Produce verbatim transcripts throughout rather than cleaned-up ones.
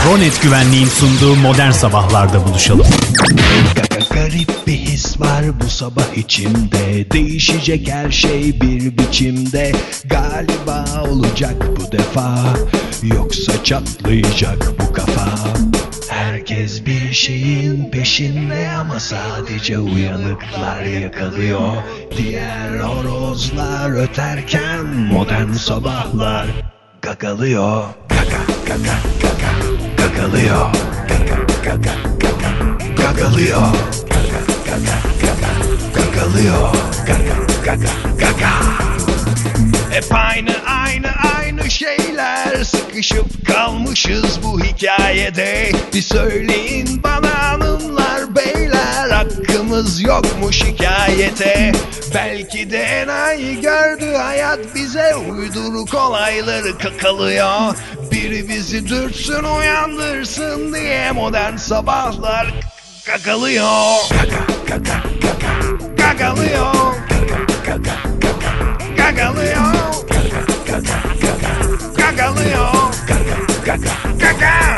Pronet Güvenliğin sunduğu Modern Sabahlar'da buluşalım. Garip bir his var bu sabah içimde. Değişecek her şey bir biçimde. Galiba olacak bu defa, yoksa çatlayacak bu kafa. Herkes bir şeyin peşinde ama sadece uyanıklar yakalıyor. Diğer horozlar öterken modern sabahlar gagalıyor. Gaga gaga gaga gagalıyor. Gaga gaga gaga gagalıyor. Gaga gaga gaga gagalıyor. Gaga gaga gaga. Hep aynı aynı aynı şeyler, sıkışıp kalmışız bu hikayede. Bir söyleyin bana hanımlar beyler, hakkımız yokmuş hikayete. Belki de enayi gördü hayat bize, uyduruk olayları kakalıyor. Biri bizi dürtsün uyandırsın diye modern sabahlar kakalıyor. Kaka kaka kaka kakalıyor. Kaka kaka kaka gagalıyor. Gaga gaga gaga gagalıyor. Gaga gaga gaga.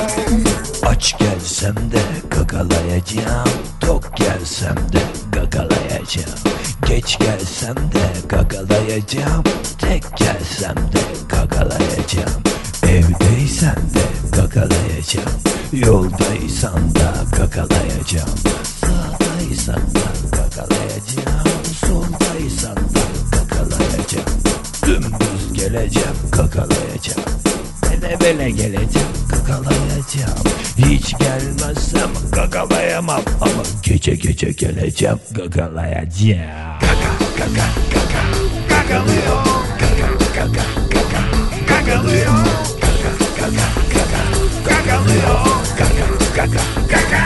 Aç gelsem de gagalayacağım, tok gelsem de gagalayacağım. Geç gelsem de gagalayacağım, tek gelsem de gagalayacağım. Evdeysen de gagalayacağım, yoldaysan da gagalayacağım. Sağdaysan da gagalayacağım, soldaysan da gagalayacağım. Dümdüz geleceğim, gagalayacağım. Bele bele geleceğim, gagalayacağım. Hiç gelmezsem gagalayamam ama gece gece geleceğim, gagalayacağım. Gaga gaga gaga gagalıyor. Gaga gaga gaga gagalıyor. Gaga gaga gaga gagalıyor. Gaga gaga gaga.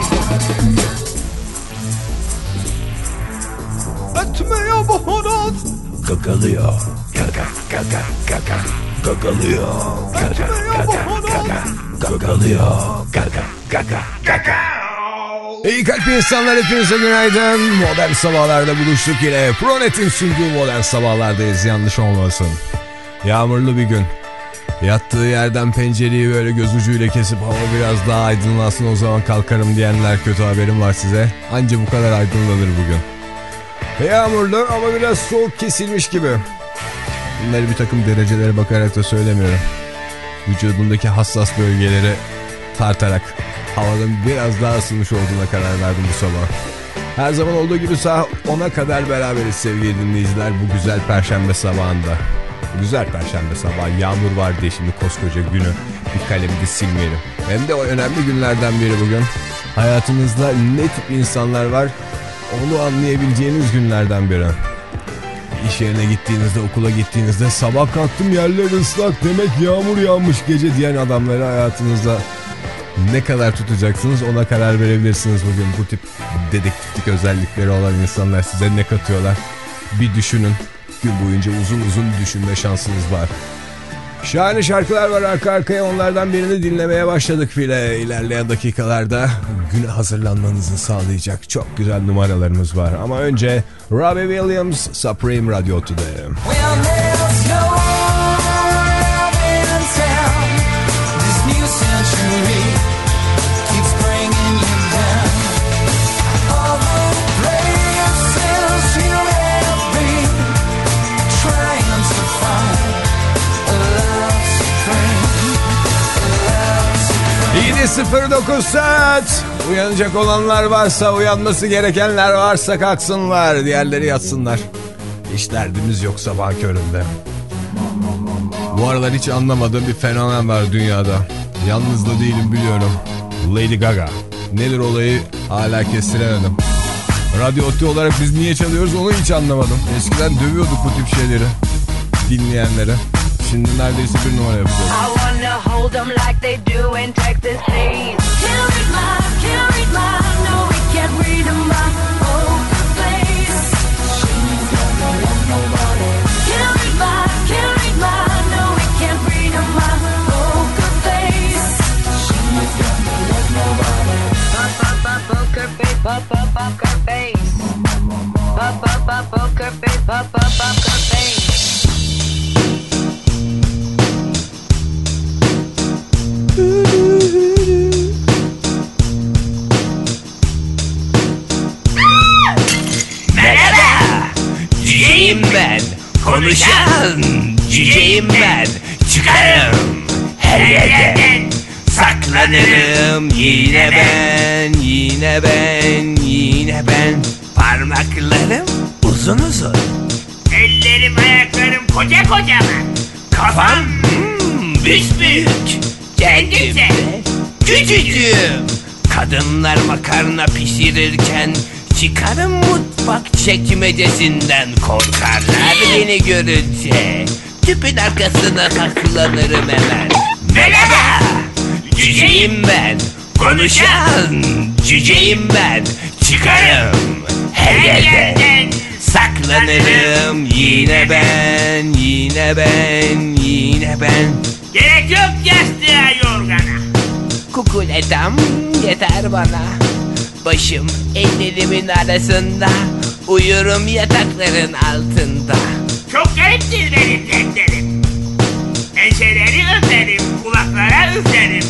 Ötmüyor bu horoz, gagalıyor. Gaga gaga gaga gagalıyor. Gaga gaga gaga gagalıyor. Gaga gaga gaga. İyi kalpli insanlar, hepinize günaydın. Modern Sabahlar'da buluştuk yine. Pronet'in sunduğu Modern Sabahlar'dayız, yanlış olmasın. Yağmurlu bir gün. Yattığı yerden pencereyi böyle göz ucuyla kesip hava biraz daha aydınlansın o zaman kalkarım diyenler, kötü haberim var size. Anca bu kadar aydınlanır bugün. Yağmurlu ama biraz soğuk kesilmiş gibi. Bunları bir takım derecelere bakarak da söylemiyorum. Vücudundaki hassas bölgeleri tartarak havanın biraz daha ısınmış olduğuna karar verdim bu sabah. Her zaman olduğu gibi saat ona kadar beraberiz sevgili dinleyiciler, bu güzel perşembe sabahında. Güzel perşembe sabahı, yağmur var diye şimdi koskoca günü bir kalemde silmeyelim. Hem de o önemli günlerden biri bugün. Hayatınızda ne tip insanlar var onu anlayabileceğiniz günlerden biri. İş yerine gittiğinizde, okula gittiğinizde sabah kalktım yerler ıslak demek yağmur yağmış gece diyen adamları hayatınızda ne kadar tutacaksınız ona karar verebilirsiniz bugün. Bu tip dedektiflik özellikleri olan insanlar size ne katıyorlar bir düşünün. Gün boyunca uzun uzun düşünme şansınız var. Şahane şarkılar var arka arkaya, onlardan birini dinlemeye başladık bile. İlerleyen dakikalarda güne hazırlanmanızı sağlayacak çok güzel numaralarımız var. Ama önce Robbie Williams, Supreme Radio Today. yedi sıfır dokuz saat. Uyanacak olanlar varsa, uyanması gerekenler varsa kalksınlar, diğerleri yatsınlar. Hiç derdimiz yok sabah köründe. Bu aralar hiç anlamadığım bir fenomen var dünyada. Yalnız da değilim biliyorum. Lady Gaga. Nedir olayı hala kestiremedim. Radyo Oti olarak biz niye çalıyoruz onu hiç anlamadım. Eskiden dövüyorduk bu tip şeyleri, dinleyenlere. Şimdi neredeyse bir numara yapacağız. I wanna hold them like they do in Texas, please. Can't read my, can't read my, no we can't read my poker face. She's not gonna love nobody. Can't read my, can't read my, no we can't read my poker face. She's not gonna love nobody. Pop, pop, pop, poker face, pop, pop, poker face. Pop, pop, pop, poker face, pop, pop, poker face. Ooh. konuşan cüceyim ben. Çıkarım her yerden, saklanırım yine ben, yine ben, yine ben. Parmaklarım uzun uzun, ellerim ayaklarım koca kocaman, kafam hmm, büyük, kendim de küçücüğüm. Kadınlar makarna pişirirken çıkarım mutfak çekmecesinden, korkarlar beni görünce. Tüpün arkasına saklanırım hemen. Merhaba, cüceyim ben, konuşan cüceyim ben. Çıkarım her yerden, saklanırım yine ben, yine ben, yine ben. gerek yok yastığa yorgana. Kukuletam yeter bana, başım ellerimin arasında, uyurum yatakların altında. Çok gariptir benim dertlerim, enseleri öperim, kulaklara üflerim.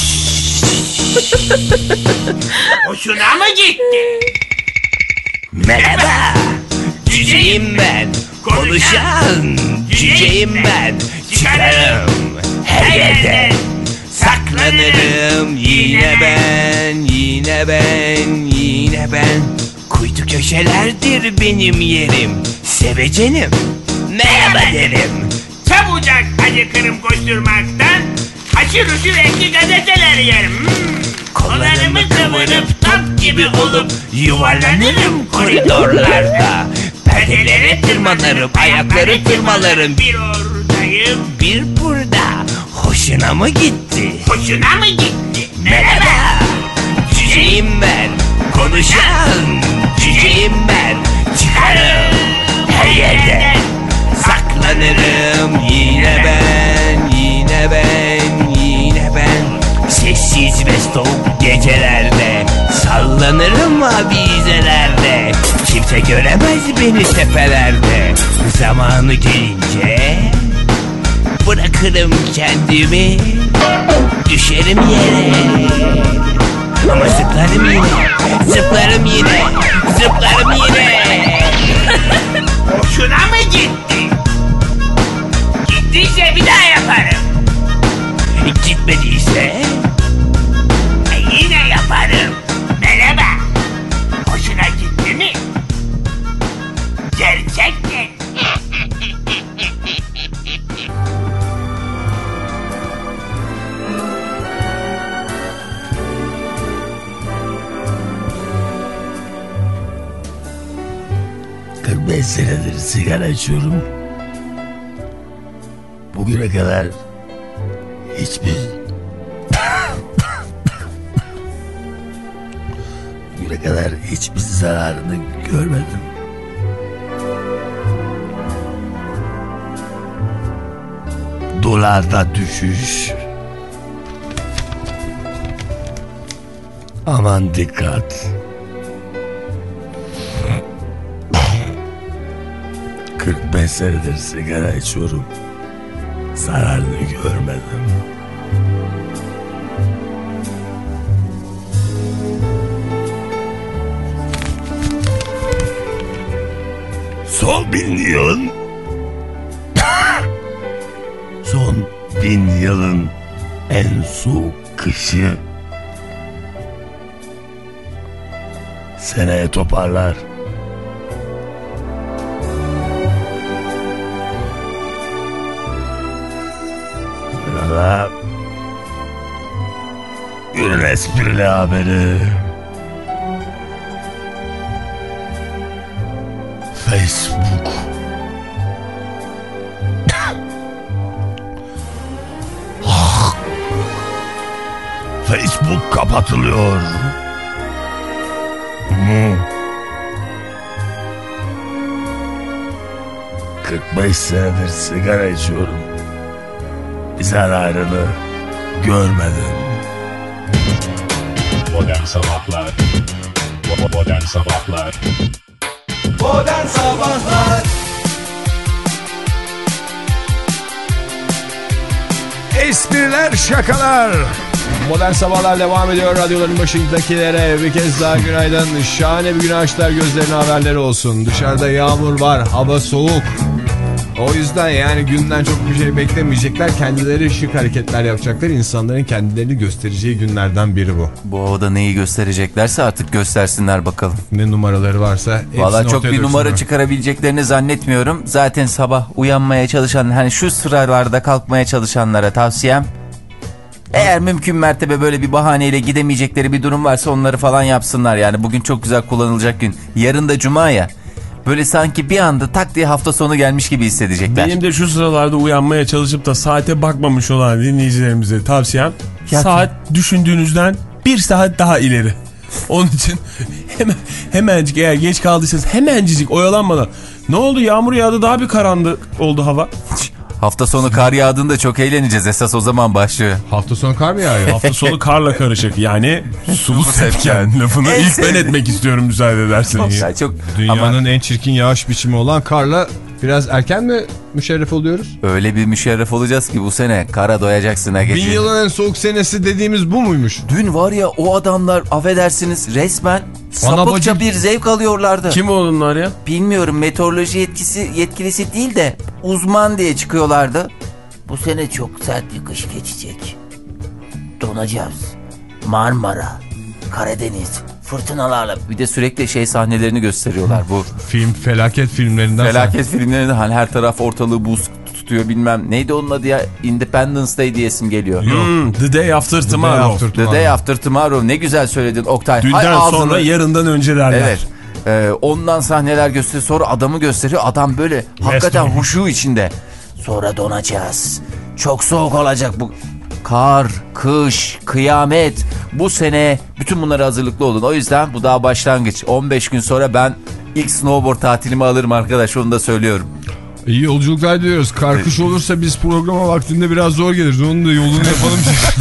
Hoşuna mı gitti? Merhaba, cüceyim ben, konuşan cüceyim ben. Çıkarım her yerden, saklanırım yine ben, yine ben, yine ben. Kuytu köşelerdir benim yerim, sevecenim merhaba derim. Çabucak acıkırım koşturmaktan, haşır uşur renkli gazeteler yerim. Hmm. Kollarımı kıvırıp top gibi olup yuvarlanırım koridorlarda. Perdelere tırmanırım, ayakları tırmalarım. Bir oradayım, Bir burada, hoşuna mı gitti? hoşuna mı gitti? Merhaba, cüceyim ben, konuşan cüceyim ben. Çıkarım her yerden, saklanırım yine ben, yine ben, yine ben. Sessiz ve soğuk gecelerde sallanırım avizelerde. Kimse göremez beni tepelerde. Zamanı gelince bırakırım kendimi, düşerim yere. Ama zıplarım yine, zıplarım yine, zıplarım yine. Hoşuna mı gitti? Gittiyse bir daha yaparım. Gitmediyse E yine yaparım. Merhaba. Hoşuna gitti mi? Gerçekten. kırk beş senedir sigara içiyorum. Bugüne kadar hiçbir bugüne kadar hiçbir zararını görmedim. Dolarda düşüş. Aman dikkat. kırk beş senedir sigara içiyorum. Zararını görmedim. Son bin yılın Son bin yılın en soğuk kışı seneye toparlar. Sırada günün esprili haberi. Facebook Facebook kapatılıyor. Hmm. kırk beş senedir sigara içiyorum. Bir zararını görmedim. Modern Sabahlar Modern Sabahlar Modern Sabahlar Espriler, şakalar. Modern Sabahlar devam ediyor. Radyoların başındakilere bir kez daha günaydın. Şahane bir gün açtılar, gözlerine haberleri olsun. Dışarıda yağmur var, hava soğuk. O yüzden yani günden çok bir şey beklemeyecekler. Kendileri şık hareketler yapacaklar. İnsanların kendilerini göstereceği günlerden biri bu. Bu havada neyi göstereceklerse artık göstersinler bakalım. Ne numaraları varsa. Valla çok bir numara çıkarabileceklerini zannetmiyorum. Zaten sabah uyanmaya çalışan, hani şu sıralarda kalkmaya çalışanlara tavsiyem, eğer mümkün mertebe böyle bir bahaneyle gidemeyecekleri bir durum varsa onları falan yapsınlar. Yani bugün çok güzel kullanılacak gün. Yarın da cuma ya. Böyle sanki bir anda tak diye hafta sonu gelmiş gibi hissedecekler. Benim de şu sıralarda uyanmaya çalışıp da saate bakmamış olan dinleyicilerimize tavsiyem, Ya saat düşündüğünüzden bir saat daha ileri. Onun için hemen, hemencik, eğer geç kaldıysanız hemencik oyalanmadan. Ne oldu, yağmur yağdı, daha bir karanlık oldu hava. Hafta sonu kar yağdığında çok eğleneceğiz. Esas o zaman başlıyor. Hafta sonu kar mı yağıyor? Hafta sonu karla karışık, yani sulu sepken lafını En ilk ben sevdiğim. etmek istiyorum müsaade ederseniz. Ya çok, Dünyanın ama en çirkin yağış biçimi olan karla biraz erken mi müşerref oluyoruz? öyle bir müşerref olacağız ki bu sene kara doyacaksın. Bin yılın en soğuk senesi dediğimiz bu muymuş? Dün var ya, o adamlar affedersiniz resmen Ana sapıkça bacı- bir zevk alıyorlardı. Kim onlar ya? Bilmiyorum, meteoroloji yetkisi yetkilisi değil de uzman diye çıkıyorlardı. Bu sene çok sert bir kış geçecek. Donacağız. Marmara, Karadeniz, fırtınalarla. Bir de sürekli şey sahnelerini gösteriyorlar bu. Film, felaket filmlerinden. Felaket filmlerinde hani her taraf ortalığı buz tutuyor bilmem. Neydi onun adı ya? Independence Day diyesim geliyor. Hmm, The Day After Tomorrow. The Day After Tomorrow. Ne güzel söyledin Oktay. Hay Dünden ağzını. sonra yarından önce derler. Evet. Ee, ondan sahneler gösteriyor. Sonra adamı gösteriyor. Adam böyle hakikaten huşu içinde. Sonra donacağız. Çok soğuk olacak bu. Kar, kış, kıyamet. Bu sene bütün bunlara hazırlıklı olun. O yüzden bu daha başlangıç. on beş gün sonra ben ilk snowboard tatilimi alırım arkadaş. Onu da söylüyorum. İyi yolculuklar diliyoruz. Karkış olursa biz programa vaktinde biraz zor geliriz. Onun da yolunu yapalım.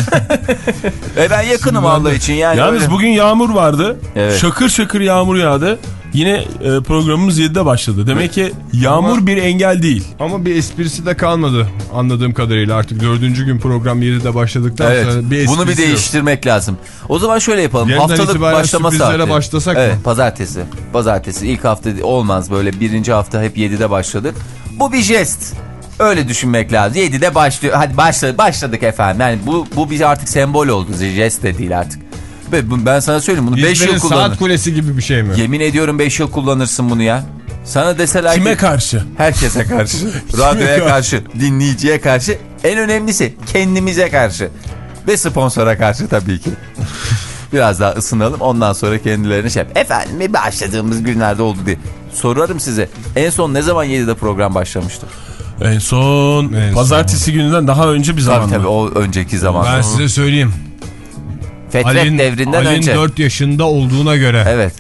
E ben yakınım Allah için. Yani Yalnız öyle. bugün yağmur vardı. Evet. Şakır şakır yağmur yağdı. Yine e, programımız yedide başladı. Demek ki yağmur Ama- bir engel değil. Ama bir esprisi de kalmadı anladığım kadarıyla. Artık dördüncü gün program yedide başladıktan Evet. sonra bir esprisi Bunu bir yok. değiştirmek lazım. O zaman şöyle yapalım. Yarından Haftalık itibaren başlama sürprizlere saati. başlasak evet, mı? Pazartesi. Pazartesi. İlk hafta olmaz böyle. Birinci hafta hep yedide başladık. Bu bir jest. Öyle düşünmek lazım. yedide başlıyor. Hadi başladık, başladık efendim. Yani bu bu bir artık sembol oldu. Jest de değil artık. Ben sana söyleyeyim, bunu beş yıl İzmir'in kullanır. saat kulesi gibi bir şey mi? Yemin ediyorum beş yıl kullanırsın bunu ya. Sana deseler Kime ki... karşı? Herkese karşı. Radyoya karşı, dinleyiciye karşı. En önemlisi kendimize karşı. Ve sponsora karşı tabii ki. Biraz daha ısınalım, ondan sonra kendilerine şey yap. Efendim bir başladığımız günlerde oldu diye. Sorarım size. En son ne zaman yedide program başlamıştı? En son En pazartesi son. gününden daha önce bir zaman. Tabii tabii, o önceki zaman. Ben size söyleyeyim. Fetret Ali'nin devrinden Ali'nin önce. dört yaşında olduğuna göre Evet.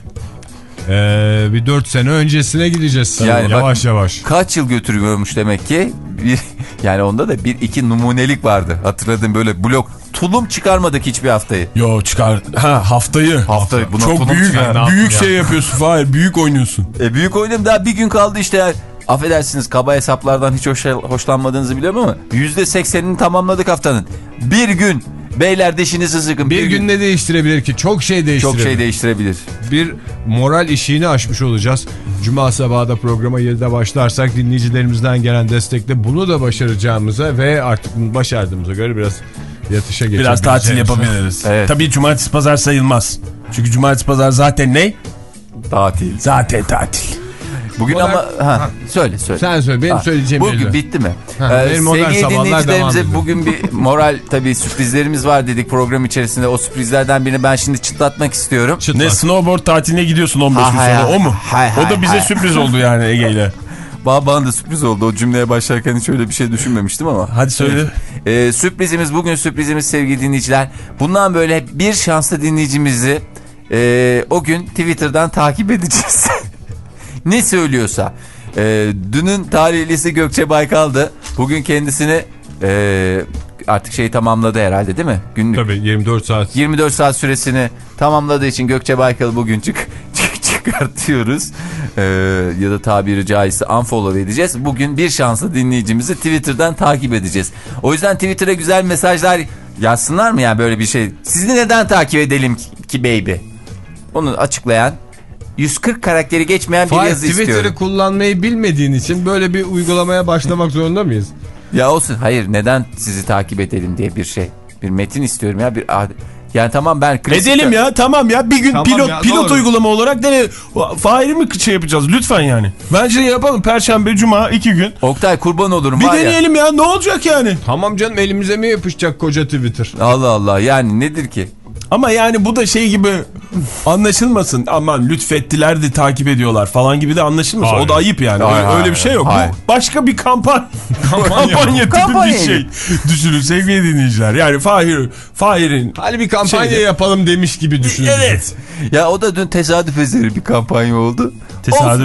ee, bir dört sene öncesine gideceğiz. Yani yavaş bak, yavaş. Kaç yıl götürüyormuş demek ki. Bir, yani onda da bir iki numunelik vardı. Hatırladım, böyle blok. Tulum çıkarmadık hiçbir haftayı. Yo çıkar. Ha haftayı. Haftayı, buna Çok tulum büyük çıkar. büyük şey yapıyorsun Fahir. Büyük oynuyorsun. E büyük oyunum, daha bir gün kaldı işte. Yani. Affedersiniz, kaba hesaplardan hiç hoş, hoşlanmadığınızı biliyorum ama yüzde seksenini tamamladık haftanın. Bir gün. Beyler dişinizi sıkın. Bir, bir gün ne değiştirebilir ki? Çok şey değiştirebilir. Çok şey değiştirebilir. Bir moral işini aşmış olacağız. Cuma sabahı da programa yedide başlarsak dinleyicilerimizden gelen destekle bunu da başaracağımıza ve artık başardığımıza göre biraz yatışa geçebiliriz. Biraz tatil yapabiliriz. Evet. Tabii cumartesi pazar sayılmaz. Çünkü cumartesi pazar zaten ne? Tatil. Zaten tatil. Bugün Modern... ama ha, söyle söyle. Sen söyle, benim ha, söyleyeceğim Bugün belli. bitti mi? Ha, ee, benim modern sevgili sabahlar devam dinleyicilerimize ediyor. bugün bir moral tabii sürprizlerimiz var dedik program içerisinde. O sürprizlerden birini ben şimdi çıtlatmak istiyorum. Ne, snowboard tatiline gidiyorsun on beş Ha, gün hay, sonra, hay. o mu? Hay, hay, o da bize hay. sürpriz oldu yani Ege'yle. Bana da sürpriz oldu. O cümleye başlarken hiç öyle bir şey düşünmemiştim ama. Hadi söyle. Ee, sürprizimiz, bugün sürprizimiz sevgili dinleyiciler. Bundan böyle bir şanslı dinleyicimizi e, o gün Twitter'dan takip edeceğiz. Ne söylüyorsa. E, dünün talihlisi Gökçe Baykal'dı. Bugün kendisini e, artık şey tamamladı herhalde, değil mi? Günlük. Tabii yirmi dört saat. yirmi dört saat süresini tamamladığı için Gökçe Baykal'ı bugün çık, çık çıkartıyoruz. Ee, ya da tabiri caizse unfollow edeceğiz. Bugün bir şanslı dinleyicimizi Twitter'dan takip edeceğiz. O yüzden Twitter'a güzel mesajlar yazsınlar mı ya, böyle bir şey? Sizi neden takip edelim ki, ki baby? Onu açıklayan yüz kırk karakteri geçmeyen bir Fahir, yazı Twitter'ı istiyorum. kullanmayı bilmediğin için böyle bir uygulamaya başlamak zorunda mıyız? Ya olsun, hayır, neden sizi takip edelim diye bir şey. Bir metin istiyorum ya, bir yani tamam ben klasik... Edelim ya, tamam ya, bir gün Tamam pilot ya, pilot doğru. uygulama olarak dene. Fahir'i mi şey yapacağız lütfen yani. Bence yapalım, Perşembe, Cuma iki gün. Oktay kurban olurum Bir var deneyelim ya. ya ne olacak yani. Tamam canım, elimize mi yapışacak koca Twitter? Allah Allah, yani nedir ki? Ama yani bu da şey gibi anlaşılmasın. Aman lütfettiler de takip ediyorlar falan gibi de anlaşılmasın. Hayır. O da ayıp yani. Hayır, öyle, hayır, öyle bir şey yok. hayır. Bu başka bir kampanya. kampanya tipi Kampanya. bir şey. Düşünün sevgili dinleyiciler. Yani Fahir, Fahir'in... Hadi bir kampanya Şeyde- yapalım demiş gibi düşünün. Evet. Ya o da dün tesadüf eseri bir kampanya oldu. Tesadüf.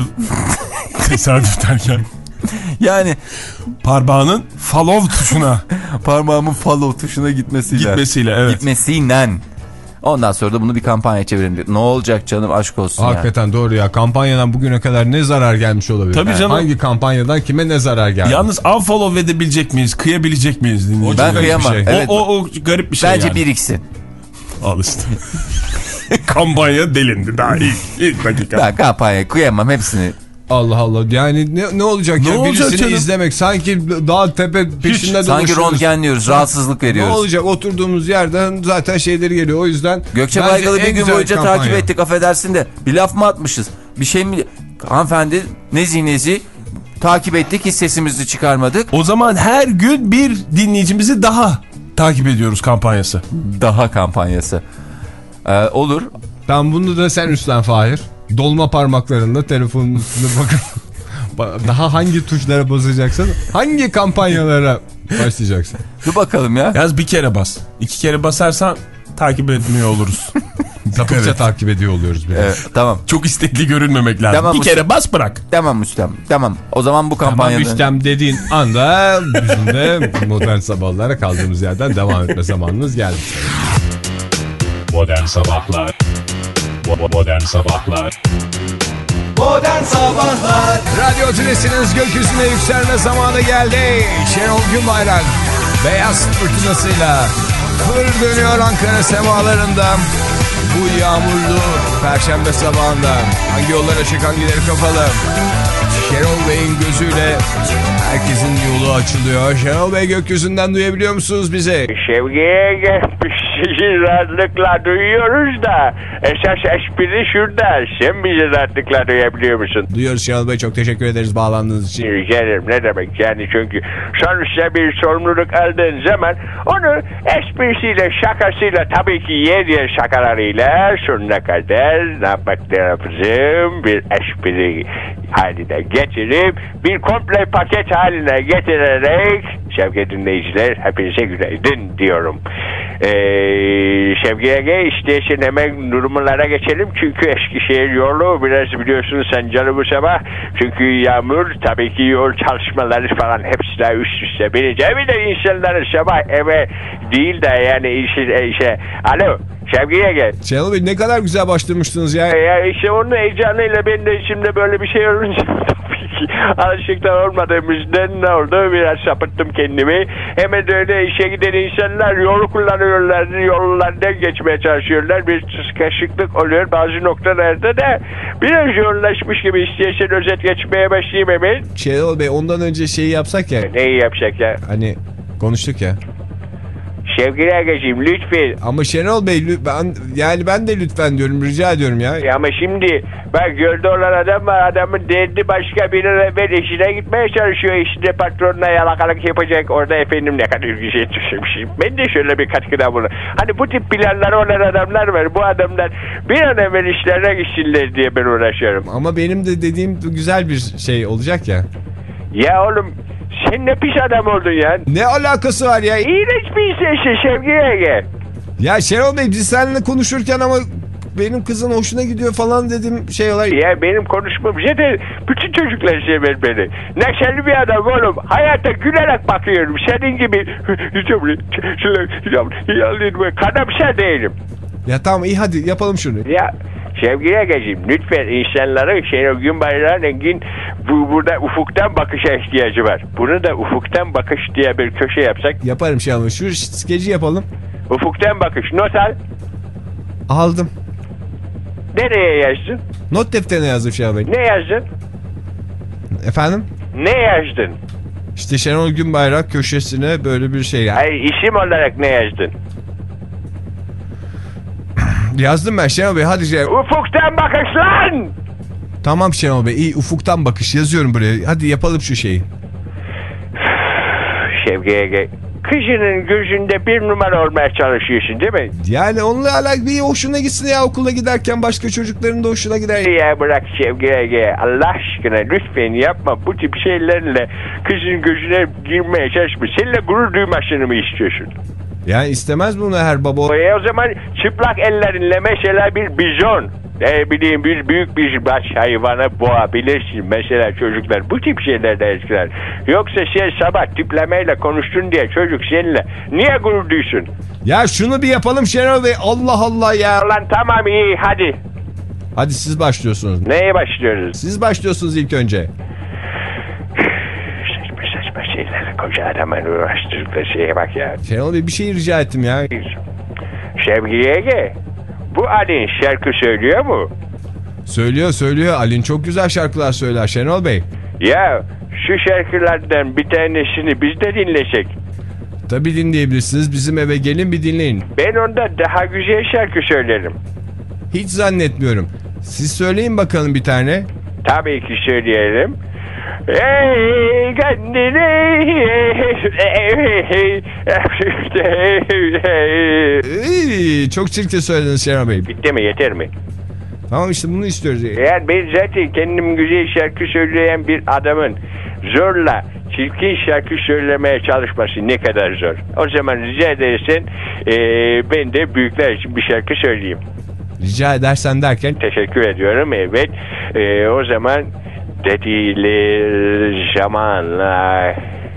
Tesadüf derken. Yani Parmağının follow tuşuna parmağımın follow tuşuna gitmesiyle. gitmesiyle. Evet. Gitmesiyle. Ondan sonra da bunu bir kampanya çevirelim diye. Ne olacak canım, aşk olsun ya. Hakikaten doğru ya. Kampanyadan bugüne kadar ne zarar gelmiş olabilir? Tabii canım. Hangi kampanyadan kime ne zarar geldi? Yalnız unfollow edebilecek miyiz? Kıyabilecek miyiz dinleyiciler? Ben garip bir kıyamam. şey. Evet. O, o, o garip bir şey Bence yani. biriksin. Al işte. Kampanya delindi daha ilk, ilk dakika. Ben kampanya kıyamam hepsini. Allah Allah. Yani ne, ne olacak Ne ya? olacak Birisini canım? izlemek sanki dağ tepe peşinde Sanki dolaşıyoruz. röntgenliyoruz, rahatsızlık Ne veriyoruz. olacak? Oturduğumuz yerden zaten şeyleri geliyor. O yüzden Gökçe bence Baykal'ı en bir gün güzel boyunca kampanya. takip ettik, affedersin de. Bir laf mı atmışız? Bir şey mi? Hanımefendi nezi nezi takip ettik, hiç sesimizi çıkarmadık. O zaman her gün bir dinleyicimizi daha takip ediyoruz kampanyası. Daha kampanyası. Ee, olur. Tamam, bunu da sen üstlen Fahir. Dolma parmaklarında telefonun üstüne bakın. Daha hangi tuşlara basacaksın? Hangi kampanyalara başlayacaksın? Dur bakalım ya. Yaz bir kere bas. İki kere basarsan takip etmiyor oluruz. Sapıkça Evet. takip ediyor oluyoruz. Biraz. Evet, tamam. Çok istekli görünmemek lazım. Tamam, bir bu- kere bas bırak. Tamam Müslüm. Tamam. O zaman bu Tamam kampanyada... Müslüm dediğin anda bizim de modern sabahlara kaldığımız yerden devam etme zamanımız geldi. Modern Sabahlar Bo- Modern Sabahlar Radyo Tülesi'niz gökyüzüne yükselme zamanı geldi. Şenol Günbayrak beyaz fırtınasıyla fır dönüyor Ankara semalarında. Bu yağmurlu perşembe sabahında hangi yollar açık, hangileri kapalı? Şenol Bey'in gözüyle herkesin yolu açılıyor. Şenol Bey, gökyüzünden duyabiliyor musunuz bizi? Şevki'ye gelmiş. Sizi rahatlıkla duyuyoruz da esas espri şurada. Sen bizi rahatlıkla duyabiliyor musun? Duyuyoruz Şenol Bey, çok teşekkür ederiz bağlandığınız için. Rica ederim, ne demek yani, çünkü sonuçta bir sorumluluk aldığın zaman onu esprisiyle, şakasıyla, tabii ki yer yer şakalarıyla sonuna kadar ne yapmak lazım, bir espri haline getirip bir komple paket haline getirerek sevgili dinleyiciler hepinize günaydın diyorum. Ee, Şevki Ege, istersen hemen durumlara geçelim çünkü Eskişehir yolu biraz biliyorsunuz sancılı bu sabah, çünkü yağmur, tabii ki yol çalışmaları falan hepsi de üst üste binince bir de insanların sabah eve değil de yani işe, işe. Alo Şevki Ege. Şenol Bey, ne kadar güzel başlamıştınız ya. Ya işte onun heyecanıyla ben de içimde böyle bir şey olunca tabii ki alışık da olmadığımızdan ne oldu, biraz sapıttım kendimi. Hemen öyle işe giden insanlar yolu kullanıyorlar, yollardan geçmeye çalışıyorlar, bir sıkışıklık oluyor bazı noktalarda da, biraz yoğunlaşmış gibi. İstersen özet geçmeye başlayayım hemen. Şenol Bey, ondan önce şeyi yapsak ya. Neyi yapacak ya? Hani konuştuk ya. Sevgili Agacığım lütfen. Ama Şenol Bey, lü- ben yani ben de lütfen diyorum, rica ediyorum ya. Ya ama şimdi bak, yolda olan adam var, adamın derdi başka, bir an evvel işine gitmeye çalışıyor, işte patronla yalakalık yapacak orada, efendim ne kadar güzel düşünmüşüm. Ben de şöyle bir katkıda bulun. Hani bu tip planları olan adamlar var, bu adamlar bir an evvel işlerine gitsinler diye ben uğraşıyorum. Ama benim de dediğim güzel bir şey olacak ya. Ya oğlum sen ne pis adam oldun ya. Ne alakası var ya? İğrenç bir insansın Sevgi Ege. Ya Şenol Bey, biz seninle konuşurken ama benim kızın hoşuna gidiyor falan dedim şey olay. Ya benim konuşmam zaten, bütün çocuklar sever beni. Neşeli bir adam oğlum. Hayata gülerek bakıyorum. Senin gibi kanamsa değilim. Ya tamam, iyi, hadi yapalım şunu. Ya sevgili Ege'ciğim, lütfen insanların Şenol Günbayrak'ın Engin bu, burada ufuktan bakışa ihtiyacı var. Bunu da ufuktan bakış diye bir köşe yapsak. Yaparım Şenol Bey. Şu skeci yapalım. Ufuktan bakış. Not al. Aldım. Nereye yazdın? Not defterine yazdım Şenol Bey. Ne yazdın? Efendim? Ne yazdın? İşte Şenol Günbayrak köşesine böyle bir şey yani. Ay, isim olarak ne yazdın? Yazdım ben Şenol Bey, hadi Şenol. Ufuktan bakış lan! Tamam Şenol Bey, iyi, ufuktan bakış yazıyorum buraya. Hadi yapalım şu şeyi. Şevki Ege, kızının gözünde bir numara olmaya çalışıyorsun değil mi? Yani onunla alakalı bir hoşuna gitsin ya, okula giderken başka çocukların da hoşuna gider. Ya bırak Şevki Ege, Allah aşkına lütfen yapma bu tip şeylerle kızın gözüne girmeye çalışma. Seninle gurur duymasını mı istiyorsun? Yani istemez bunu her baba. E o zaman çıplak ellerinle mesela bir bizon, ne bileyim bir büyük bir baş hayvanı boğabilirsin mesela çocuklar. Bu tip şeyler de etkiler. Yoksa sen sabah tiplemeyle konuştun diye çocuk seninle niye gurur duysun? Ya şunu bir yapalım Şenol Bey, Allah Allah ya. Lan tamam iyi hadi. Hadi siz başlıyorsunuz. Neye başlıyoruz? Siz başlıyorsunuz ilk önce. Saçma saçma şeylerle koca adamın uğraştırdıkları şeye bak ya. Şenol Bey bir şey rica ettim ya. Şevki Ege, bu Ali'nin şarkı söylüyor mu? Söylüyor söylüyor, Ali'nin çok güzel şarkılar söyler Şenol Bey. Ya şu şarkılardan bir tanesini biz de dinlesek. Tabii dinleyebilirsiniz, bizim eve gelin bir dinleyin. Ben onda daha güzel şarkı söylerim. Hiç zannetmiyorum. Siz söyleyin bakalım bir tane. Tabii ki söyleyelim. Ey kendini Ee, çok çirkin söylediniz Şenol Bey. Bitti mi, yeter mi? Tamam işte bunu istiyoruz. Eğer ben zaten kendim güzel şarkı söyleyen bir adamın zorla çirkin şarkı söylemeye çalışması ne kadar zor. O zaman rica edersen e, ben de büyükler için bir şarkı söyleyeyim. Rica edersen derken? Teşekkür ediyorum, evet. E, o zaman dediler zamanla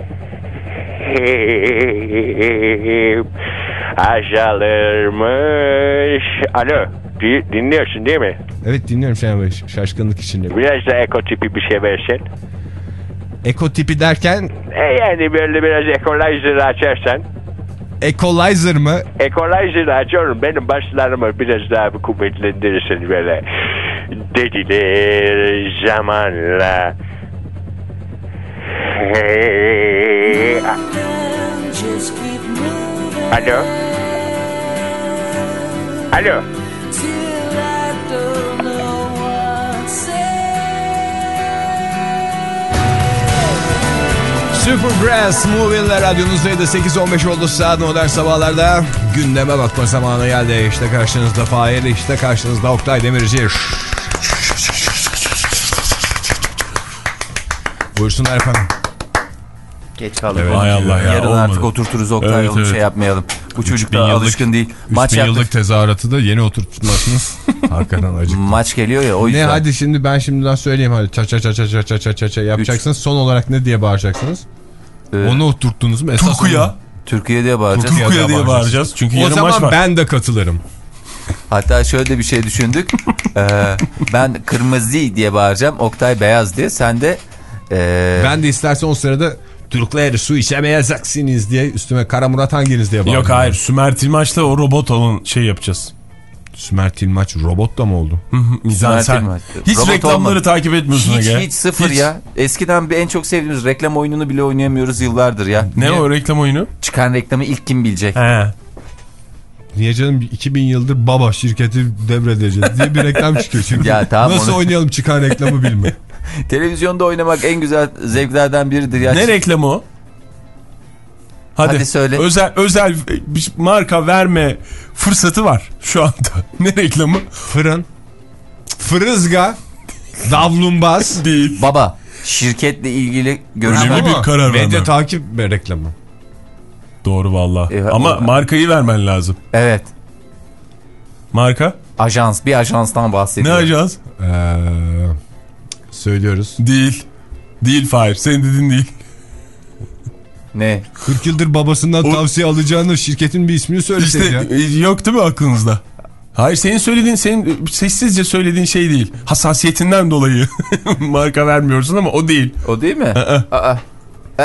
azalırmış. Alo, dinliyorsun değil mi? Evet dinliyorum Şenol Bey, şaşkınlık içinde. Biraz da eko tipi bir şey versen. Eko tipi derken? E yani böyle biraz equalizer'ı açarsan. Equalizer mı? Equalizer'ı açıyorum. Benim başlarımı biraz daha bir kuvvetlendirirsin böyle. Dediler zamanla. Hey. Alo. Alo. Supergrass Movie'ler radyonuzdaydı. sekiz on beş oldu saat, modern sabahlarda. Gündeme bakma zamanı geldi. İşte karşınızda Fahir, işte karşınızda Oktay Demirci. Buyursunlar efendim. Geç kaldık. Evet, hay Allah ya. Yarın olmadı. artık oturturuz Oktay, evet, onu evet. şey yapmayalım. Bu çocuk da yıllık, alışkın değil. Maç yıllık yaptık. tezahüratı da yeni oturtmasınız. Hakikaten acık. Maç geliyor ya, o yüzden. Ne hadi şimdi ben şimdiden söyleyeyim, hadi ça ça ça ça ça ça ça ça yapacaksınız. Son olarak ne diye bağıracaksınız? Ee, Onu oturttunuz mu? Esas Turkuya. onu... Türkiye diye bağıracağız. Turkuya diye bağıracağız. Çünkü o yarın zaman maç var. ben de katılırım. Hatta şöyle bir şey düşündük. ee, ben kırmızı diye bağıracağım, Oktay beyaz diye. Sen de ee... ben de istersen o sırada Türkler su içemeyeceksiniz diye üstüme Kara Murat hanginiz diye bağıracağım. Yok hayır, Sümer Tilmaç'ta o robot olan şey yapacağız. Sümer Tilmaç robot da mı oldu? Mizansen. Hiç Robot reklamları olmadı. takip etmiyorsun. Hiç Ege. hiç sıfır hiç. Ya. Eskiden bir en çok sevdiğimiz reklam oyununu bile oynayamıyoruz yıllardır ya. Ne Niye? o reklam oyunu? Çıkan reklamı ilk kim bilecek? He. Niye canım, iki bin yıldır baba şirketi devredeceğiz diye bir reklam çıkıyor şimdi. Ya tamam, nasıl onu... oynayalım çıkan reklamı bilme. Televizyonda oynamak en güzel zevklerden biridir ya. Ne reklamı o? Hadi, Hadi söyle. Özel özel bir marka verme fırsatı var şu anda. Ne reklamı? Fırın, fırızga, davlumbaz Değil. Baba, şirketle ilgili görüşme. Önemli bir karar verme. medya takip reklamı. Doğru valla. E, Ama o... markayı vermen lazım. Evet. Marka? Ajans, bir ajanstan bahsediyor. Ne ajans? Ee, söylüyoruz. Değil. Değil Fahir. Senin dediğin değil. Ne? kırk yıldır babasından O... tavsiye alacağını şirketin bir ismini söylesek İşte, ya. e, yok değil mi aklınızda? Hayır, senin söylediğin, senin sessizce söylediğin şey değil. Hassasiyetinden dolayı marka vermiyorsun ama o değil. O değil mi? Aa. Aa. Aa.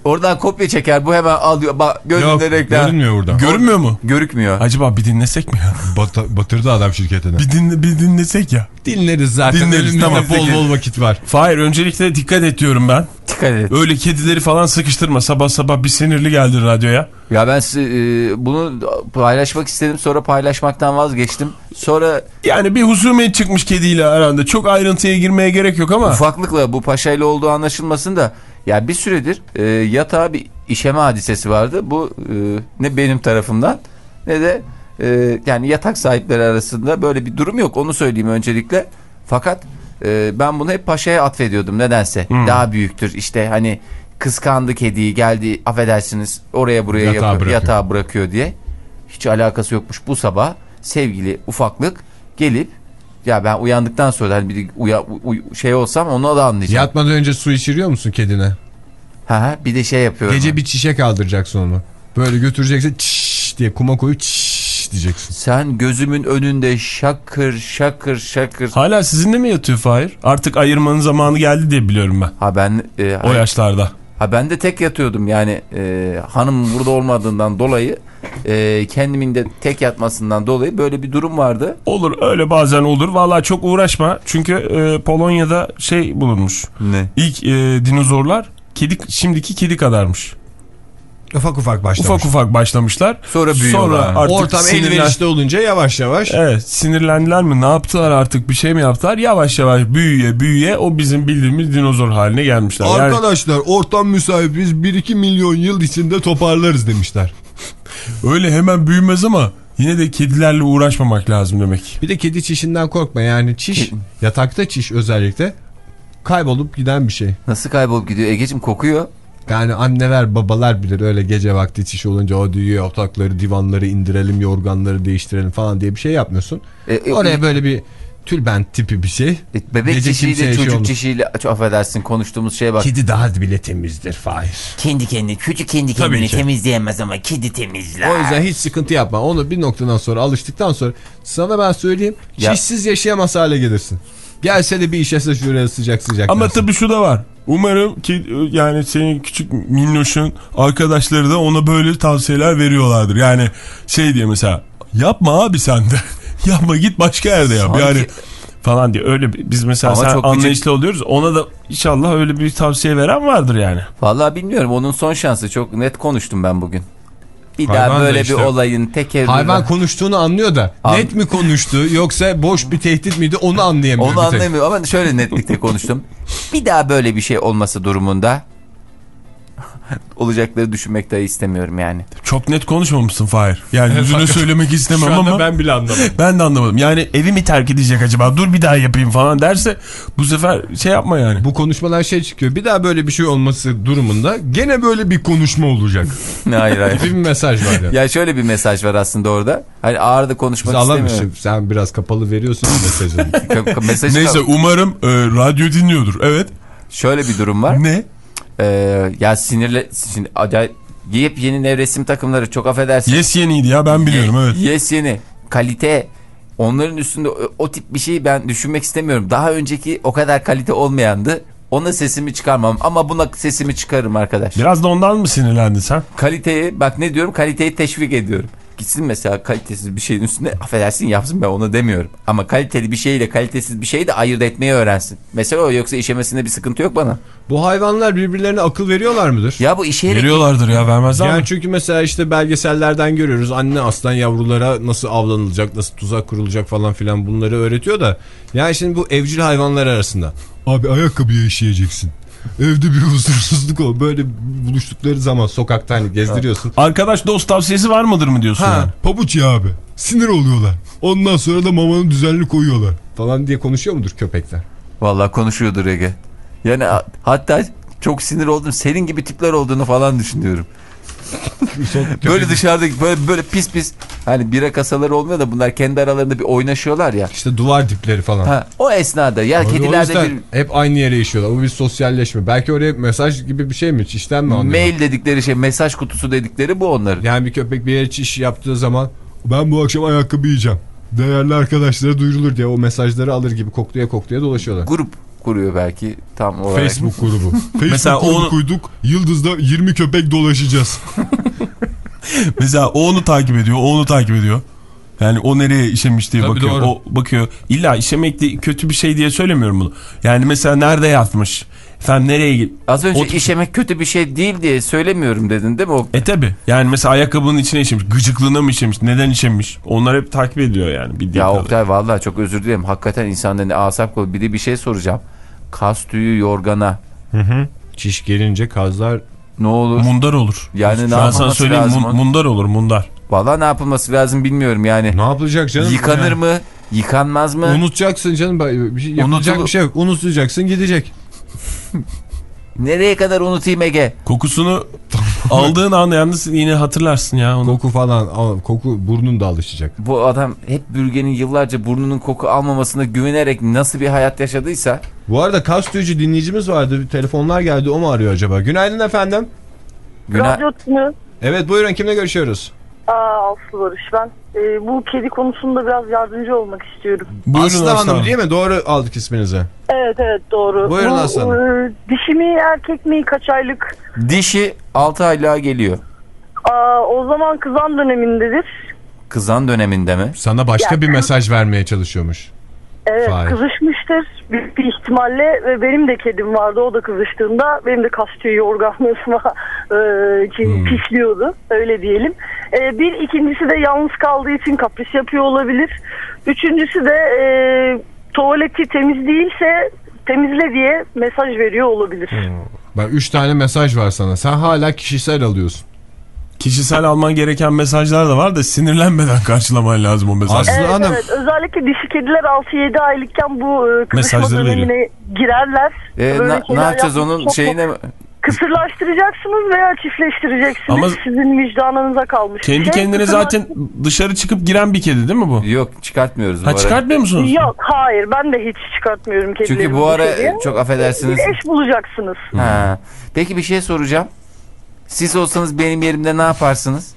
Oradan kopya çeker. Bu hemen alıyor. Bak gözünde reklam. Görünmüyor burada. Görünmüyor mu? Görükmüyor. Acaba bir dinlesek mi ya? Bat batırdı adam şirketine. Bir, dinle, bir dinlesek ya. Dinleriz zaten. Dinleriz, Önümüzde tamam, bol peki. bol vakit var. Fahir öncelikle dikkat et diyorum ben. Dikkat et. Öyle kedileri falan sıkıştırma. Sabah sabah bir sinirli geldi radyoya. Ya ben size, e, bunu paylaşmak istedim. Sonra paylaşmaktan vazgeçtim. Sonra Yani bir husumet çıkmış kediyle aranda. Çok ayrıntıya girmeye gerek yok ama. ufaklıkla bu paşayla olduğu anlaşılmasın da ya bir süredir e, yatağa bir işeme hadisesi vardı. Bu e, ne benim tarafımdan ne de e, yani yatak sahipleri arasında böyle bir durum yok. Onu söyleyeyim öncelikle. Fakat e, ben bunu hep paşaya atfediyordum nedense. Hmm. Daha büyüktür işte hani kıskandı kediyi geldi affedersiniz oraya buraya Yatağa yapıyor, bırakıyor. yatağa bırakıyor diye. Hiç alakası yokmuş. Bu sabah sevgili ufaklık gelip ya ben uyandıktan sonra hani bir uya, uy, şey olsam onu da anlayacağım. Yatmadan önce su içiriyor musun kedine? Ha, bir de şey yapıyorum. Gece bir çişe kaldıracaksın onu. Böyle götüreceksin çiş diye kuma koyup çiş diyeceksin. Sen gözümün önünde şakır şakır şakır. Hala sizinle mi yatıyor Fahir? Artık ayırmanın zamanı geldi diye biliyorum ben. Ha ben e, O yaşlarda. ha ben de tek yatıyordum yani e, hanım burada olmadığından dolayı e, kendimin de tek yatmasından dolayı böyle bir durum vardı. Olur öyle bazen olur. Vallahi çok uğraşma. Çünkü e, Polonya'da şey bulunmuş. Ne? İlk e, dinozorlar kedi, şimdiki kedi kadarmış. Ufak ufak başlamış. Ufak ufak başlamışlar. Sonra büyüyorlar. Sonra artık Ortam sinirlen... elverişli olunca yavaş yavaş. Evet, sinirlendiler mi ne yaptılar artık bir şey mi yaptılar yavaş yavaş büyüye büyüye o bizim bildiğimiz dinozor haline gelmişler. Yani... Arkadaşlar ortam müsait biz bir iki milyon yıl içinde toparlarız demişler. Öyle hemen büyümez ama yine de kedilerle uğraşmamak lazım demek. Bir de kedi çişinden korkma yani çiş yatakta çiş özellikle kaybolup giden bir şey. Nasıl kaybolup gidiyor Egeciğim kokuyor. Yani anneler babalar bilir öyle gece vakti çiş olunca o diyor yatakları divanları indirelim yorganları değiştirelim falan diye bir şey yapmıyorsun. E, e, Oraya böyle bir tülbent tipi bir şey. E, bebek Gece çişiyle kimseye şey çocuk olmaz. çişiyle çok affedersin konuştuğumuz şeye bak. Kedi daha bile temizdir Fahir. Kendi kendini, küçük kendi Tabii kendini ki. temizleyemez ama kedi temizler. O yüzden hiç sıkıntı yapma. Onu bir noktadan sonra alıştıktan sonra sana ben söyleyeyim Ya. çişsiz yaşayamaz hale gelirsin. Gelse de bir işese şuraya sıcak sıcak. Ama dersin. tabii şu da var. Umarım ki yani senin küçük minnoşun arkadaşları da ona böyle tavsiyeler veriyorlardır. Yani şey diye mesela yapma abi sen de. Yapma git başka yerde yap. Sanki... Yani falan diye öyle biz mesela Ama sen çok anlayışlı küçük... oluyoruz. Ona da inşallah öyle bir tavsiye veren vardır yani. Vallahi bilmiyorum onun son şansı çok net konuştum ben bugün. Bir Hayvan daha böyle işte, bir olayın tekerrürü. hayvan konuştuğunu anlıyor da An... net mi konuştu yoksa boş bir tehdit miydi onu anlayamıyor. Onu anlayamıyor ama şöyle netlikte konuştum. Bir daha böyle bir şey olması durumunda olacakları düşünmek dahi istemiyorum yani. Çok net konuşmamışsın Fahir. Yani yüzüne söylemek istemem Şu anda ama. ben bile anlamadım. Ben de anlamadım. Yani evi mi terk edecek acaba? Dur bir daha yapayım falan derse bu sefer şey yapma yani. Bu konuşmadan şey çıkıyor. Bir daha böyle bir şey olması durumunda gene böyle bir konuşma olacak. Hayır hayır. Bir mesaj var ya. Ya şöyle bir mesaj var aslında orada. Hani ağır da konuşmak Biz istemiyorum. alamışım. Sen biraz kapalı veriyorsun mesajını. Mesajı Neyse umarım e, radyo dinliyordur. Evet. şöyle bir durum var. Ne? Ee, ya sinirle şimdi acayip yepyeni nevresim takımları çok affedersin. Yes yeniydi ya ben biliyorum evet. Yes yeni. Kalite. Onların üstünde o, o tip bir şeyi ben düşünmek istemiyorum. Daha önceki o kadar kalite olmayandı. Ona sesimi çıkarmam ama buna sesimi çıkarırım arkadaş. Biraz da ondan mı sinirlendin sen? Kaliteyi bak ne diyorum kaliteyi teşvik ediyorum. Gitsin mesela kalitesiz bir şeyin üstüne affedersin yapsın ben onu demiyorum. Ama kaliteli bir şeyle kalitesiz bir şeyi de ayırt etmeyi öğrensin. Mesela o yoksa işemesinde bir sıkıntı yok bana. Bu hayvanlar birbirlerine akıl veriyorlar mıdır? Ya bu işe Veriyorlardır ya vermezler Yani mi? çünkü mesela işte belgesellerden görüyoruz anne aslan yavrulara nasıl avlanılacak, nasıl tuzak kurulacak falan filan bunları öğretiyor da. Yani şimdi bu evcil hayvanlar arasında. Abi ayakkabıya işeyeceksin. Evde bir huzursuzluk ol. Böyle buluştukları zaman sokakta hani gezdiriyorsun. Arkadaş dost tavsiyesi var mıdır mı diyorsun Ha, yani? pabuç ya abi. Sinir oluyorlar. Ondan sonra da mamanın düzenli koyuyorlar. Falan diye konuşuyor mudur köpekler? Vallahi konuşuyordur Ege. Yani hatta çok sinir oldum. Senin gibi tipler olduğunu falan düşünüyorum. Böyle dışarıdaki böyle böyle pis pis hani bira kasaları olmuyor da bunlar kendi aralarında bir oynaşıyorlar ya. İşte duvar dipleri falan. Ha, o esnada ya Abi kedilerde bir hep aynı yere işiyorlar. Bu bir sosyalleşme. Belki oraya mesaj gibi bir şey mi? Çişten mi anlıyorlar? mail dedikleri şey mesaj kutusu dedikleri bu onların. Yani bir köpek bir yere çiş yaptığı zaman ben bu akşam ayakkabı yiyeceğim. Değerli arkadaşlara duyurulur diye o mesajları alır gibi kokluya kokluya dolaşıyorlar. Grup kuruyor belki tam olarak. Facebook grubu. Facebook Mesela grubu onu- kuyduk. Yıldız'da yirmi köpek dolaşacağız. Mesela o onu takip ediyor, o onu takip ediyor. Yani o nereye işemiş diye Tabii bakıyor. doğru. O bakıyor. İlla işemek de kötü bir şey diye söylemiyorum bunu. Yani mesela nerede yatmış? Efendim nereye git? Az önce O- işemek kötü bir şey değil diye söylemiyorum dedin değil mi? O... E tabi. Yani mesela ayakkabının içine işemiş. Gıcıklığına mı işemiş? Neden işemiş? Onlar hep takip ediliyor yani. Bildiğim Ya kadarıyla. Oktay vallahi çok özür dilerim. Hakikaten insanların asap kolu. Bir de bir şey soracağım. Kas tüyü yorgana Çiş gelince kazlar ne olur? Mundar olur. Yani ne Ben sana yapılması söyleyeyim lazım mun- onun? mundar olur mundar. Vallahi ne yapılması lazım bilmiyorum yani. ne yapılacak canım? Yıkanır Yani mı? Yıkanmaz mı? Unutacaksın canım. Bir şey, yapılacak Unutulu- bir şey yok. Unutacaksın gidecek. Nereye kadar unutayım Ege? Kokusunu aldığın an yalnız yine hatırlarsın ya onu. Koku falan. al- Koku burnun da alışacak. Bu adam hep bürgenin yıllarca burnunun koku almamasına güvenerek nasıl bir hayat yaşadıysa. Bu arada kas tüyücü dinleyicimiz vardı. Bir telefonlar geldi. O mu arıyor acaba? Günaydın efendim. Günah... Radyo tünü. Evet buyurun, kimle görüşüyoruz? Aa, Aslı Barış ben. Ee, bu kedi konusunda biraz yardımcı olmak istiyorum. Buyurun Aslı Aslı Hanım Hanım. değil mi? Doğru aldık isminizi. Evet evet doğru. Buyurun Bu, Aslı Hanım. e, dişi mi erkek mi kaç aylık? Dişi altı aylığa geliyor. Aa, o zaman kızan dönemindedir. Kızan döneminde mi? Sana başka Ya, bir kız- mesaj vermeye çalışıyormuş. Evet Fahir. kızışmıştır büyük bir ihtimalle ve benim de kedim vardı, o da kızıştığında benim de kas tüyü yorganlığıma e, Hmm. pisliyordu öyle diyelim. E, bir ikincisi de yalnız kaldığı için kapris yapıyor olabilir. Üçüncüsü de e, tuvaleti temiz değilse temizle diye mesaj veriyor olabilir. Bak üç tane mesaj var sana. Sen hala kişisel alıyorsun. Kişisel alman gereken mesajlar da var da sinirlenmeden karşılaman lazım o mesajları. Aslı Evet, Hanım. evet özellikle dişi kediler altı yedi aylıkken bu e, kızışma Mesajları dönemine girerler. Ee, Böyle na- ne şeyler yapacağız yapmak onun çok- şeyine? Kısırlaştıracaksınız veya çiftleştireceksiniz. Ama- Sizin vicdanınıza kalmış. Kendi bir şey. kendine Kısırlaş- zaten dışarı çıkıp giren bir kedi değil mi bu? Yok çıkartmıyoruz bu Ha ara. çıkartmıyor musunuz? Yok hayır ben de hiç çıkartmıyorum kedilerimi. Çünkü bu ara dışarıya. çok affedersiniz. Bir eş bulacaksınız. Ha. Peki bir şey soracağım. Siz olsanız benim yerimde ne yaparsınız?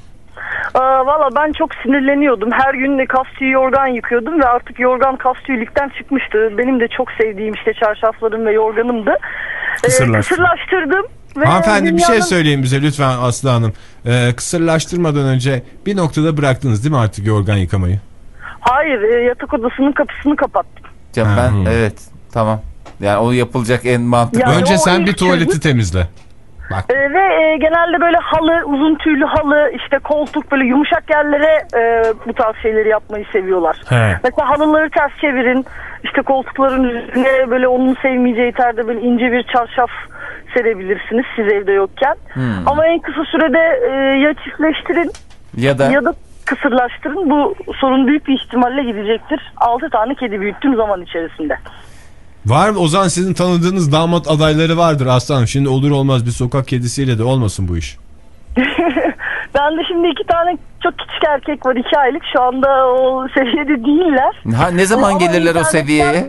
Aa, valla ben çok sinirleniyordum. Her gün de kas tüyü yorgan yıkıyordum ve artık yorgan kas tüyülükten çıkmıştı. Benim de çok sevdiğim işte çarşaflarım ve yorganımdı. Ee, Kısırlaştı. kısırlaştırdım. Ve Hanımefendi bir şey dünyanın- söyleyin bize lütfen Aslı Hanım. Ee, kısırlaştırmadan önce bir noktada bıraktınız değil mi artık yorgan yıkamayı? Hayır e, yatak odasının kapısını kapattım. Ya Ha. ben evet tamam. Yani o yapılacak en mantıklı. Yani önce o sen bir ilk tuvaleti çözüm- temizle. Bak. Ee, ve e, genelde böyle halı, uzun tüylü halı, işte koltuk, böyle yumuşak yerlere e, bu tarz şeyleri yapmayı seviyorlar. He. Mesela halıları ters çevirin, işte koltukların üzerine böyle onun sevmeyeceği tarzda böyle ince bir çarşaf serebilirsiniz siz evde yokken. Hmm. Ama en kısa sürede e, ya çiftleştirin Ya da ya da kısırlaştırın. Bu sorun büyük bir ihtimalle gidecektir. altı tane kedi büyüttüm zaman içerisinde. Var mı? O zaman sizin tanıdığınız damat adayları vardır Aslı Hanım. Şimdi olur olmaz bir sokak kedisiyle de olmasın bu iş. Ben de şimdi iki tane çok küçük erkek var, iki aylık. Şu anda o seviyede değiller. ha, ne zaman Ama gelirler o internetten- seviyeye?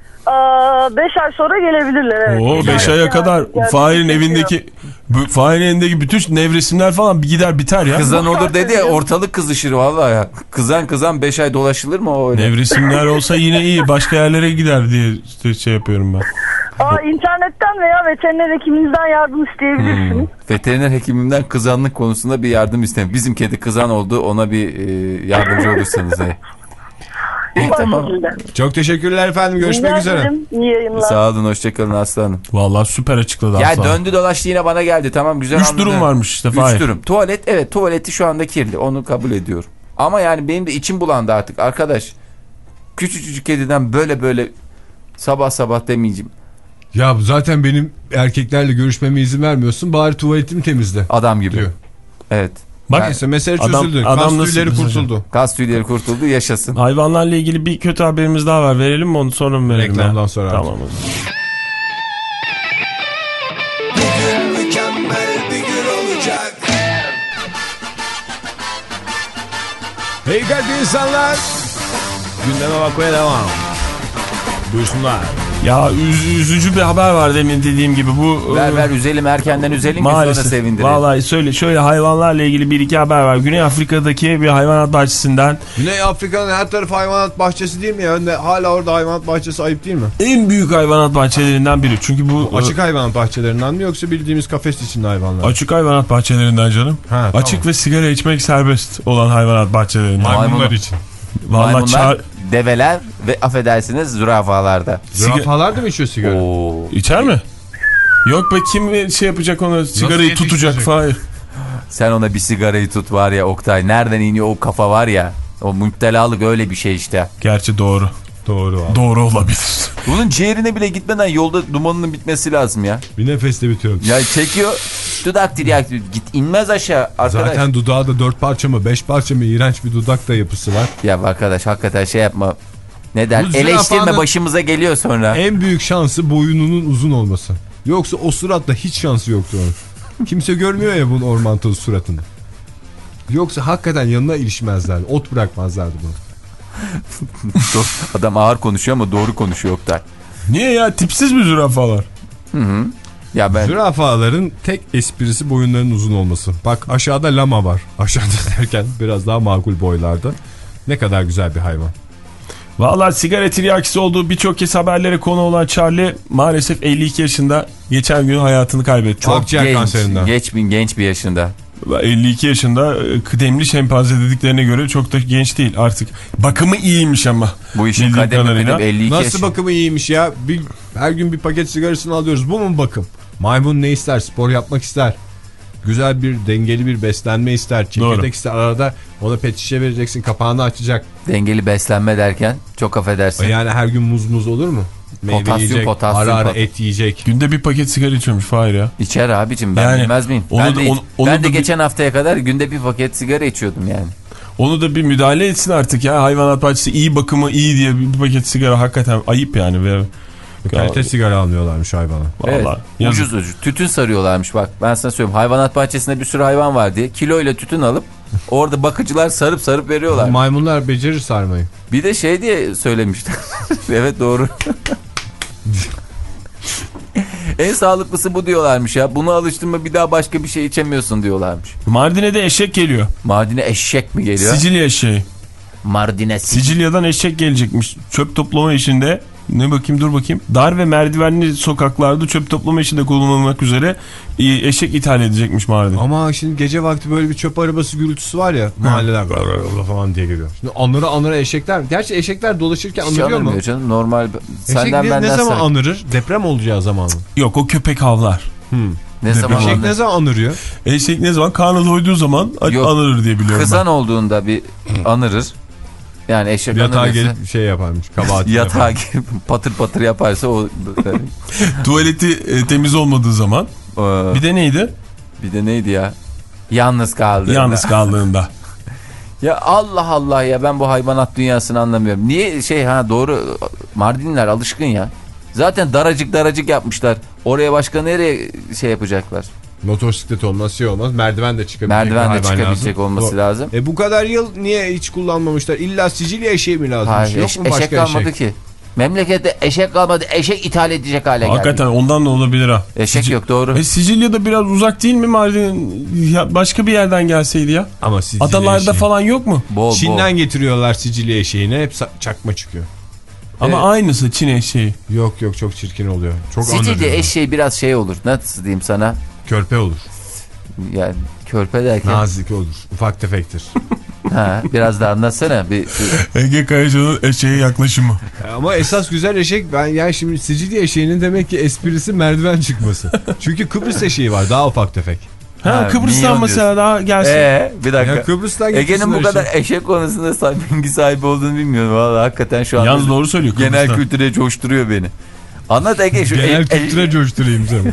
Aa, beş ay sonra gelebilirler. Evet. Oo beş aya kadar Fahir'in evindeki bu- Fahir'in evindeki bütün nevresimler falan bir gider biter ya. Kızan olur dedi ya, ortalık kızışır vallahi ya. Kızan kızan beş ay dolaşılır mı o öyle? Nevresimler olsa yine iyi, başka yerlere gider diye işte şey yapıyorum ben. Aa, internetten veya veteriner hekiminizden yardım isteyebilirsiniz. Hmm. Veteriner hekimimden kızanlık konusunda bir yardım istedim. Bizim kedi kızan oldu, ona bir e, yardımcı olursanız. he. İyi, Bu tamam. şekilde. Çok teşekkürler efendim. Görüşmek Rica üzere. ederim. İyi yayınlar. Sağ olun, hoşçakalın aslanım. Vallahi süper açıkladı Ya Aslan. döndü dolaştı yine bana geldi, tamam güzel Üç anladım. durum varmış işte Üç Fahir. durum. Tuvalet, evet tuvaleti şu anda kirli, onu kabul ediyorum. Ama yani benim de içim bulandı artık arkadaş. Küçücük kediden böyle böyle sabah sabah demeyeceğim. Ya zaten benim erkeklerle görüşmeme izin vermiyorsun. Bari tuvaletimi temizle Adam gibi. diyor. Evet. Bak Neyse mesele adam- çözüldü. adam Kas nasıl tüyleri mesaj- kurtuldu. Kas tüyleri kurtuldu, yaşasın. hayvanlarla ilgili bir kötü haberimiz daha var. Verelim mi onu, sonra mı verelim? Reklamdan ya? sonra. Tamam. Hey kalpli insanlar. Gündeme bakmaya devam. Buyursunlar. Ya üz- üzücü bir haber var demin dediğim gibi. Bu Ver ver üzelim, erkenden üzelim ki sonra sevindirelim. Vallahi söyle, şöyle hayvanlarla ilgili bir iki haber var. Güney Afrika'daki bir hayvanat bahçesinden. Güney Afrika'nın her tarafı hayvanat bahçesi değil mi ya? Ne, hala orada hayvanat bahçesi ayıp değil mi? En büyük hayvanat bahçelerinden biri. Çünkü bu, bu açık hayvanat bahçelerinden mi yoksa bildiğimiz kafes içinde hayvanlar? Açık hayvanat bahçelerinden canım. Ha, açık tamam. Ve sigara içmek serbest olan hayvanat bahçelerinden. Maymunlar için. Vallahi maymunlar, çağır... develer ve affedersiniz zürafalarda. Zürafalar da mı içiyor sigara? Oo. İçer mi? Yok be, kim şey yapacak ona, sigarayı tutacak falan. Sen ona bir sigarayı tut var ya Oktay. Nereden iniyor o kafa var ya. O müptelalık öyle bir şey işte. Gerçi doğru. Doğru abi. Doğru olabilir. Bunun ciğerine bile gitmeden yolda dumanının bitmesi lazım ya. Bir nefeste bitiyor. Ya çekiyor. Dudak diryak git inmez aşağı arkadaş. Zaten dudağı da dört parça mı beş parça mı iğrenç bir dudak da yapısı var. Ya arkadaş hakikaten şey yapma. Ne der? Eleştirme başımıza geliyor sonra. En büyük şansı boyununun uzun olması. Yoksa o suratla hiç şansı yoktu onun. Kimse görmüyor ya bunun ormantozu suratını. Yoksa hakikaten yanına ilişmezlerdi. Ot bırakmazlardı bunu. Adam ağır konuşuyor ama doğru konuşuyor Oktay. Niye ya? Tipsiz mi zürafalar? Hı hı. Ya ben... Zürafaların tek esprisi boyunlarının uzun olması. Bak aşağıda lama var. Aşağıda derken biraz daha makul boylarda. Ne kadar güzel bir hayvan. Vallahi sigara tiryakisi olduğu birçok kez haberlere konu olan Charlie maalesef elli iki yaşında geçen gün hayatını kaybetti. Çok genç, kanserinden. Geç, genç bir yaşında. elli iki yaşında kıdemli şempanze dediklerine göre çok da genç değil artık. Bakımı iyiymiş ama. Bu işin kademi elli iki Nasıl yaşı. Bakımı iyiymiş ya? Bir, her gün bir paket sigarasını alıyoruz. Bu mu bakım? Maymun ne ister? Spor yapmak ister. Güzel bir dengeli bir beslenme ister. Çekirdek ister. Arada ona pet şişe vereceksin. Kapağını açacak. Dengeli beslenme derken çok affedersin. Yani her gün muz muz olur mu? Meyve potasyum, yiyecek, potasyum, ara ara et yiyecek. Günde bir paket sigara içiyormuş Fahir ya. İçer abicim, ben yani, bilmez miyim? Ben de, onu, onu ben de geçen bir... haftaya kadar günde bir paket sigara içiyordum yani. Onu da bir müdahale etsin artık ya. Hayvanat bahçesi iyi bakımı iyi diye bir paket sigara hakikaten ayıp yani. Ve kalite sigara almıyorlarmış hayvana. Evet, ucuz ucuz. Tütün sarıyorlarmış bak. Ben sana söyleyeyim. Hayvanat bahçesinde bir sürü hayvan var diye kiloyla tütün alıp orada bakıcılar sarıp sarıp veriyorlar. Maymunlar becerir sarmayı. Bir de şey diye söylemişler. Evet doğru. En sağlıklısı bu diyorlarmış ya. Buna alıştın mı bir daha başka bir şey içemiyorsun diyorlarmış. Mardin'e de eşek geliyor. Mardin'e eşek mi geliyor? Sicilya eşeği. Mardin'e Sicilya'dan eşek gelecekmiş. Çöp toplama işinde. Ne bakayım dur bakayım. Dar ve merdivenli sokaklarda çöp toplama işinde kullanılmak üzere eşek ithal edecekmiş Mardin. Ama şimdi gece vakti böyle bir çöp arabası gürültüsü var ya. Mahalleler falan diye geliyor. Şimdi anıra anıra eşekler. Gerçi eşekler dolaşırken hiç anırıyor mu? Canım, normal. Eşek ne, ne zaman anırır? Deprem olacağı zaman mı? Yok o köpek havlar. Hmm. Ne zaman eşek ne zaman anırıyor? Eşek ne zaman? Karnı doyduğu zaman Yok, anırır diye biliyorum. Kızan ben. Olduğunda bir anırır. Yani eşek yatağa anırırsa, gelip şey yaparmış. Yatağa gelip patır patır yaparsa o... Tuvaleti e, temiz olmadığı zaman. Ee, bir de neydi? Bir de neydi ya? Yalnız kaldığında. Yalnız kaldığında. Ya Allah Allah ya, ben bu hayvanat dünyasını anlamıyorum. Niye şey ha doğru, Mardinliler alışkın ya. Zaten daracık daracık yapmışlar. Oraya başka nereye şey yapacaklar? Motosiklet olmaz, şey olmaz. Merdiven de çıkabilecek. Merdiven de çıkabilecek lazım. Olması o. lazım. E bu kadar yıl niye hiç kullanmamışlar? İlla Sicilya eşeği mi lazım? Hayır, Yok eş, mu başka eşek kalmadı eşek? ki. Memlekette eşek kalmadı. Eşek ithal edecek hale geldi. Hakikaten ondan da olabilir ha. Eşek Sic yok doğru. E Sicilya'da biraz uzak değil mi Mardin? Ya başka bir yerden gelseydi ya. Ama Sicilya Adalarda eşeği falan yok mu? Bol, Çin'den bol. getiriyorlar Sicilya eşeğine. Hep çakma çıkıyor. Ama evet. Aynısı Çin eşeği. Yok yok çok çirkin oluyor. Çok Sicilya eşeği biraz şey olur. Nasıl diyeyim sana? Körpe olur. Yani körpe derken. Nazik olur. Ufak tefektir. Ha, biraz da anlatsana. Bir, bir... Ege Kayacan'ın eşeğe yaklaşımı. Ama esas güzel eşek, ben yani şimdi Sicilya eşeğinin demek ki esprisi merdiven çıkması. Çünkü Kıbrıs eşeği var daha ufak tefek. Ha, ha Kıbrıs'tan mesela diyorsun. Daha gelsin. Ee, bir dakika. Ya Kıbrıs'tan Ege'nin bu kadar eşek, eşek konusunda bilgi sahibi olduğunu bilmiyorum. Vallahi hakikaten şu an. Yalnız doğru söylüyor Kıbrıs'tan. Genel kültüre coşturuyor beni. Anlat Ege şu. Genel el, kültüre el... coşturayım seni.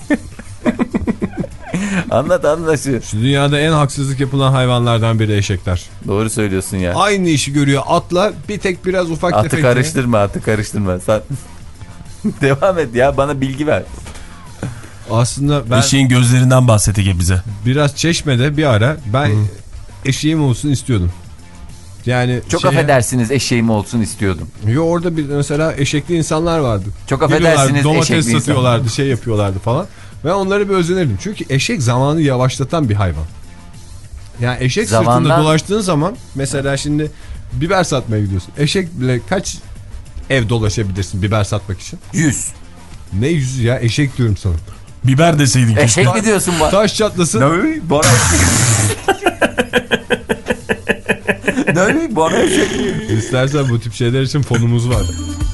Anlat anlat şu. Şu dünyada en haksızlık yapılan hayvanlardan biri eşekler. Doğru söylüyorsun ya. Aynı işi görüyor atla, bir tek biraz ufak atı tefek. Atı karıştırma atı karıştırma. Sen... Devam et ya, bana bilgi ver. Aslında ben... Eşeğin gözlerinden bahset Ege bize. Biraz Çeşme'de bir ara ben Hı. eşeğim olsun istiyordum. Yani Çok şeye, affedersiniz eşeğim olsun istiyordum. yo orada bir mesela eşekli insanlar vardı. Çok affedersiniz Geliyorlardı, domates eşekli satıyorlardı, insanlar. şey yapıyorlardı falan. Ben onları bir özenirdim. Çünkü eşek zamanı yavaşlatan bir hayvan. Yani eşek Zamandan... sırtında dolaştığın zaman mesela şimdi biber satmaya gidiyorsun. Eşek bile kaç ev dolaşabilirsin biber satmak için? Yüz. Ne yüzü ya, eşek diyorum sana. Biber deseydin. Eşek mi diyorsun bana? Taş çatlasın. Ne? Bana Ne? Bana eşek. İstersen bu tip şeyler için fonumuz var.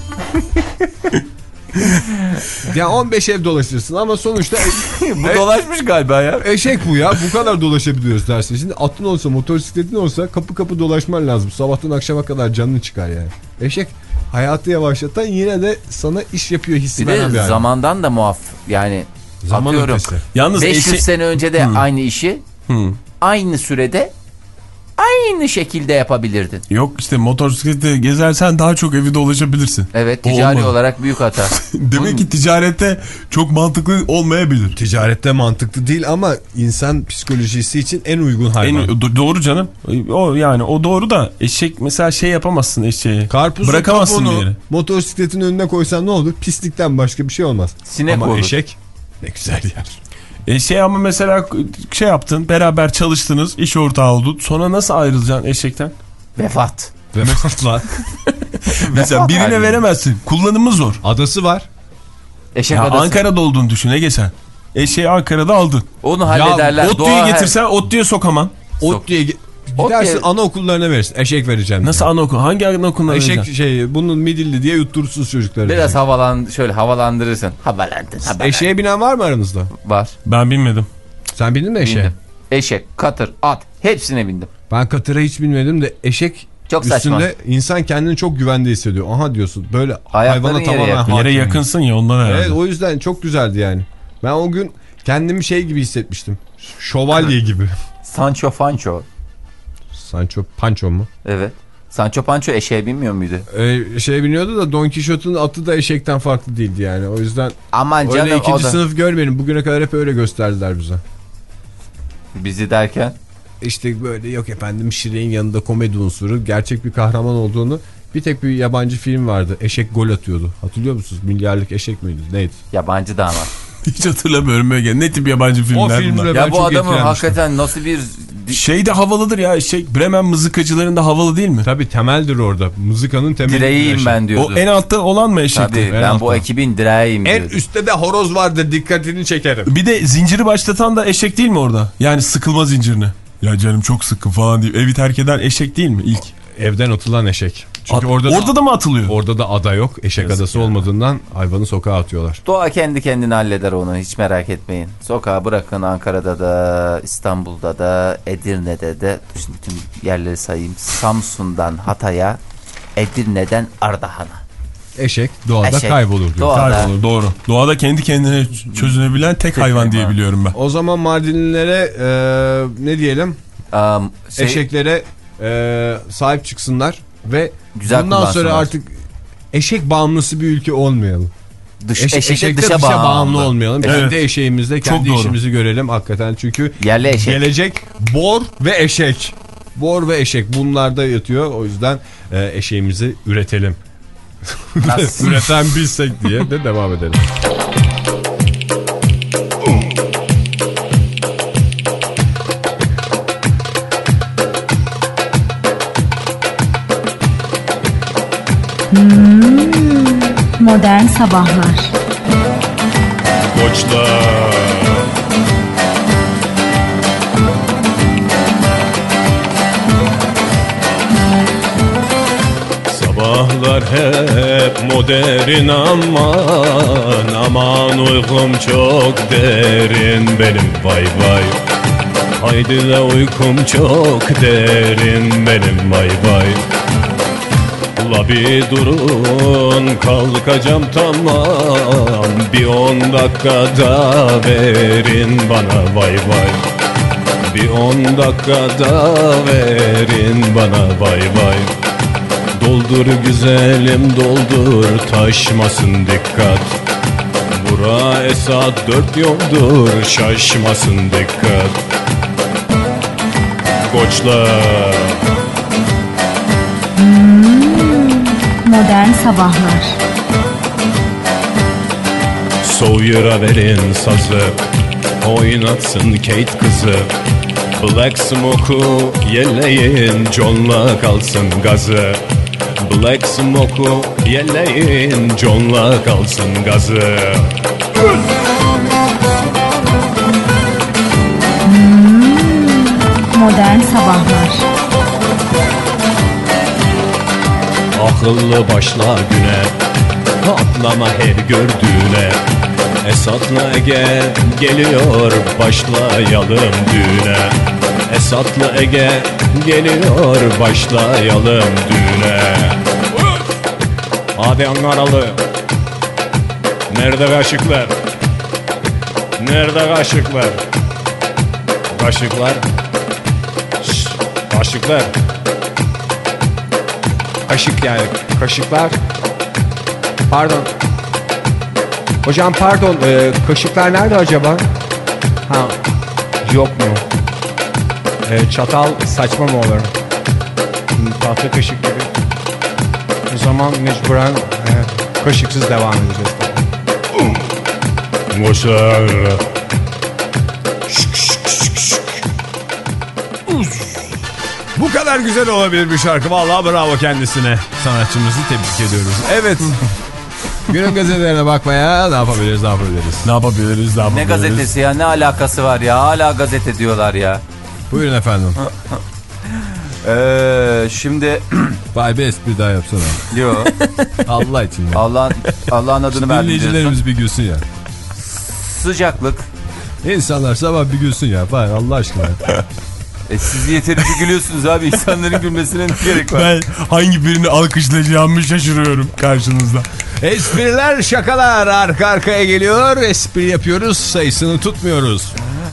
Ya on beş ev dolaşırsın ama sonuçta Bu dolaşmış galiba ya. eşek bu ya, bu kadar dolaşabiliyoruz dersin. Şimdi atın olsa, motosikletin olsa kapı kapı dolaşman lazım. Sabahtan akşama kadar canını çıkar yani. Eşek hayatı yavaşlatan, yine de sana iş yapıyor hissi Bir veren bir de hayvan. zamandan da muaf. Yani Zaman atıyorum. ötesi. Yalnız beş yüz eşek... sene önce de Hmm. aynı işi Hmm. aynı sürede aynı şekilde yapabilirdin. Yok işte motosiklette gezersen daha çok evi dolaşabilirsin. Evet, O ticari olmadı. olarak büyük hata. Demek ki ticarette çok mantıklı olmayabilir. Ticarette mantıklı değil ama insan psikolojisi için en uygun hayvan. En, do- doğru canım. O yani o doğru da eşek mesela şey yapamazsın eşeğe. Karpuzu, bırakamazsın bir kabuğunu yere. motosikletin önüne koysan ne olur? Pislikten başka bir şey olmaz. Sinek ama olur. eşek ne güzel yer. E şey ama mesela şey yaptın, beraber çalıştınız, iş ortağı oldun. Sonra nasıl ayrılacaksın eşekten? Vefat. Ve mesela Mesela birine hali. veremezsin. Kullanımı zor. adası var. Eşek Ya adası. Ankara'da olduğunu düşün Ege sen. Eşeği Ankara'da aldın. Onu hallederler. Ot Doğa diye her- getirsen ot diye sokaman. Ot Sok. diye ge- Ot gidersin diye- anaokullarına verirsin. Eşek vereceğim. Nasıl diye. anaokul? Hangi anaokuluna Eşek vereceksin? şey, bunun midilli diye yutturursuz çocukları. Biraz havalan şöyle havalandırırsın. Havalandın. havalandın. Eşeğe binen var mı aranızda? Var. Ben bilmedim. Sen bindin mi eşeğe? Bindim. Eşek, katır, at hepsine bindim. Ben katıra hiç binmedim de eşek Çok üstünde saçma. insan kendini çok güvende hissediyor. Aha diyorsun böyle Ayakların hayvana yere tamamen yakın. hakim. Yere yakınsın ya ondan herhalde. Evet, o yüzden çok güzeldi yani. Ben o gün kendimi şey gibi hissetmiştim. Şövalye gibi. Sancho Pancho. Sancho Pancho mu? Evet. Sancho Pancho eşeğe binmiyor muydu? Ee, şey biniyordu da Don Quixote'un atı da eşekten farklı değildi yani. O yüzden Aman öyle canım o ikinci da. sınıf görmeyelim. Bugüne kadar hep öyle gösterdiler bize. Bizi derken. İşte böyle yok efendim Şirek'in yanında komedi unsuru, gerçek bir kahraman olduğunu. Bir tek bir yabancı film vardı. Eşek gol atıyordu. Hatırlıyor musunuz? Milyarlık eşek miydi? Neydi? Yabancı da ama. Hiç hatırlamıyorum Ege. Ne tip yabancı filmler filmde bunlar? ben Ya bu çok adamın etkilenmiştim. hakikaten nasıl bir... Şey de havalıdır ya eşek. Bremen mızıkacılarında havalı değil mi? Tabii temeldir orada. Mızıkanın temeli. Direğiyim ben diyordu. O en altta olan mı eşek? Tabii en ben bu altta. ekibin direğiyim En diyordu. üstte de horoz vardır, dikkatini çekerim. Bir de zinciri başlatan da eşek değil mi orada? Yani sıkılma zincirini. Ya canım çok sıkın falan diye. Evi terk eden eşek değil mi ilk? Evden atılan eşek. Çünkü At- orada, orada da, da mı atılıyor? orada da ada yok. Eşek Yazık adası ya. olmadığından hayvanı sokağa atıyorlar. Doğa kendi kendine halleder onu, hiç merak etmeyin. Sokağa bırakın, Ankara'da da, İstanbul'da da, Edirne'de de, şimdi bütün yerleri sayayım. Samsun'dan Hatay'a, Edirne'den Ardahan'a. Eşek doğada Eşek. kaybolur diyor. Doğa- Kaybolur, doğru. Doğada kendi kendine çözünebilen tek hayvan diye biliyorum ben. O zaman Mardinlilere e, ne diyelim? Um, şey, Eşeklere e, sahip çıksınlar ve Güzel bundan sonra kullansınlar. artık eşek bağımlısı bir ülke olmayalım. dış, Eş, eşekte eşekte dışa, dışa bağımlı, bağımlı. olmayalım. Evet. Kendi eşeğimizde kendi Çok doğru. işimizi görelim hakikaten. Çünkü Yerli eşek. gelecek bor ve eşek. Bor ve eşek bunlarda yatıyor. O yüzden e, eşeğimizi üretelim. Nasıl? Üreten bilsek diye de devam edelim. Modern Sabahlar. Koçlar. Sabahlar hep modern aman, aman uykum çok derin benim vay vay. Haydi de uykum çok derin benim vay vay. La bir durun kalkacağım tamam, bir on dakikada verin bana vay vay. Bir on dakikada verin bana vay vay. Doldur güzelim doldur taşmasın dikkat. Bura Esat dört yoldur şaşmasın dikkat. Koçlar. Modern Sabahlar. Sawyer'a verin sazı, oynatsın Kate kızı. Black Smoke'u yelleyin, John'la kalsın gazı. Black Smoke'u yelleyin, John'la kalsın gazı. Modern Sabahlar. Akıllı başla güne, atlama her gördüğüne. Esat'la Ege geliyor, başlayalım düğüne. Esat'la Ege geliyor, başlayalım düğüne. Hadi Ankaralı, nerede kaşıklar? Nerede kaşıklar? Kaşıklar. Şşş, kaşıklar. Kaşık yani, kaşıklar. Pardon. Hocam pardon, e, kaşıklar nerede acaba? Ha, yok mu? E, çatal saçma mı olur? Tahta kaşık gibi. O zaman mecburen e, kaşıksız devam edeceğiz. Başarılı. Bu kadar güzel olabilir bir şarkı. Vallahi bravo kendisine. Sanatçımızı tebrik ediyoruz. Evet. Günün gazetelerine bakmaya ne yapabiliriz, ne yapabiliriz? Ne yapabiliriz, ne yapabiliriz? Ne gazetesi ya, ne alakası var ya, hala gazete diyorlar ya. Buyurun efendim. Ee, şimdi Vay be, espri daha yapsana. Yok. Allah için ya. Allah'ın Allah'ın adını verdim diyorsun. Dinleyicilerimiz bir gülsün ya. Sıcaklık. İnsanlar sabah bir gülsün ya. Vay Allah aşkına. E siz yeterince gülüyorsunuz abi. İnsanların gülmesine ne gerek var? Ben hangi birini alkışlayacağımı şaşırıyorum karşınızda. Espriler, şakalar arka arkaya geliyor. Espri yapıyoruz, sayısını tutmuyoruz.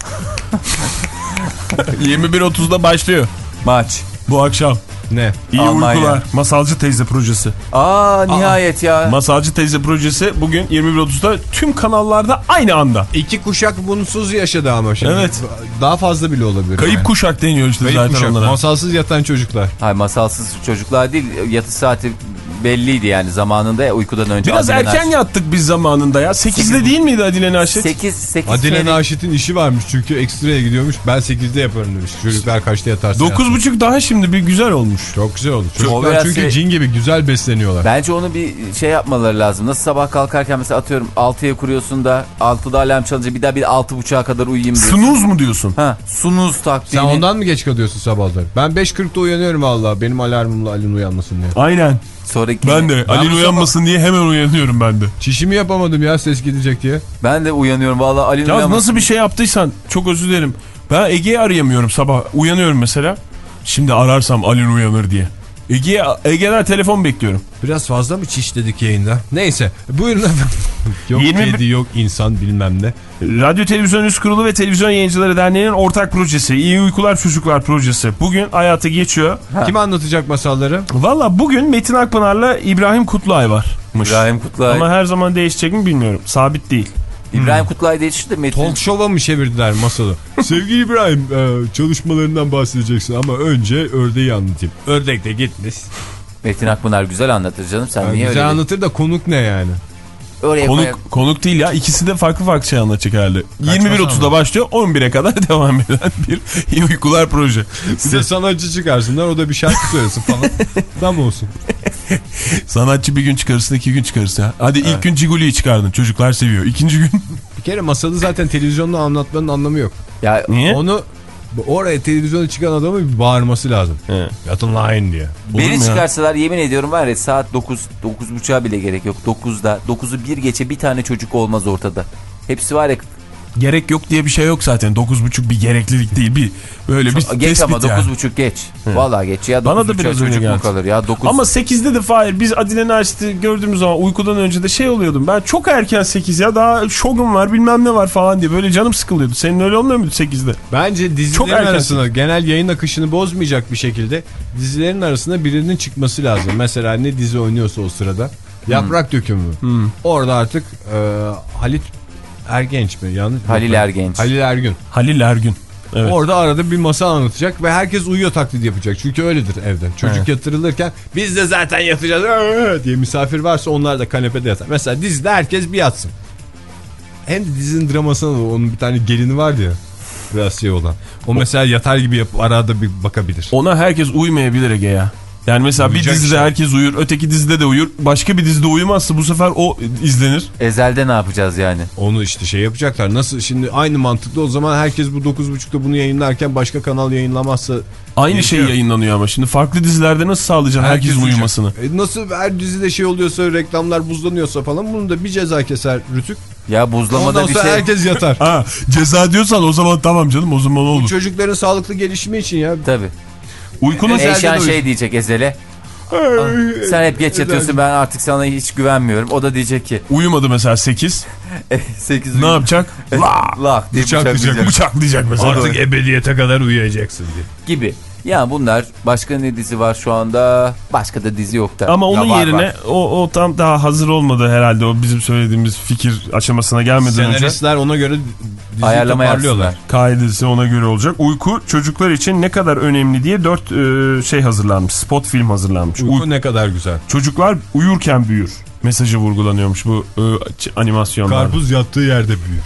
yirmi bir otuzda başlıyor Maç. bu akşam. Ne? İyi Almanya. uykular. Masalcı Teyze projesi. Aa nihayet Aa. ya. Masalcı Teyze projesi bugün yirmi bir otuzda tüm kanallarda aynı anda. İki kuşak bunsuz yaşadı ama şimdi. Evet. Daha fazla bile olabilir. Kayıp yani. kuşak deniyor işte Kayıp zaten kuşak. onlara. Masalsız yatan çocuklar. Hayır, masalsız çocuklar değil, yatış saati belliydi yani zamanında ya, uykudan önce. Biraz Adile erken Naşit. yattık biz zamanında ya. sekizde değil miydi Adile Naşit? sekiz sekiz Adile çeyrek. Naşit'in işi varmış çünkü ekstraya gidiyormuş. Ben sekizde yaparım demiş. Çocuklar kaçta yatarsın? dokuz buçuk daha şimdi bir güzel olmuş. Çok güzel oldu. O Çocuklar biraz çünkü şey- cin gibi güzel besleniyorlar. Bence onu bir şey yapmaları lazım. Nasıl sabah kalkarken mesela atıyorum altıya kuruyorsun da altıda alarm çalınca bir daha bir altı buçuğa kadar uyuyayım diyorsun. Snooze mu diyorsun? Ha, sunuz taktiğini. Sen ondan mı geç kalıyorsun sabahları? Ben beş kırkta uyanıyorum valla. Benim alarmımla Ali'nin uyanmasın diye. Aynen. Sonraki... Ben de. Ali'nin bu uyanmasın diye hemen uyanıyorum ben de. Çişimi yapamadım ya, ses gidecek diye. Ben de uyanıyorum valla Ali'nin Ya uyanması- nasıl bir şey yaptıysan çok özür dilerim. Ben Ege'yi arayamıyorum sabah. Uyanıyorum mesela. Şimdi ararsam Ali'nin uyanır diye. Ege'ye, Ege'den telefon bekliyorum. Biraz fazla mı çiş dedik yayında? Neyse buyurun efendim. Yok yirmi kedi yok insan bilmem ne. Radyo Televizyon Üst Kurulu ve Televizyon Yayıncıları Derneği'nin ortak projesi. İyi Uykular Çocuklar projesi. Bugün hayata geçiyor. Kim anlatacak masalları? Valla bugün Metin Akpınar'la İbrahim Kutluay varmış. İbrahim Kutlay. Ama her zaman değişecek mi bilmiyorum. Sabit değil. İbrahim hmm. Kutlay değişti de Metin. Talk show'a mı çevirdiler masalı? Sevgili İbrahim, e, çalışmalarından bahsedeceksin ama önce ördeği anlatayım. Ördek de gitmiş. Metin Akpınar güzel anlatır canım, sen Yani niye güzel öyle anlatır da konuk ne yani? Oraya Konuk, koyar. konuk değil ya. İkisi de farklı farklı şey anlatacak herhalde. yirmi bir otuzda başlıyor. on bire kadar devam eden bir iyi uykular proje. Size sanatçı çıkarsınlar, o da bir şarkı söylesin falan. Tam olsun. Sanatçı bir gün çıkarırsın, iki gün çıkarırsın. Ya. Hadi ilk evet. gün Ciguli'yi çıkardın. Çocuklar seviyor. İkinci gün... Bir kere masalı zaten televizyonda anlatmanın anlamı yok. Ya niye? Onu oraya televizyona çıkan adamın bir bağırması lazım. He. Yatın line diye. Beni çıkarsalar yemin ediyorum var ya, saat dokuz, dokuz buçuğa bile gerek yok. dokuzda, dokuzu bir geçe bir tane çocuk olmaz ortada. Hepsi var ya. Gerek yok diye bir şey yok zaten. dokuz buçuk bir gereklilik değil. Bir böyle bir geç tespit ama yani. dokuz buçuk geç. Hı. Vallahi geç ya. Bana da biraz öyle geldi. Kalır ya, dokuz... Ama sekizde de Fahir, biz Adile Naşit'i gördüğümüz zaman uykudan önce de şey oluyordum. Ben çok erken sekiz ya, daha Shogun var bilmem ne var falan diye böyle canım sıkılıyordu. Senin öyle olmuyor muydu sekizde? Bence dizilerin arasına genel yayın akışını bozmayacak bir şekilde dizilerin arasına birinin çıkması lazım. Mesela ne dizi oynuyorsa o sırada. Yaprak hmm. Dökümü. Hmm. Orada artık e, Halit Ergenç mi? Yanlış Halil Ergenç. Halil Ergün. Halil Ergün. Evet. Orada arada bir masal anlatacak ve herkes uyuyor taklidi yapacak. Çünkü öyledir evde. Çocuk evet. yatırılırken biz de zaten yatacağız diye misafir varsa onlar da kanepede yatar. Mesela dizide herkes bir yatsın. Hem de dizinin dramasına da onun bir tane gelini vardı ya. Biraz şey olan. O mesela yatar gibi yapıp arada bir bakabilir. Ona herkes uymayabilir Ege ya. Yani mesela uyuyacak bir dizide şey. Herkes uyur, öteki dizide de uyur. Başka bir dizide uyumazsa bu sefer o izlenir. Ezel'de ne yapacağız yani? Onu işte şey yapacaklar. Nasıl şimdi aynı mantıklı o zaman herkes bu dokuz buçukta bunu yayınlarken başka kanal yayınlamazsa... Aynı şey yayınlanıyor ama şimdi farklı dizilerde nasıl sağlayacaksın herkes herkesin uyumasını? E nasıl her dizide şey oluyorsa, reklamlar buzlanıyorsa falan bunu da bir ceza keser Rütük. Ya buzlamada ondan bir sonra şey... herkes yatar. Ha, ceza diyorsan o zaman tamam canım, o zaman olur. Bu çocukların sağlıklı gelişimi için ya. Tabii. Uykunun Eyşan şey diyecek Ezel'e. Sen hep geç yatıyorsun, ben artık sana hiç güvenmiyorum. O da diyecek ki uyumadı mesela sekiz. sekiz ne yapacak? Lak lak diye bıçaklayacak. Bıçaklayacak mesela. Artık ebediyete kadar uyuyacaksın diye. Gibi. Ya bunlar başka ne dizi var şu anda? Başka da dizi yok da. Ama onun ya var, yerine var. O, o tam daha hazır olmadı herhalde, o bizim söylediğimiz fikir aşamasına gelmeden önce. Senaristler ona göre ayarlama yapıyorlar. Kaidesi ona göre olacak. Uyku çocuklar için ne kadar önemli diye dört e, şey hazırlanmış. Spot film hazırlanmış. Uyku Uy- ne kadar güzel. Çocuklar uyurken büyür mesajı vurgulanıyormuş bu e, animasyonlarda. Karpuz yattığı yerde büyür.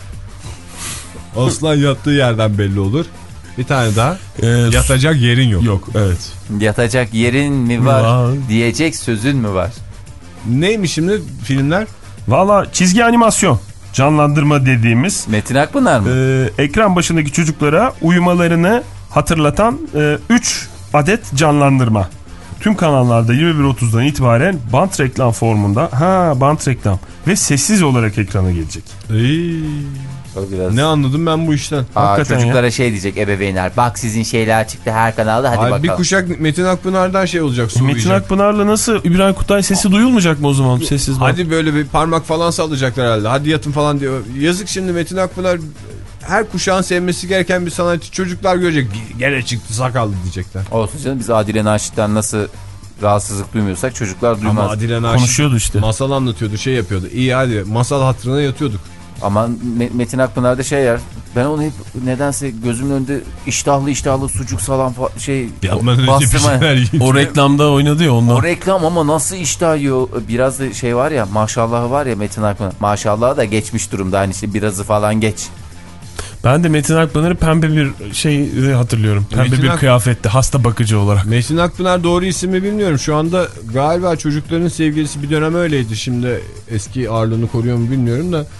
Aslan yattığı yerden belli olur. Bir tane daha. Ee, yatacak yerin yok. Yok, evet. Yatacak yerin mi var? var diyecek sözün mü var? Neymiş şimdi filmler? Valla çizgi animasyon. Canlandırma dediğimiz. Metin Akpınar mı? E, ekran başındaki çocuklara uyumalarını hatırlatan üç e, adet canlandırma. Tüm kanallarda yirmi bir otuzdan itibaren bant reklam formunda. Ha, bant reklam. Ve sessiz olarak ekrana gelecek. Eee... Biraz... Ne anladım ben bu işten? Aa, çocuklara ya. Şey diyecek ebeveynler, bak sizin şeyler çıktı her kanalda, hadi Abi bakalım. Bir kuşak Metin Akpınar'dan şey olacak, su Metin Akpınar'la nasıl İbrahim Kutay sesi duyulmayacak mı o zaman? Sessiz hadi bak. Böyle bir parmak falan sallayacaklar herhalde, hadi yatın falan diyor. Yazık şimdi Metin Akpınar her kuşağın sevmesi gereken bir sanatçı, çocuklar görecek gene çıktı sakallı diyecekler. Olsun canım, biz Adile Naşit'ten nasıl rahatsızlık duymuyorsak çocuklar duymaz. Ama Adile Naşit konuşuyordu işte. Masal anlatıyordu, şey yapıyordu. İyi hadi masal hatırına yatıyorduk. Ama Metin Akpınar'da şey yer. Ben onu hep nedense gözümün önünde iştahlı iştahlı sucuk salam şey bastırma. O reklamda oynadı ya ondan. O reklam ama nasıl iştah yiyor. Biraz da şey var ya, maşallahı var ya Metin Akpınar. Maşallahı da geçmiş durumda, hani işte birazı falan geç. Ben de Metin Akpınar'ı pembe bir şey hatırlıyorum. Pembe Metin bir Ak- kıyafette hasta bakıcı olarak. Metin Akpınar doğru ismi bilmiyorum. Şu anda galiba çocukların sevgilisi, bir dönem öyleydi. Şimdi eski ağırlığını koruyor mu bilmiyorum da.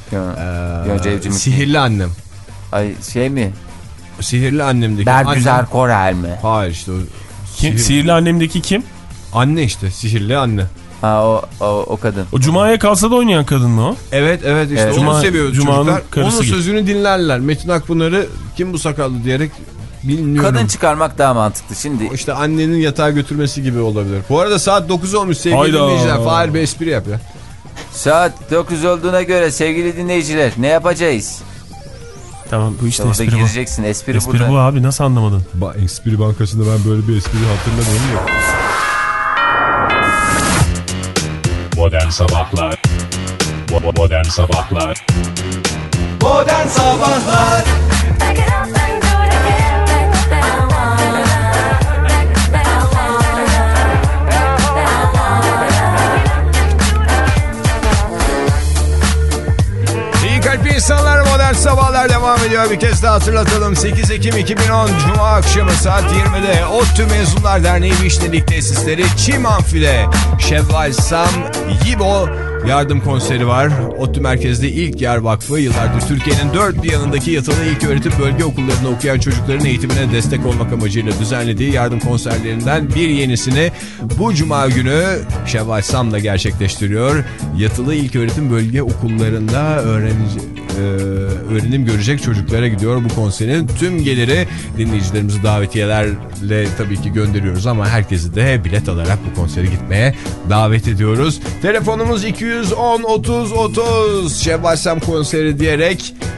Ya, ee, Sihirli Annem. Ay şey mi? Sihirli Annem'deki Bergüzar annem... Korel mi? Hayır işte o. Kim? Sihirli... Sihirli Annem'deki kim? Anne işte, Sihirli Anne. Ha o, o o kadın. O Cuma'ya kalsa da oynayan kadın mı o? Evet evet işte evet. Onu Cuma, seviyor çocuklar. Onun sözünü gibi dinlerler. Metin Akpınar'ı kim bu sakallı diyerek bilmiyorum. Kadın çıkarmak daha mantıklı şimdi. O işte annenin yatağa götürmesi gibi olabilir. Bu arada saat dokuz olmuş sevgili dinleyiciler. Fahir bir espri yap ya. Saat dokuz olduğuna göre sevgili dinleyiciler ne yapacağız? Tamam, bu işte orada espri gireceksin. bu. Espri, espri burada. bu abi, nasıl anlamadın? Ba espri bankasında ben böyle bir espri hatırlamıyorum ya. Modern Sabahlar Modern Sabahlar Modern Sabahlar İyi kalp insanlar, Modern Sabahlar devam ediyor. Bir kez daha hatırlatalım. sekiz Ekim iki bin on Cuma akşamı saat yirmide ODTÜ Mezunlar Derneği Vişnelik Tesisleri Çim Amfi'de Şevval Sam Yibo yardım konseri var. ODTÜ Merkez'de İlk Yer Vakfı yıllardır Türkiye'nin dört bir yanındaki yatılı ilköğretim bölge okullarında okuyan çocukların eğitimine destek olmak amacıyla düzenlediği yardım konserlerinden bir yenisini bu Cuma günü Şevval Sam'la gerçekleştiriyor. Yatılı ilköğretim bölge okullarında öğrenici, e, öğrenim görecek çocuklara gidiyor bu konserin. Tüm geliri dinleyicilerimizi davetiyelerle tabii ki gönderiyoruz ama herkesi de bilet alarak bu konsere gitmeye davet ediyoruz. Telefonumuz iki yüz on otuz otuz Şevval Sam konseri diyerek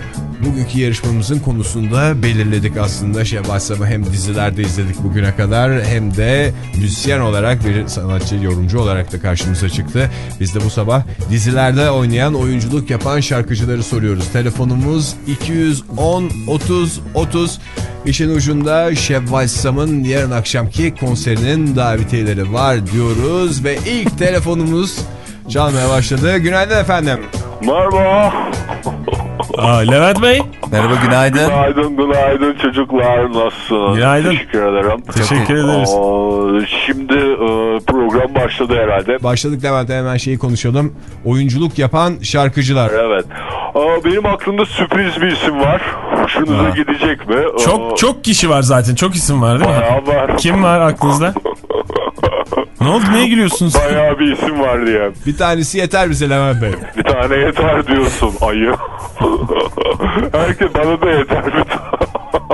bugünkü yarışmamızın konusunda belirledik aslında. Şevval Sabah hem dizilerde izledik bugüne kadar hem de müzisyen olarak bir sanatçı, yorumcu olarak da karşımıza çıktı. Biz de bu sabah dizilerde oynayan, oyunculuk yapan şarkıcıları soruyoruz. Telefonumuz iki yüz on otuz otuz. İşin ucunda Şevval Sam'ın yarın akşamki konserinin davetiyeleri var diyoruz ve ilk telefonumuz çalmaya başladı. Günaydın efendim. Merhaba. Aa, Levent Bey. Merhaba, günaydın. Günaydın, günaydın çocuklar. Nasılsınız? Günaydın. Teşekkür ederim. Teşekkür ederiz. Aa, şimdi e, program başladı herhalde. Başladık Levent, hemen şeyi konuşalım. Oyunculuk yapan şarkıcılar. Evet. Aa, benim aklımda sürpriz bir isim var. Hoşunuza gidecek mi? Çok Aa, çok kişi var zaten. Çok isim var değil mi? Bayağı var. Kim var aklınızda? Ne oldu? Niye gülüyorsunuz? Bayağı bir isim var diye. Bir tanesi yeter bize Levent Bey. Bir tane yeter diyorsun ayı. Herkes bana da yeter bir tane.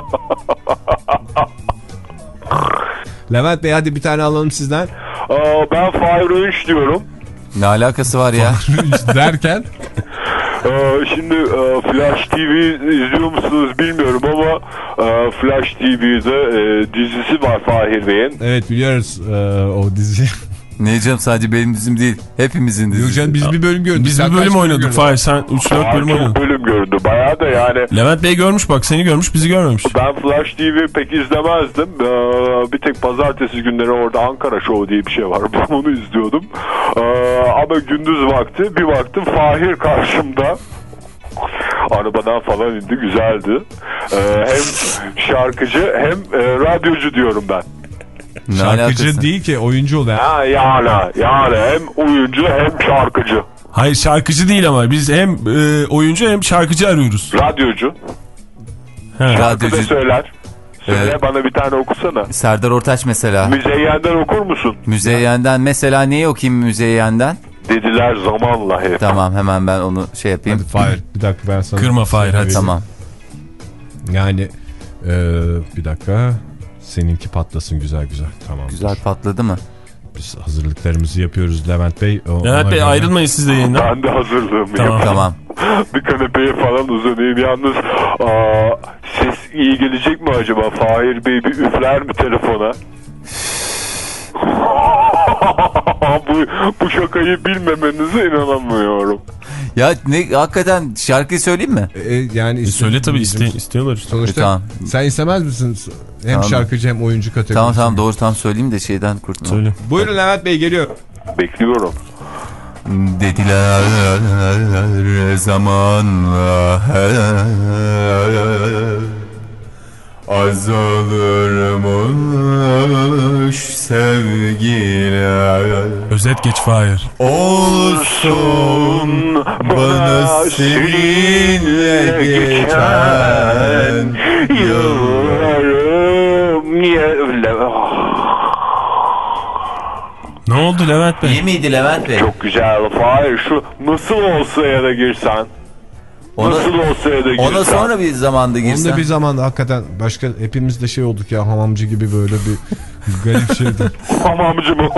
Levent Bey hadi bir tane alalım sizden. Aa, ben Fahir Öğünç diyorum. Ne alakası var ya? Derken? Ee, şimdi e, Flash T V izliyor musunuz bilmiyorum ama e, Flash T V'de e, dizisi var Fahir Bey'in. Evet biliyoruz e, o dizi. Ne canım, sadece benim dizim değil. Hepimizin dizisi. Yok canım, biz bir bölüm gördük. Biz Sen bir bölüm kaç oynadık Fahir. Sen üç dört bölüm oynadın. Çok bölüm gördü. Bayağı da yani. Levent Bey görmüş bak, seni görmüş, bizi görmemiş. Ben Flash T V pek izlemezdim. Ee, bir tek pazartesi günleri orada Ankara Show diye bir şey var. Ben onu izliyordum. Ee, ama gündüz vakti bir baktım Fahir karşımda. Arabadan falan indi, güzeldi. Ee, hem şarkıcı hem e, radyocu diyorum ben. Ne Şarkıcı alakası? değil ki, oyuncu oluyor. Ha yani yani hem oyuncu hem şarkıcı. Hayır, şarkıcı değil ama biz hem e, oyuncu hem şarkıcı arıyoruz. Radyocu. He. Şarkı da Radyocu. söyler. Söyle Evet. bana bir tane okusana. Serdar Ortaç mesela. Müzeyyen'den okur musun? Müzeyyen'den mesela neyi okuyayım Müzeyyen'den? Dediler zamanla hep. Tamam, hemen ben onu şey yapayım. Hadi Fahir bir dakika ben sana. Kırma Fahir, hadi. Tamam. Yani e, bir dakika. Seninki patlasın güzel güzel. Tamam. Güzel patladı mı? Biz hazırlıklarımızı yapıyoruz Levent Bey. O, Levent Bey ayrılmayın siz de yayından. Ben de hazırlığım. Tamam. Tamam. Bir kanepeye falan uzanayım. Yalnız aa, ses iyi gelecek mi acaba? Fahir Bey bir üfler mi telefona? bu, bu şakayı bilmemenize inanamıyorum. Ya ne, hakikaten şarkıyı söyleyeyim mi? E, yani E, söyle tabii, iste, istiyorlar işte. Sonuçta E, tamam. sen istemez misin? Hem Tamam. şarkıcı hem oyuncu kategorisi. Tamam tamam, doğru, tam söyleyeyim de şeyden kurtulma. Söyle. Buyurun Levent Bey, geliyor. Bekliyorum. Dediler zamanla azalırmış sevgiler. Özet geç Fahir. Olsun bana seninle geçen yıllarım. Niye öyle? Ne oldu Levent Bey? İyi miydi Levent Bey? Çok güzel. Fahir şu nasıl olsa ya da girsen. Ona, nasıl olsa ya da girsen. ona sonra bir zamanda girsen. Onda bir zamanda hakikaten başka hepimiz de şey olduk ya, hamamcı gibi böyle bir garip şeydi. Hamamcı mı?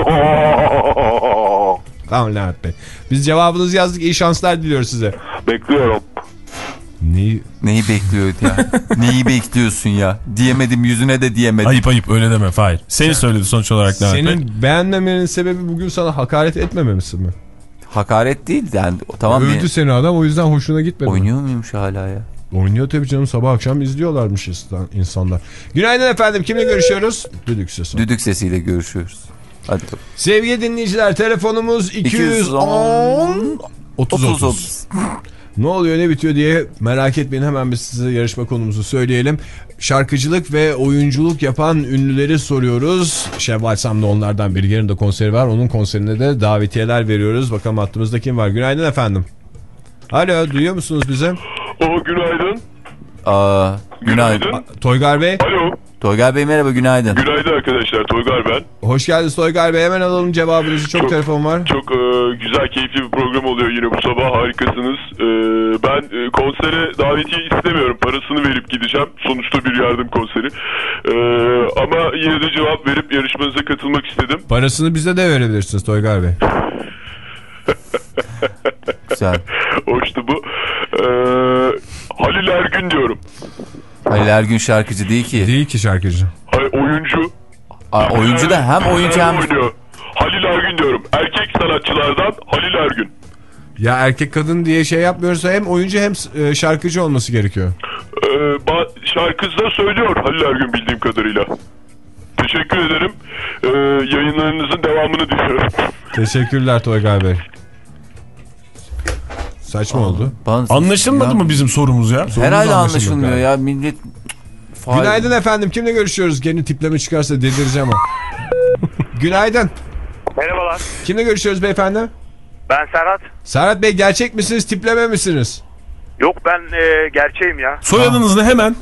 Tamam Levent Bey. Biz cevabınızı yazdık. İyi şanslar diliyoruz size. Bekliyorum. Neyi? Neyi bekliyor ya? Neyi bekliyorsun ya? Diyemedim, yüzüne de diyemedim. Ayıp ayıp öyle deme Fahir. Seni söyledi sonuç olarak Levent Bey. Senin beğenmemenin sebebi bugün sana hakaret etmememesi mi? Hakaret değil yani, tamam mı? Övdü seni adam, o yüzden hoşuna gitmedi. Oynuyor muymuş hala ya? Oynuyor tabii canım, sabah akşam izliyorlarmış insanlar. Günaydın efendim, kimle görüşüyoruz? Düdük sesi. Düdük sesiyle görüşüyoruz. Hadi. Sevgili dinleyiciler, telefonumuz iki yüz on otuz otuz. Ne oluyor ne bitiyor diye merak etmeyin, hemen biz size yarışma konumuzu söyleyelim. Şarkıcılık ve oyunculuk yapan ünlüleri soruyoruz. Şevval Sam'da onlardan biri, yarın da konseri var. Onun konserine de davetiyeler veriyoruz. Bakalım hattımızda kim var? Günaydın efendim. Alo, duyuyor musunuz bizi? O günaydın. Aa, günaydın. Günaydın. Toygar Bey. Alo. Toygar Bey merhaba, günaydın. Günaydın arkadaşlar, Toygar ben. Hoş geldiniz Toygar Bey, hemen alalım cevabınızı. Çok, çok telefon var. Çok e, güzel, keyifli bir program oluyor yine bu sabah, harikasınız. E, ben e, konsere davetiye istemiyorum, parasını verip gideceğim. Sonuçta bir yardım konseri. E, ama yine de cevap verip yarışmanıza katılmak istedim. Parasını bize de verebilirsiniz Toygar Bey. Güzel. Hoştu bu. E, Halil Ergün diyorum. Halil Ergün şarkıcı değil ki. Değil ki şarkıcı. Hayır, oyuncu. Aa, oyuncu da hem oyuncu hem... oynuyor. Halil Ergün diyorum. Erkek sanatçılardan Halil Ergün. Ya erkek kadın diye şey yapmıyorsa hem oyuncu hem şarkıcı olması gerekiyor. Ee, şarkısı da söylüyor Halil Ergün bildiğim kadarıyla. Teşekkür ederim. Ee, yayınlarınızın devamını diliyorum. Teşekkürler Toygay Bey. Saçma Aa, oldu. Anlaşılmadı ya. mı bizim sorumuz ya? Herhalde anlaşılmıyor ya millet. Günaydın efendim, kimle görüşüyoruz? Gene tipleme çıkarsa delireceğim ama. Günaydın. Merhabalar. Kimle görüşüyoruz beyefendi? Ben Serhat. Serhat Bey, gerçek misiniz, tipleme misiniz? Yok, ben e, gerçeğim ya. Soyadınız ne hemen?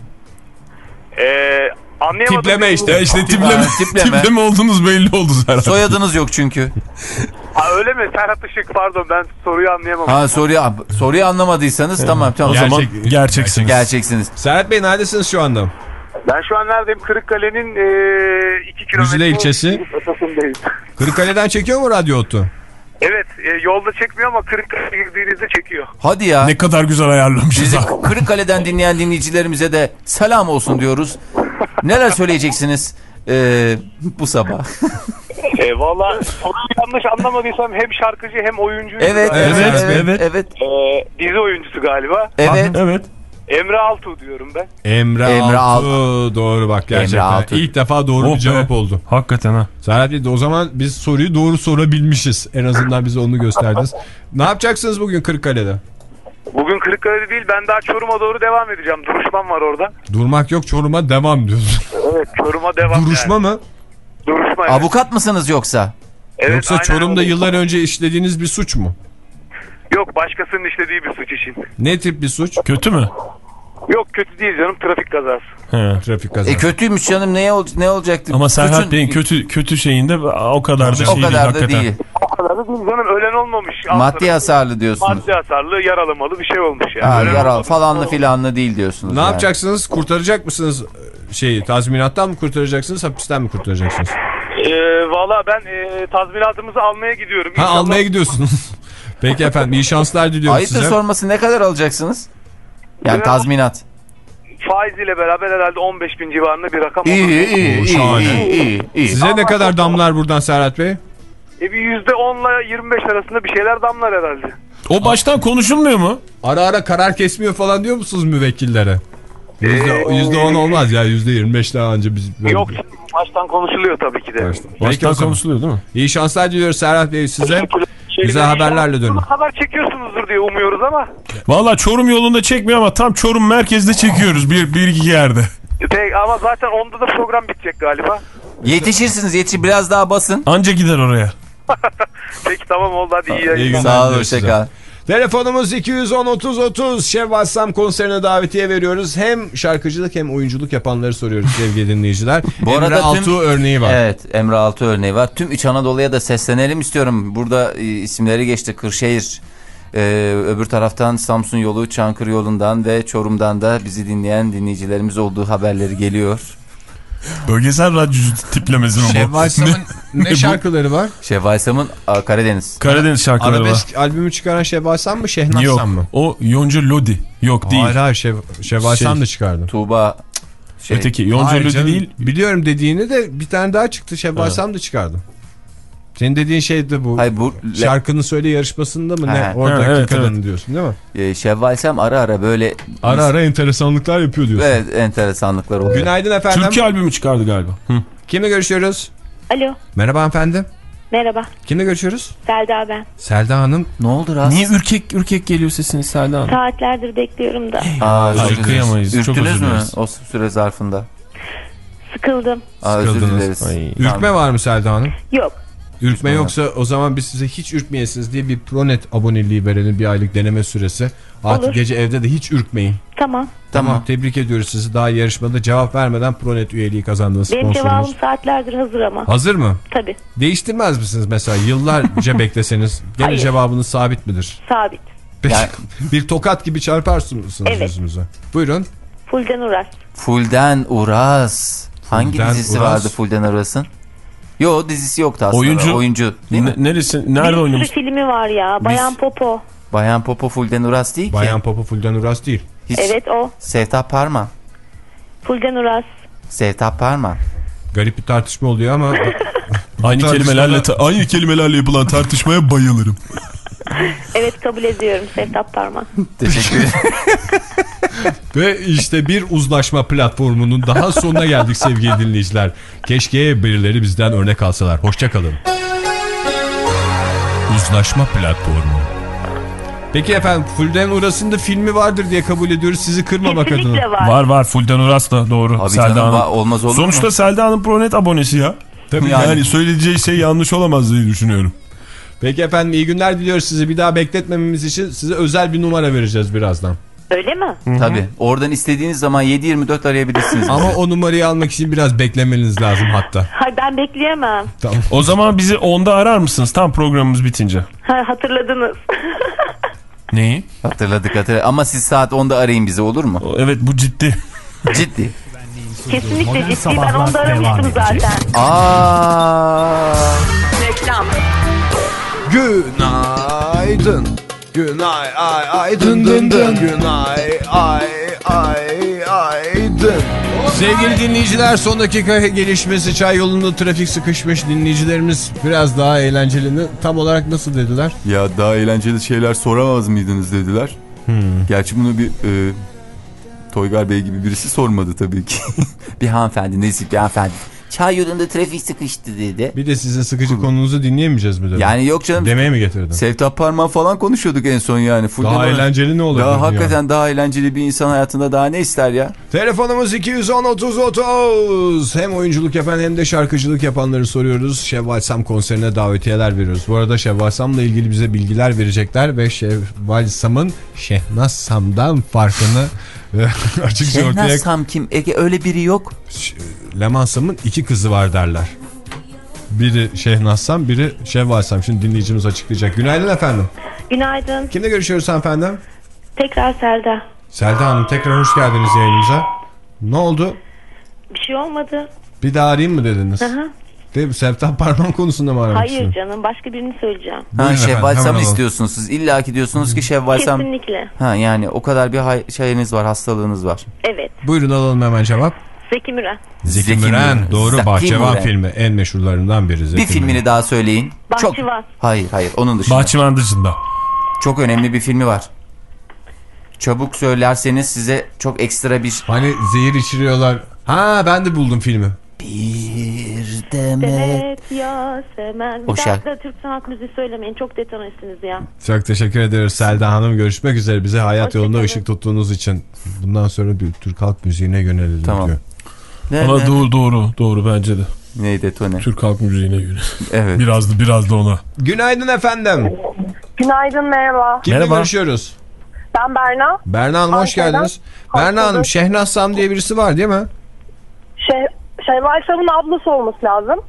Eee... Anlayamadım. Tipleme işte. Ya işte tipleme, ha, tipleme. tipleme olduğunuz belli oldu Serhat. Soyadınız yok çünkü. Ha, öyle mi? Serhat Işık, pardon, ben soruyu anlayamadım. Ha, soruyu, soruyu anlamadıysanız evet. tamam tamam. O Gerçek, zaman gerçeksiniz. Gerçeksiniz. Serhat Bey, neredesiniz şu anda? Ben şu an neredeyim? Kırıkkale'nin e, iki kilometre Güzide ilçesi. Ötesindeyim. Kırıkkale'den çekiyor mu radyo otu? Evet, e, yolda çekmiyor ama Kırıkkale'ye girdiğinizde çekiyor. Hadi ya. Ne kadar güzel ayarlamışız. Bizi Kırıkkale'den dinleyen dinleyicilerimize de selam olsun diyoruz. Neler söyleyeceksiniz ee, bu sabah? E, Valla yanlış anlamadıysam hem şarkıcı hem oyuncu. Evet, evet, evet, evet, evet. evet. E, dizi oyuncusu galiba. Evet. Evet. Emre Altuğ diyorum ben. Emre, Emre Altuğ. Doğru bak, gerçekten. İlk defa doğru oh bir cevap be. oldu. Hakikaten ha. Serhat Bey, o zaman biz soruyu doğru sorabilmişiz. En azından bize onu gösterdiniz. Ne yapacaksınız bugün Kırıkkale'de? Bugün Kırıkkale'de değil, ben daha Çorum'a doğru devam edeceğim. Duruşmam var orada. Durmak yok, Çorum'a devam diyorsun. Evet, Çorum'a devam. Duruşma yani. mı? Duruşma, evet. Avukat mısınız yoksa? Evet, yoksa Çorum'da öyle. Yıllar önce işlediğiniz bir suç mu? Yok, başkasının işlediği bir suç için. Ne tip bir suç? Kötü mü? Yok, kötü değil canım, trafik kazası. He. Trafik kazası. E kötüymüş canım, ne, ol ne olacaktı? Ama Serhat Bey'in kötü kötü şeyinde o kadar da şey o kadar da hakikaten. değil. O kadar da değil canım, ölen olmamış. Maddi hasarlı diyorsunuz. Maddi hasarlı, yaralamalı bir şey olmuş yani. Ha, yaralı falanlı filanlı değil diyorsunuz. Ne yani. yapacaksınız? Kurtaracak mısınız şeyi? Tazminattan mı kurtaracaksınız, hapisten mi kurtaracaksınız? Ee, Valla ben e, tazminatımızı almaya gidiyorum. Ha, İnşallah... almaya gidiyorsunuz. Peki efendim, iyi şanslar diliyorum Ayıptır size. sorması, ne kadar alacaksınız? Yani tazminat. Faiziyle beraber herhalde on beş bin civarında bir rakam iyi, olur. İyi, iyi, iyi, iyi, iyi. Size ama ne kadar damlar buradan Serhat Bey? E bir yüzde onla yirmi beş arasında bir şeyler damlar herhalde. O baştan konuşulmuyor mu? Ara ara karar kesmiyor falan diyor musunuz müvekkillere? Yüzde on olmaz ya, yüzde yirmi beş daha önce biz... Yok, baştan konuşuluyor tabii ki de. Baştan, baştan konuşuluyor değil mi? İyi şanslar diliyoruz Serhat Bey size. Güzel haberlerle dönün. Haber çekiyorsunuzdur diye umuyoruz ama. Valla Çorum yolunda çekmiyor ama tam Çorum merkezde çekiyoruz bir, bir iki yerde. Peki, ama zaten onda da program bitecek galiba. Yetişirsiniz, yetişir, biraz daha basın. Anca gider oraya. Peki tamam, oldu, hadi iyi yayınlar. İyi günler. Sağ olun, hoşçakal. Telefonumuz iki yüz on otuz otuz. Şevval Sam konserine davetiye veriyoruz. Hem şarkıcılık hem oyunculuk yapanları soruyoruz sevgili dinleyiciler. Bu Emre arada Altuğ tüm, örneği var. Evet, Emre Altuğ örneği var. Tüm İç Anadolu'ya da seslenelim istiyorum. Burada e, isimleri geçti. Kırşehir, e, öbür taraftan Samsun yolu, Çankırı yolundan ve Çorum'dan da bizi dinleyen dinleyicilerimiz olduğu haberleri geliyor. Bölgesel radyo tiplemesi mi bu? Şevval Sam'ın ne şarkıları var? Şevval Sam'ın Karadeniz. Karadeniz şarkıları Arabesk var. albümü çıkaran Şevval Sam mı, Şehnaz Yok, Sam mı? O Yonca Lodi. Yok değil. Hayır hayır, Şev Şevval şey, Sam da çıkardı. Tuğba. Şey. Öteki Yonca Lodi canım, değil. Biliyorum dediğini de bir tane daha çıktı. Şevval Sam da çıkardı. Senin dediğin şeydi bu. Hayır, bu şarkının söyle yarışmasında mı ha. ne? Oradaki ha, evet, kadını evet. diyorsun değil mi? Ee, Şevval Sam ara ara böyle... Ara ara enteresanlıklar yapıyor diyorsun. Evet, enteresanlıklar oluyor. Günaydın efendim. Türkiye albümü çıkardı galiba. Hı. Kimle görüşüyoruz? Alo. Merhaba efendim. Merhaba. Kimle görüşüyoruz? Selda ben. Selda Hanım. Ne oldu rahatsız? Niye ürkek ürkek geliyor sesiniz Selda Hanım? Saatlerdir bekliyorum da. Aa, Ay, kıyamayız. Ürktünüz mü o süre zarfında? Sıkıldım. Aa, özür dileriz. Ürkme tamam. Var mı Selda Hanım? Yok. Ürkme yoksa o zaman biz size hiç ürkmeyesiniz diye bir Pronet aboneliği verelim, bir aylık deneme süresi. Artık olur. Gece evde de hiç ürkmeyin. Tamam. Tamam. Tamam. Tebrik ediyoruz sizi. Daha yarışmada cevap vermeden Pronet üyeliği kazandınız. Benim cevabım saatlerdir hazır ama. Hazır mı? Tabii. Değiştirmez misiniz mesela? Yıllarca bekleseniz gene Hayır. Cevabınız sabit midir? Sabit. Peki, yani... bir tokat gibi çarparsınız evet. Yüzümüze. Buyurun. Fulden Uras. Fulden Uras. Hangi Fulden dizisi Uras. Vardı Fulden Uras'ın? Yo, dizisi yoktu aslında. Oyuncu. Oyuncu değil mi? Neresi? Nerede oynamış? Bir sürü filmi var ya. Bayan Biz... Popo. Bayan Popo Fulden Uras değil ki. Bayan Popo Fulden Uras değil. Hiç. Evet o. Sevtap Parma. Fulden Uras. Sevtap Parma. Garip bir tartışma oluyor ama aynı kelimelerle aynı kelimelerle yapılan tartışmaya bayılırım. Evet kabul ediyorum Sevtap Parma. Teşekkür ederim. Ve işte bir uzlaşma platformunun daha sonuna geldik sevgili dinleyiciler. Keşke birileri bizden örnek alsalar. Hoşçakalın. Uzlaşma platformu. Peki efendim, Fulden Uras'ın da filmi vardır diye kabul ediyoruz, sizi kırmamak Kesinlikle adına. var. Var var, Fulden Uras da doğru. Abi Selda canım, Hanım. olmaz olur Sonuçta mu? Selda Hanım Pronet abonesi ya. Tabii yani. yani. Söyleyeceği şey yanlış olamaz diye düşünüyorum. Peki efendim, iyi günler diliyoruz size. Bir daha bekletmememiz için size özel bir numara vereceğiz birazdan. Öyle mi? Hı-hı. Tabii. Oradan istediğiniz zaman yedi yirmi dört arayabilirsiniz. Ama o numarayı almak için biraz beklemeniz lazım hatta. Hayır ben bekleyemem. Tamam. O zaman bizi onda arar mısınız tam programımız bitince? Ha, hatırladınız. Neyi? Hatırladık hatırladık. Ama siz saat onda arayın bizi, olur mu? Evet, bu ciddi. Ciddi. Kesinlikle ciddi. Ben onda aramıştım zaten. Aa. Reklam. Günaydın. Günay ay ay dın dın dın. Günay ay ay ay dın. Sevgili dinleyiciler, son dakika gelişmesi, çay yolunda trafik sıkışmış, dinleyicilerimiz biraz daha eğlenceli. Tam olarak nasıl dediler? Ya daha eğlenceli şeyler soramaz mıydınız dediler. Hmm. Gerçi bunu bir e, Toygar Bey gibi birisi sormadı tabii ki. Bir hanımefendi, nezih bir hanımefendi. Çay yolunda trafik sıkıştı dedi. Bir de sizin sıkıcı konunuzu dinleyemeyeceğiz mi dedi? Yani yok canım. Demeye mi getirdin? Sevtap Parmağı falan konuşuyorduk en son yani. Full daha eğlenceli ne olabilir? Daha hakikaten yani? Daha eğlenceli bir insan hayatında daha ne ister ya? Telefonumuz iki yüz on otuz otuz. Hem oyunculuk yapan hem de şarkıcılık yapanları soruyoruz. Şevval Sam konserine davetiyeler veriyoruz. Bu arada Şevval Sam'la ilgili bize bilgiler verecekler ve Şevval Sam'ın Şehnaz Sam'dan farkını açıkça ortaya... Şehnaz Sam kim? Ege, öyle biri yok. Leman Sam'ın iki kızı var derler. Biri Şehnaz Sam, biri Şevval Sam. Şimdi dinleyicimiz açıklayacak. Günaydın efendim. Günaydın. Kimle görüşüyoruz efendim? Tekrar Selda. Selda Hanım, tekrar hoş geldiniz yayınımıza. Ne oldu? Bir şey olmadı. Bir daha arayayım mı dediniz? Hı hı. Değil mi? Sevtap Parmağım konusunda mı aramışsın? Hayır canım, başka birini söyleyeceğim. Ha, Şevval Sam istiyorsunuz siz. İlla ki diyorsunuz ki Şevval Sam. Kesinlikle. Ha, yani o kadar bir hay- şeyiniz var, hastalığınız var. Evet. Buyurun alalım hemen cevap. Zeki Müren. Zeki, Zeki Müren. Müren. Doğru. Zeki Bahçıvan Müren. filmi. En meşhurlarından biri. Zeki bir filmini Müren. daha söyleyin. Bahçıvan. Çok... Hayır hayır onun dışında. Bahçıvan dışında. Çok önemli bir filmi var. Çabuk söylerseniz size çok ekstra bir... Hani zehir içiriyorlar. Ha, ben de buldum filmi. Bir demet... Demet Yasemen. O Bir şarkı. daha da Türk sanat müziği söylemeyin. Çok detonesiniz ya. Çok teşekkür ederiz Selda Hanım. Görüşmek üzere. Bize hayat Hoşça yolunda kalın. ışık tuttuğunuz için. Bundan sonra bir Türk halk müziğine yönelelim Tamam. diyor. Ne, Ama ne? doğru doğru doğru bence de. Neydi detone? Türk halk müziğine göre. Evet. Biraz da biraz da ona. Günaydın efendim. Günaydın, merhaba. Kimle Merhaba. görüşüyoruz? Ben Berna. Berna Hanım, hoş Ankara'dan. geldiniz. Hoş Berna Hanım, bulduk. Şehnaz Sam diye birisi var değil mi? Şey, Şevval Sam'ın ablası olması lazım.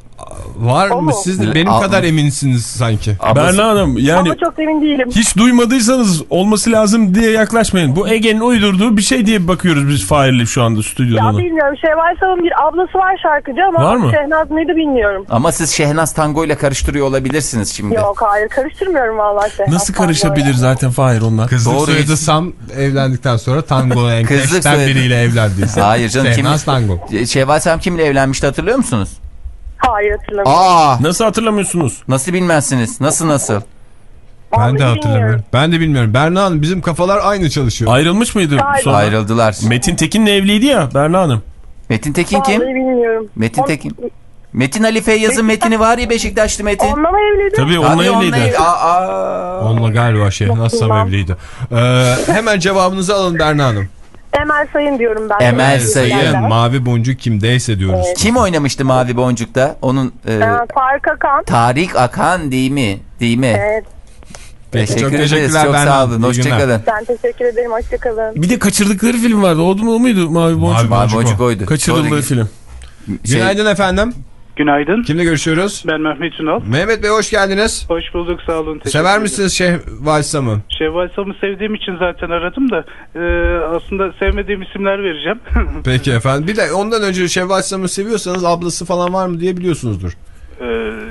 Var O mı? mu? Siz de benim Al- kadar eminsiniz sanki. Berna Hanım, yani Ama çok emin değilim. hiç duymadıysanız olması lazım diye yaklaşmayın. Bu Ege'nin uydurduğu bir şey diye bakıyoruz biz Fahir'le şu anda stüdyoda. Ya ona. bilmiyorum. Şevval Sam'ın bir ablası var şarkıcı ama Var mı? Şehnaz mıydı bilmiyorum. Ama siz Şehnaz Tango ile karıştırıyor olabilirsiniz şimdi. Yok hayır, karıştırmıyorum vallahi Şehnaz. Nasıl karışabilir Tango'yla. zaten Fahir onlar? Kızlık Doğru, soyadı hiç- Sam, evlendikten sonra Tango Kızlık Enkeş'ten soyadı. biriyle evlendiyse. Hayır canım, Şehnaz kim- Tango. Şevval Sam kimle evlenmişti, hatırlıyor musunuz? Hayır, hatırlamıyorum. Aa, Nasıl hatırlamıyorsunuz? nasıl bilmezsiniz? Nasıl nasıl? Ben Vallahi de hatırlamıyorum. bilmiyorum. Ben de bilmiyorum. Berna Hanım, bizim kafalar aynı çalışıyor. Ayrılmış mıydı Galiba. sonra? Ayrıldılar. Metin Tekin'le evliydi ya Berna Hanım. Metin Tekin Vallahi kim? bilmiyorum. Metin On- Tekin. Metin Ali Feyyaz'ın Metin'i var ya, Beşiktaşlı Metin. Onunla mı evliydi? Tabii onunla Tabii evliydi. onunla- Aa. Onunla galiba Şehnaz Sam Bilmem. evliydi. Ee, hemen cevabınızı alın Berna Hanım. Emel Sayın diyorum ben. Emel Evet, Sayın. Sayın. Mavi boncuk kimdeyse diyoruz. Evet. Kim oynamıştı Mavi Boncuk'ta? Onun e, Ee, Tarık Akan. Tarık Akan değil mi? Değil mi? Evet. Peki, Teşekkür çok ederiz. teşekkürler Çok Berna sağ Hanım. olun. İyi günler. Hoşçakalın. Ben teşekkür ederim. Hoşçakalın. Bir de kaçırdıkları film vardı. O mu o muydu Mavi Boncuk? Mavi Mavi Boncuk oydu. Kaçırıldığı Doğru. film. Şey, Günaydın efendim. Günaydın. Kimle görüşüyoruz? Ben Mehmet Ünal. Mehmet Bey, hoş geldiniz. Hoş bulduk, sağ olun. Teşekkür Sever ederim. misiniz Şevval Sam'ı? Şevval Sam'ı sevdiğim için zaten aradım da e, aslında sevmediğim isimler vereceğim. Peki efendim. Bir de ondan önce Şevval Sam'ı seviyorsanız ablası falan var mı diye biliyorsunuzdur. e,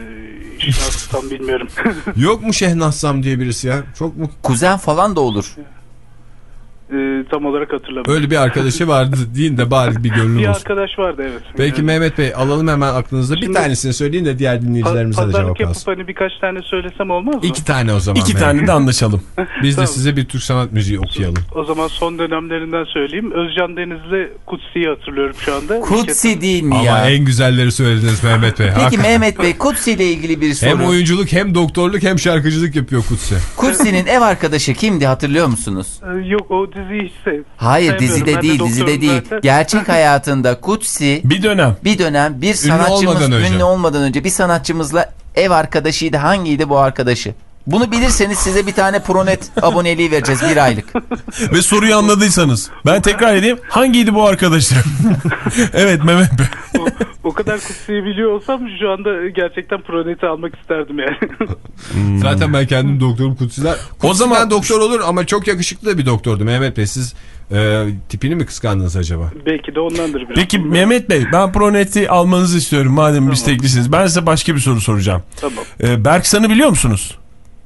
Şehnaz tam bilmiyorum. Yok mu Şehnaz Sam diye birisi ya? Çok mu? kuzen falan da olur. e, tam olarak hatırlamıyorum. Öyle bir arkadaşı vardı deyin de bari bir gönlün Bir olsun. arkadaş vardı evet. Peki yani. Mehmet Bey alalım hemen aklınızda. Şimdi, bir tanesini söyleyin de diğer dinleyicilerimize de cevap yapıp alsın. hani birkaç tane söylesem olmaz mı? İki tane o zaman. İki Mehmet. tane de anlaşalım. Biz Tamam. de size bir Türk sanat müziği okuyalım. O zaman son dönemlerinden söyleyeyim. Özcan Deniz'le Kutsi'yi hatırlıyorum şu anda. Kutsi değil mi Ama ya? en güzelleri söylediniz Mehmet Bey. Peki Hakikaten. Mehmet Bey, Kutsi ile ilgili bir soru. Hem oyunculuk hem doktorluk hem şarkıcılık yapıyor Kutsi. Kutsi'nin ev arkadaşı kimdi hatırlıyor musunuz? Ee, Yok o diziyi hiç sev. Hayır dizide Ben de değil dizide doktorum değil. zaten. Gerçek hayatında Kutsi Bir dönem. bir dönem bir sanatçımız olmadan önce. ünlü olmadan önce bir sanatçımızla ev arkadaşıydı. Hangiydi bu arkadaşı? Bunu bilirseniz size bir tane Pronet aboneliği vereceğiz bir aylık. Ve soruyu anladıysanız ben tekrar edeyim. Hangiydi bu arkadaşı? Evet Mehmet Bey. O, o kadar Kutsi'yi biliyor olsam şu anda gerçekten Pronet'i almak isterdim yani. Hmm. Zaten ben kendim doktorum Kutsi'ler. O zaman doktor olur ama çok yakışıklı da bir doktordu Mehmet Bey. Siz e, tipini mi kıskandınız acaba? Belki de ondandır biraz. Peki Mehmet Bey ben Pronet'i almanızı istiyorum madem tamam. Biz teklisiniz. Ben size başka bir soru soracağım. Tamam. Ee, Berksan'ı biliyor musunuz?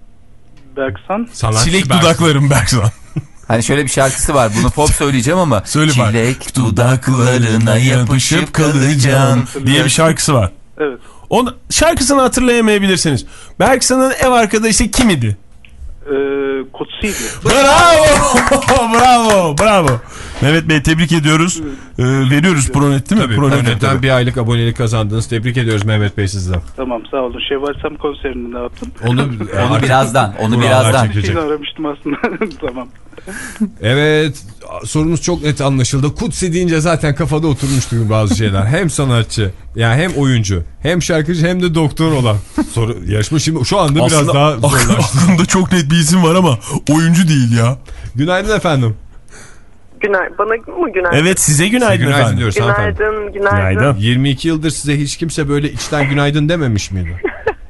Berksan. Çilek dudaklarım Berksan. Hani şöyle bir şarkısı var. Bunu pop söyleyeceğim ama. Söyle bak. Çilek dudaklarına yapışıp kalacağım diye bir şarkısı var. Evet. Onu şarkısını hatırlayamayabilirsiniz. Berksan'ın ev arkadaşı kim idi? Ee, Kutsi'ydi. Bravo! bravo! Bravo! Mehmet Bey tebrik ediyoruz. Ee, veriyoruz Pronet değil mi? Tabii, Pronet, Pronet'ten tabii. bir aylık abonelik kazandınız. Tebrik ediyoruz Mehmet Bey sizden. Tamam sağ olun. Şevval Sam konserini ne yaptın? Onu, onu birazdan. Onu birazdan. Seni aramıştım aslında. Tamam. Evet sorunuz çok net anlaşıldı. Kutsi deyince zaten kafada oturmuştu bazı şeyler. Hem sanatçı yani hem oyuncu hem şarkıcı hem de doktor olan. Soru, yarışma şimdi şu anda aslında biraz daha zorlaştı. Aklımda çok net bir isim var ama oyuncu değil ya. Günaydın efendim. Günay, bana mı günaydın? Evet size günaydın, size günaydın efendim. diyoruz günaydın, günaydın, günaydın. yirmi iki yıldır size hiç kimse böyle içten günaydın dememiş miydi?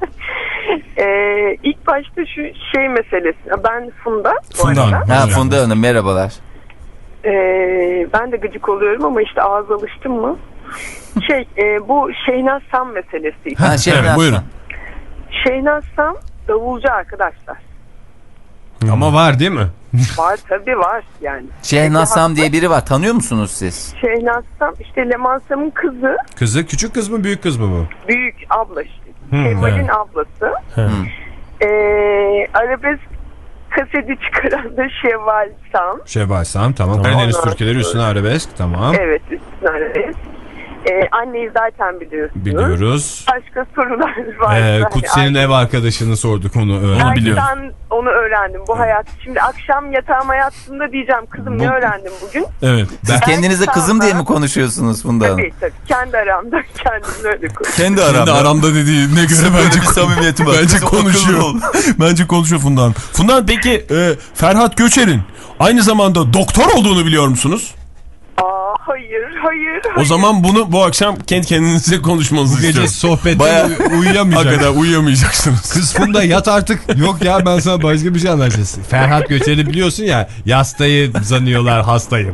ee, ilk başta şu şey meselesi. Ben Funda. Funda Hanım. Ha, Funda Hanım merhabalar. Ee, ben de gıcık oluyorum ama işte ağız alıştım mı? Şey e, bu Şehnaz Sam meselesi. Ha Şehnaz evet, buyurun. Sam. Şehnaz Sam davulcu arkadaşlar. Hmm. Ama var değil mi? Var tabii var yani. Şehnaz Sam diye biri var. Tanıyor musunuz siz? Şehnaz Sam işte Leman Sam'ın kızı. Kızı küçük kız mı büyük kız mı bu? Büyük abla işte. Hmm, Kemal'in evet. ablası. Hmm. Ee, arabesk kaseti çıkaran da Şevval Sam. Şevval Sam tamam. Karadeniz türküleri üstüne arabesk tamam. Evet üstüne arabesk. Ee, anneyi zaten biliyorsunuz. Biliyoruz. Başka sorular var. Ee, Yani Kutsi'nin ev arkadaşını sorduk onu öğrendim. Ben onu öğrendim bu hayat. Şimdi akşam yatağıma yattığımda diyeceğim kızım bu... ne öğrendim bugün? Evet. Siz ben kendinizle kızım diye mi konuşuyorsunuz Funda Hanım? Tabii tabii. Kendi aramda kendimle öyle konuşuyorum. Kendi aramda. Kendi aramda dediğine göre bence samimiyetim var. Bence konuşuyor. Bence konuşuyor Funda Hanım. Funda Hanım peki e, Ferhat Göçer'in aynı zamanda doktor olduğunu biliyor musunuz? Aa, hayır, hayır, hayır. O zaman bunu bu akşam kendi kendinize konuşmanızı bu istiyorum. Gece sohbette Bayağı... uyuyamayacak. Hakikaten uyuyamayacaksınız. Kız Funda yat artık. Yok ya ben sana başka bir şey anlatacağız. Ferhat Göçer'i biliyorsun ya. Yastayı zanıyorlar hastayım.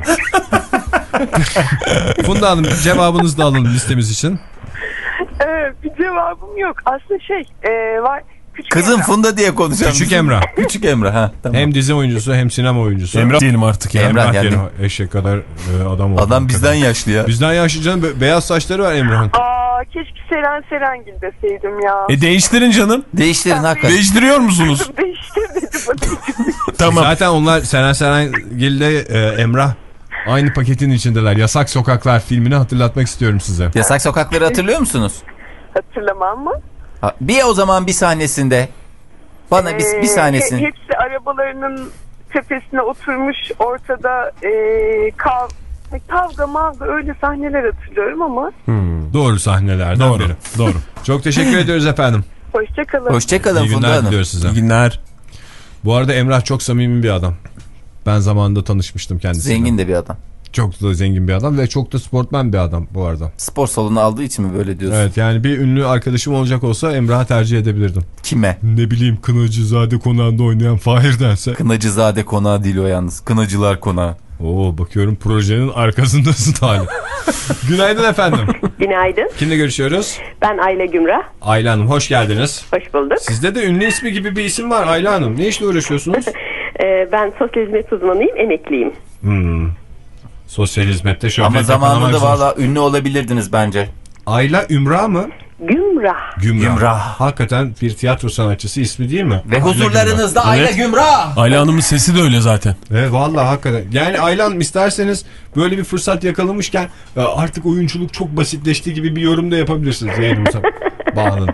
Funda Hanım cevabınızı da alalım listemiz için. Ee, bir cevabım yok. Aslında şey e, var. Küçük Kızım Emrah. Funda diye konuşalım. Küçük Emrah. Küçük Emrah ha. Tamam. Hem dizi oyuncusu hem sinema oyuncusu. Emrah diyelim artık ya. Emrah, Emrah diyelim. yani. Eşek kadar e, adam oldu. Adam bizden kadar. Yaşlı ya. Bizden yaşlı canım. Be beyaz saçları var Emrah'ın. Aa keşke Seren Serengil deseydim ya. E değiştirin canım. Değiştirin hakikaten. Değiştiriyor musunuz? Değiştir dedi bana. Tamam. Zaten onlar Seren Serengil'de e, Emrah aynı paketin içindeler. Yasak Sokaklar filmini hatırlatmak istiyorum size. Yasak Sokakları hatırlıyor musunuz? Hatırlamam mı? Bir o zaman bir sahnesinde. Bana ee, bir, bir sahnesini. Hepsi arabalarının tepesine oturmuş ortada e, kav, kavga mavga öyle sahneler hatırlıyorum ama. Hmm, doğru sahnelerden doğru, biri. Doğru. Çok teşekkür ediyoruz efendim. Hoşçakalın. Hoşçakalın İyi Funda günler Hanım. diliyoruz size. İyi günler. Bu arada Emrah çok samimi bir adam. Ben zamanında tanışmıştım kendisiyle. Zengin de bir adam. Çok da zengin bir adam ve çok da sportman bir adam bu arada. Spor salonu aldığı için mi böyle diyorsun? Evet yani bir ünlü arkadaşım olacak olsa Emrah'ı tercih edebilirdim. Kime? Ne bileyim Kınacızade Konağı'nda oynayan Fahir derse. Kınacızade Konağı değil o yalnız. Kınacılar Konağı. Oo bakıyorum projenin arkasındasın Talip. Günaydın efendim. Günaydın. Kimle görüşüyoruz? Ben Ayla Gümrah. Ayla Hanım hoş geldiniz. Hoş bulduk. Sizde de ünlü ismi gibi bir isim var Ayla Hanım. Ne işle uğraşıyorsunuz? Ben sosyal hizmet uzmanıyım, emekliyim. Hmm. Sosyal hizmette şöyle. Ama zamanında valla ünlü olabilirdiniz bence. Ayla Ümra mı? Gümrah. Gümrah. Gümrah. Hakikaten bir tiyatro sanatçısı ismi değil mi? Ve huzurlarınızda Ayla Evet. Gümrah. Ayla Hanım'ın sesi de öyle zaten. Evet vallahi hakikaten. Yani Ayla Hanım isterseniz böyle bir fırsat yakalamışken artık oyunculuk çok basitleşti gibi bir yorum da yapabilirsiniz yayınımıza bağlanın.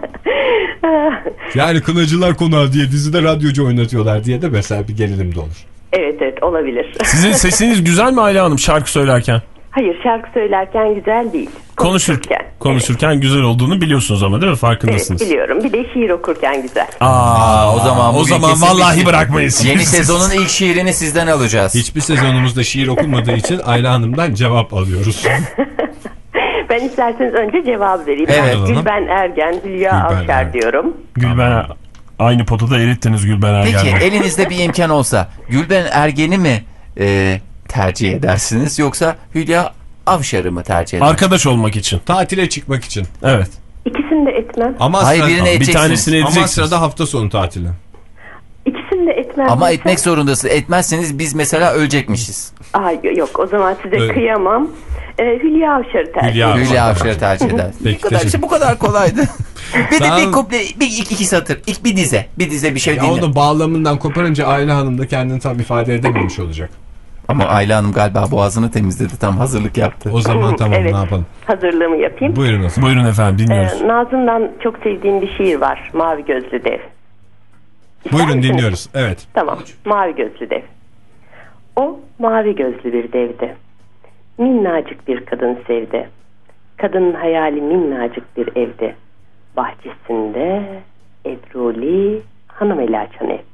Yani Kınacılar Konağı diye dizide radyocu oynatıyorlar diye de mesela bir gerilim de olur. Evet evet olabilir. Sizin sesiniz güzel mi Ayla Hanım şarkı söylerken? Hayır, şarkı söylerken güzel değil. Konuşurken. Konuşurken evet. Güzel olduğunu biliyorsunuz ama değil mi? Farkındasınız. Evet biliyorum. Bir de şiir okurken güzel. Aa, o zaman o zaman vallahi bırakmayız. Yeni sezonun ilk şiirini sizden alacağız. Hiçbir sezonumuzda şiir okunmadığı için Ayla Hanım'dan cevap alıyoruz. Ben isterseniz önce cevap vereyim. Evet. Gülben Ergen, Hülya Avşar diyorum. Gülben aynı potada erittiniz Gülben Ergen'i. Peki elinizde bir imkan olsa Gülben Ergen'i mi e, tercih edersiniz yoksa Hülya Avşar'ı mı tercih edersiniz? Arkadaş olmak için. Tatile çıkmak için. Evet. İkisini de etmem. Ama Hayır, birini edeceksiniz. Bir tanesini edeceksiniz. Ama sırada hafta sonu tatili. İkisini de etmem. Ama mesela. etmek zorundasın. Etmezseniz biz mesela ölecekmişiz. Aa, yok o zaman size Öyle. kıyamam. Ee, Hülya Avşar'ı tercih Hülya ederim. Hülya Avşar'ı tercih edersin. Peki, bu kadar teşekkür- işte bu kadar kolaydı. bir de Tamam. bir kuple, bir iki, iki satır, ilk bir dize, bir dize bir şey Ya dinle. onu bağlamından koparınca Ayla Hanım da kendini tam ifade edememiş olacak. Ama Ayla Hanım galiba boğazını temizledi, tam hazırlık yaptı. O zaman tamam Evet. ne yapalım? Hazırlığımı yapayım. Buyurun o zaman. Buyurun efendim dinliyoruz. Ee, Nazım'dan çok sevdiğim bir şiir var. Mavi Gözlü Dev. İster Buyurun misiniz? dinliyoruz. Evet. Tamam. Mavi gözlü dev. O mavi gözlü bir devdi. Minnacık bir kadın sevdi. Kadının hayali minnacık bir evde. Bahçesinde Ebruli hanım eli açan ev.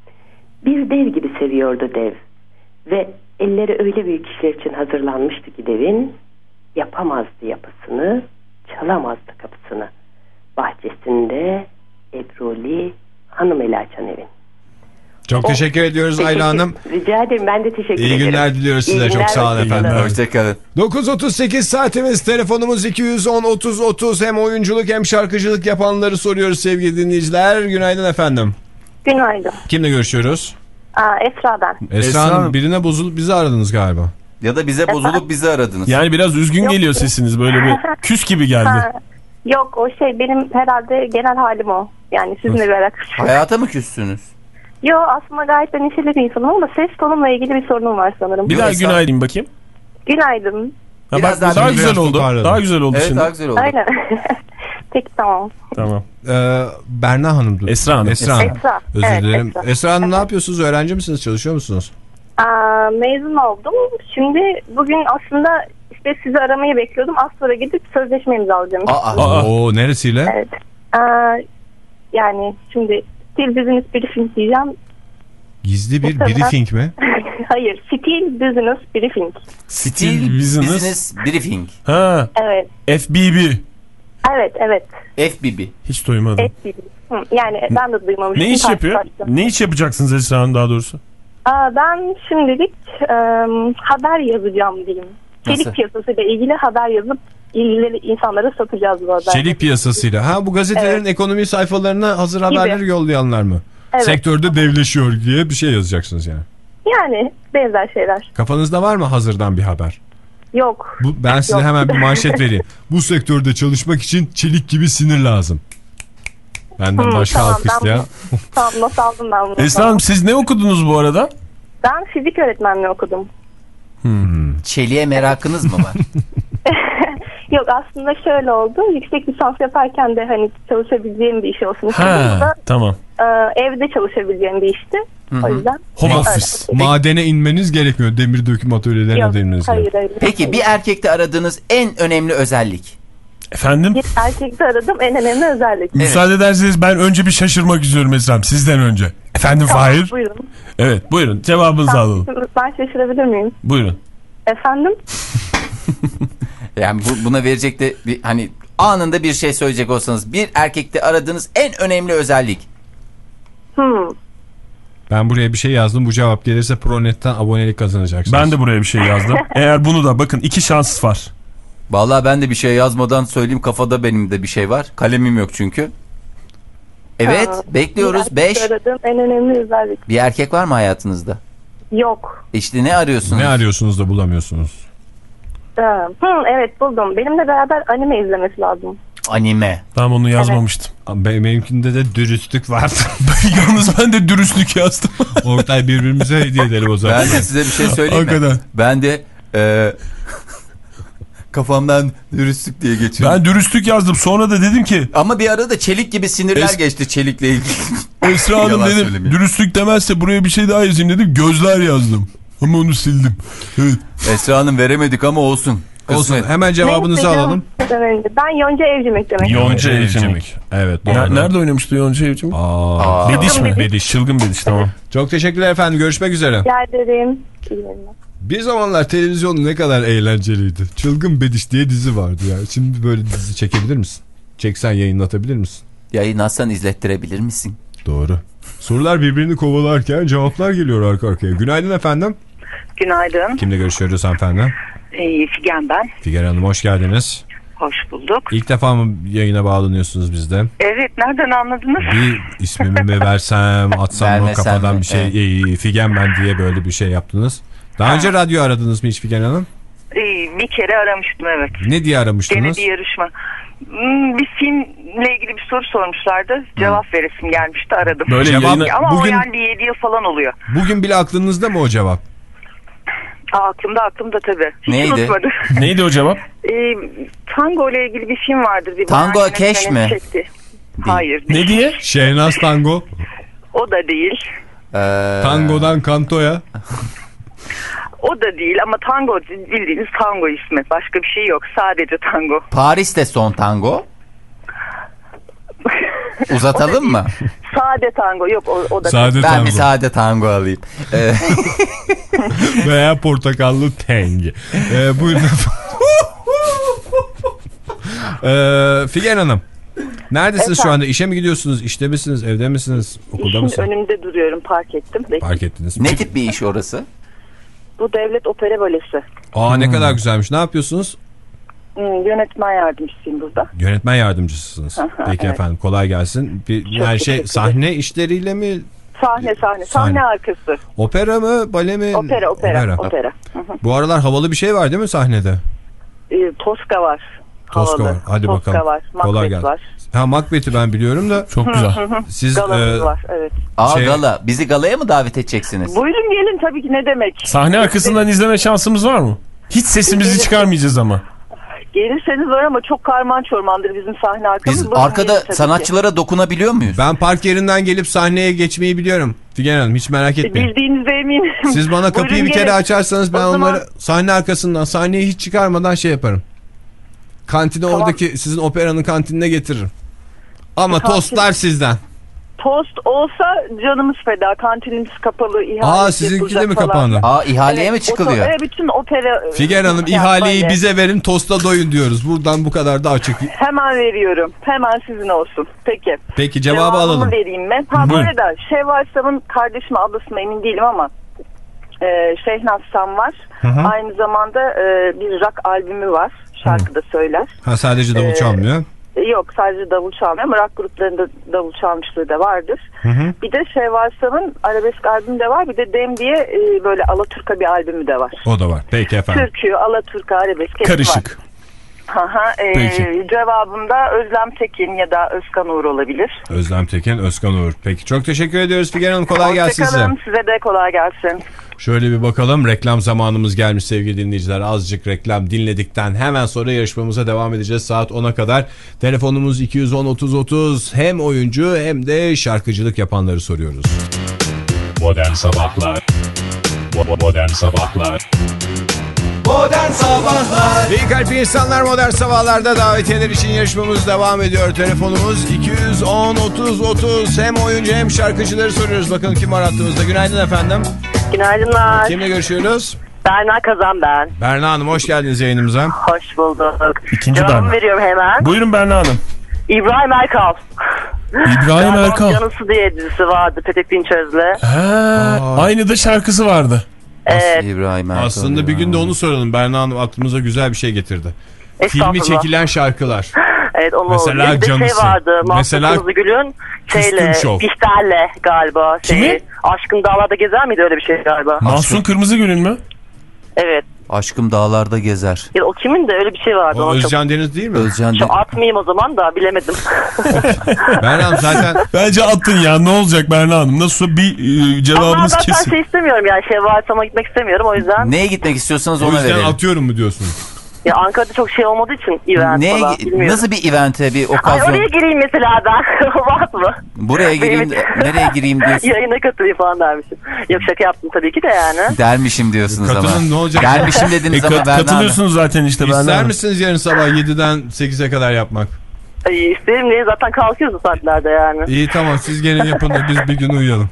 Bir dev gibi seviyordu dev. Ve elleri öyle büyük işler için hazırlanmıştı ki devin yapamazdı yapısını, çalamazdı kapısını. Bahçesinde Ebruli hanım eli açan evin. Çok O, teşekkür ediyoruz teşekkür, Ayla Hanım. Rica ederim, ben de teşekkür İyi ederim. günler diliyoruz size. İyi Çok günler, sağ olun efendim. Hoşçakalın. dokuz otuz sekiz saatimiz, telefonumuz iki yüz on otuz otuz. Hem oyunculuk hem şarkıcılık yapanları soruyoruz sevgili dinleyiciler. Günaydın efendim. Günaydın. Kimle görüşüyoruz? Aa, Esra ben. Esra, Esra Hanım, Hanım. birine bozulup bizi aradınız galiba. Ya da bize bozulup bizi aradınız. Yani biraz üzgün geliyor sesiniz, böyle bir küs gibi geldi. Ha, yok o şey benim herhalde genel halim o. Yani sizinle bir alakası. Hayata mı küstünüz? Yo, aslında gayet de neşeli bir insanım ama ses tonumla ilgili bir sorunum var sanırım. Bir daha günaydın bakayım. Günaydın. Ha, Biraz bak, daha daha, şimdi güzel biraz oldu. toparladım. Daha güzel oldu Evet, şimdi. daha güzel oldu. Aynen. Peki tamam. Tamam. Ee, Berna Hanım'dı. Esra Hanım. Esra Hanım. Esra. Özür Evet, dilerim. Esra. Esra Hanım ne yapıyorsunuz? Öğrenci misiniz? Çalışıyor musunuz? Aa, mezun oldum. Şimdi bugün aslında işte sizi aramayı bekliyordum. Az sonra gidip sözleşme imzalayacağım. Aa, Aa. Oo, neresiyle? Evet. Aa, yani şimdi Steel Business Briefing diyeceğim. Gizli bir Bu sefer- briefing mi? Hayır, Steel Business Briefing. Steel Business- Business Briefing. Ha, Evet. F B B. Evet, evet. F B B. Hiç duymadım. F B B. Hı, yani ben de duymamıştım. Ne iş yapıyor? karşılaştım. Ne iş yapacaksınız Esra Hanım daha doğrusu? Aa, ben şimdilik e, haber yazacağım diyeyim. Nasıl? Çelik piyasasıyla ilgili haber yazıp ilgili insanlara satacağız bu haber. Çelik piyasasıyla. Ha, bu gazetelerin ekonomi sayfalarına hazır Gibi. haberleri yollayanlar mı? Evet. Sektörde devleşiyor diye bir şey yazacaksınız yani. Yani benzer şeyler. Kafanızda var mı hazırdan bir haber? Yok. Bu, ben size Yok. hemen bir manşet vereyim. Bu sektörde çalışmak için çelik gibi sinir lazım. Benden Hmm, başka tamam, alkış ben ya. bunu- Tamam, not aldım ben bunu. Esra Hanım siz ne okudunuz bu arada? Ben fizik öğretmenliği okudum. Çeliğe merakınız mı var? Yok, aslında şöyle oldu. Yüksek lisans yaparken de hani çalışabileceğim bir iş olsun istedim. Bu da, Ha, tamam. e, evde çalışabileceğim bir işti. O yüzden. Home Evet. office. Madene inmeniz gerekmiyor. Demir döküm atölyelerine Yok, inmeniz hayır, gerekiyor. hayır. Peki bir erkekte aradığınız en önemli özellik? Efendim? Bir erkekte aradım en önemli özellik. Müsaade ederseniz ben önce bir şaşırmak istiyorum Esra Hanım sizden önce. Efendim Tamam, Fahir? buyurun. Evet buyurun cevabınızı alalım. Ben şaşırabilir miyim? Buyurun. Efendim? Yani bu, buna verecek de bir, hani anında bir şey söyleyecek olsanız bir erkekte aradığınız en önemli özellik. Hmm. Ben buraya bir şey yazdım. Bu cevap gelirse Pronet'ten abonelik kazanacaksınız. Ben de buraya bir şey yazdım. Eğer bunu da bakın iki şans var. Vallahi ben de bir şey yazmadan söyleyeyim, kafada benim de bir şey var. Kalemim yok çünkü. Evet, Aa, bekliyoruz. bir beş. erkekte aradığım en önemli özellik. Bir erkek var mı hayatınızda? Yok. İşte ne arıyorsunuz? Ne arıyorsunuz da bulamıyorsunuz? Ee, hı, evet buldum. Benimle beraber anime izlemesi lazım. Anime. Tamam onu yazmamıştım. Evet. Benimkinde de dürüstlük var. Yalnız ben de dürüstlük yazdım. Ortay birbirimize hediye edelim o zaman. Ben de size bir şey söyleyeyim mi? Ben de e, kafamdan dürüstlük diye geçiyor. Ben dürüstlük yazdım. Sonra da dedim ki. Ama bir arada çelik gibi sinirler es geçti çelikle ilgili. Esra Hanım dedim dürüstlük demezse buraya bir şey daha yazayım dedim. Gözler yazdım. Ama onu sildim. Evet. Esra Hanım veremedik ama olsun. Olsun. Kısmet. Hemen cevabınızı Neyse, alalım. Ben Yonca Evcimik demek. Yonca Evcimik. Evet. Doğru. Nerede oynamıştı Yonca Evcimik? Aa. Bediş mi? Bediş. Çılgın Bediş, tamam. Çok teşekkürler efendim. Görüşmek üzere. Rica ederim. Bir zamanlar televizyon ne kadar eğlenceliydi. Çılgın Bediş diye dizi vardı ya. Şimdi böyle dizi çekebilir misin? Çeksen yayınlatabilir misin? Yayınlatsan izlettirebilir misin? Doğru. Sorular birbirini kovalarken cevaplar geliyor arka arkaya. Günaydın efendim. Günaydın. Kimle görüşüyoruz hanımefendi? Ee, Figen ben. Figen Hanım hoş geldiniz. Hoş bulduk. İlk defa mı yayına bağlanıyorsunuz bizden? Evet, nereden anladınız? Bir ismimi mi versem, atsam mı kafadan mi? bir şey, Evet. ee, Figen ben diye böyle bir şey yaptınız. Daha ha. önce radyo aradınız mı hiç Figen Hanım? Ee, bir kere aramıştım, evet. Ne diye aramıştınız? Gene bir yarışma. Hmm, bir filmle ilgili bir soru sormuşlardı. Cevap hmm. veresim gelmişti, aradım. Böyle cevap, yayına... Ama bugün... o yani bir yedi yıl falan oluyor. Bugün bile aklınızda mı o cevap? Aa, aklımda aklımda tabii. Hiç neydi? unutmadım. Neydi o cevap? Ee, tango ile ilgili bir film vardır. Bir Tango Cash mi? Çekti. Hayır. Ne diye? Şehnaz Tango. O da değil. Ee... Tango'dan Kanto'ya. O da değil ama tango bildiğiniz tango ismi. Başka bir şey yok. Sadece tango. Paris'te son tango. Uzatalım mı? Sade tango. Yok o, o da. Sade ben tango. bir sade tango alayım. Veya portakallı teng. Ee, buyurun. ee, Figen Hanım. Neredesiniz Efendim? şu anda? İşe mi gidiyorsunuz? İşte misiniz? Evde misiniz? Okulda İşin mısınız? önünde duruyorum. Park ettim. Bekle. Park ettiniz mi? Ne tip bir iş orası? Bu devlet opera balesi. Aa ne hmm. kadar güzelmiş. Ne yapıyorsunuz? Hmm, yönetmen yardımcısıyım burada. Yönetmen yardımcısınız. Peki evet. Efendim kolay gelsin. Bir, her şey sahne işleriyle mi? Sahne sahne. Sahne, sahne arkası. Opera mı? Bale mi? Opera opera. Opera. opera. Bu aralar havalı bir şey var değil mi sahnede? Ee, Tosca var. Toska var. Hadi Toska bakalım. var. Kolay gelsin. Var. Ha Macbeth'i ben biliyorum da. Çok güzel. Siz galamız e, var. Evet. Aa şey... gala. Bizi galaya mı davet edeceksiniz? Buyurun gelin tabii ki, ne demek. Sahne arkasından izleme şansımız var mı? Hiç sesimizi çıkarmayacağız ama. Gelirseniz var ama çok karman çormandır bizim sahne arkamız. Biz arkada sanatçılara ki. dokunabiliyor muyuz? Ben park yerinden gelip sahneye geçmeyi biliyorum. Figen Hanım hiç merak etmeyin. Bildiğinize eminim. Siz bana kapıyı Buyurun bir kere gelin. açarsanız ben o onları zaman... sahne arkasından, sahneyi hiç çıkarmadan şey yaparım. Kantine tamam. Oradaki sizin operanın kantinine getiririm. Ama Kantin... tostlar sizden. Tost olsa canımız feda. Kantinimiz kapalı. Aa sizinki de mi kapandı? Aa ihaleye evet, mi çıkılıyor? Evet, bütün opera. Figen Hanım ihaleyi böyle. Bize verin, tosta doyun diyoruz. Buradan bu kadar da açık. Hemen veriyorum. Hemen sizin olsun. Peki. Peki cevabı Cevabımı alalım. vereyim mi? Ha bu arada Şevval Sam'ın kardeşi mi ablası mı emin değilim ama e, Şehnaz Sam var. Hı hı. Aynı zamanda e, bir rock albümü var. Şarkıda hı. söyler. Ha sadece davul çalmıyor. Ee, Yok sadece davul çalmıyor ama rock gruplarında davul çalmışlığı da vardır. Hı hı. Bir de Şevval Sam'ın arabesk albümü de var. Bir de Dem diye e, böyle Alaturka bir albümü de var. O da var. Peki efendim. Türkü, Alaturka, arabesk karışık. Var. Aha, e, Peki. Cevabımda Özlem Tekin ya da Özkan Uğur olabilir. Özlem Tekin, Özkan Uğur. Peki çok teşekkür ediyoruz Figen Hanım. Kolay gelsin size. Size de kolay gelsin. Şöyle bir bakalım, reklam zamanımız gelmiş sevgili dinleyiciler. Azıcık reklam dinledikten hemen sonra yarışmamıza devam edeceğiz saat ona kadar. Telefonumuz iki yüz on otuz otuz. Hem oyuncu hem de şarkıcılık yapanları soruyoruz. Modern Sabahlar Modern Sabahlar Modern Sabahlar İyi kalpli insanlar, Modern Sabahlar'da davetiyeler için yarışmamız devam ediyor. Telefonumuz iki yüz on otuz otuz. Hem oyuncu hem şarkıcıları soruyoruz. Bakalım kim var hattımızda. Günaydın efendim. Günaydınlar. Kimle görüşüyoruz? Berna Kazan ben. Berna Hanım hoş geldiniz yayınımıza. Hoş bulduk. İkinci Cevabımı Berna. veriyorum hemen. Buyurun Berna Hanım. İbrahim Erkal. İbrahim Erkal. Canısı diye dizisi vardı Petek Dinçöz'le. Ha, aynı da şarkısı vardı. Evet. İbrahim Erkal. Aslında ya. Bir gün de onu soralım. Berna Hanım aklımıza güzel bir şey getirdi. Filmi çekilen şarkılar. Evet onu Mesela bir de şey canısı. vardı. Mahsun Mesela Kırmızıgül'ün şeyle Küstüm Şov. Bihter'le galiba. Şey, Kimi? Aşkın Dağlar'da Gezer miydi öyle bir şey galiba? Mahsun Kırmızıgül'ün mü? Evet. Aşkım dağlarda gezer. Ya, o kimin de öyle bir şey vardı. O Onu Özcan çok... Deniz değil mi? Özcan Şu atmayayım o zaman da bilemedim. Berna Hanım zaten... Bence attın ya, ne olacak Berna Hanım? Nasılsa bir e, cevabınız Ama ben kesin. şey istemiyorum yani Şevval Sam'a gitmek istemiyorum o yüzden. Neye gitmek istiyorsanız O ona yüzden verelim. atıyorum mu diyorsunuz? Ya Ankara'da çok şey olmadığı için event Neye, falan bilmiyorum. nasıl bir evente, bir Ay okazyon? oraya gireyim mesela ben. Var mı? Buraya gireyim, nereye gireyim diyorsun? Yayına katılayım falan dermişim. Yok şaka yaptım tabii ki de yani. Dermişim diyorsunuz ama. Katılın ne olacak? Dermişim dediniz E, ama kat, Berna katılıyorsunuz zaten işte Berna İster Hanım. misiniz yarın sabah yediden sekize kadar yapmak? Ay, isterim niye zaten kalkıyoruz bu saatlerde yani. İyi tamam siz gene yapın da biz bir gün uyuyalım.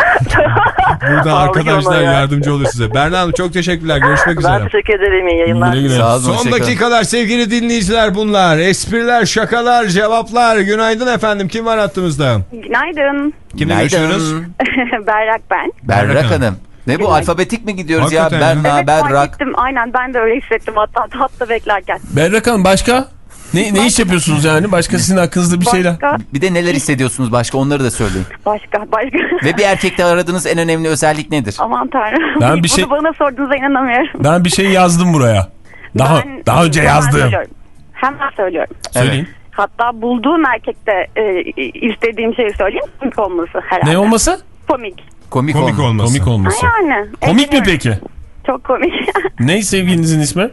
Buradan arkadaşlar ya. yardımcı olur size. Berna Hanım çok teşekkürler. Görüşmek üzere. Ben teşekkür ederim. İyi yayınlar. Güle güle. Sağ olun, Son hoşçakalın. dakikalar sevgili dinleyiciler bunlar. Espriler, şakalar, cevaplar. Günaydın efendim. Kim var hattımızda? Günaydın. Kimle görüşüyoruz? Berrak ben. Berrak Berrak Hanım. Ne bu, Günaydın. alfabetik mi gidiyoruz Hakikaten ya? ya. Berna, Evet Berrak. fark ettim. Aynen ben de öyle hissettim hatta hatta beklerken. Berrak Hanım başka? Ne, ne iş yapıyorsunuz yani? Başka sizin hakkınızda bir şeyler? Başka, Bir de neler hissediyorsunuz başka, onları da söyleyin. başka, başka. Ve bir erkekte aradığınız en önemli özellik nedir? Aman tanrım. Ben bir Bunu şey- bana sorduğunuza inanamıyorum. Ben bir şey yazdım buraya. Daha Ben daha önce hemen yazdım. söylüyorum. Hemen söylüyorum. Söyleyin. Hatta bulduğum erkekte e, istediğim şeyi söyleyeyim. Komik olması herhalde. Ne olması? Komik. Komik, Komik olma. olması. Komik olması. Ha, yani. Komik mi Evet. peki? Çok komik. Ne sevgilinizin ismi?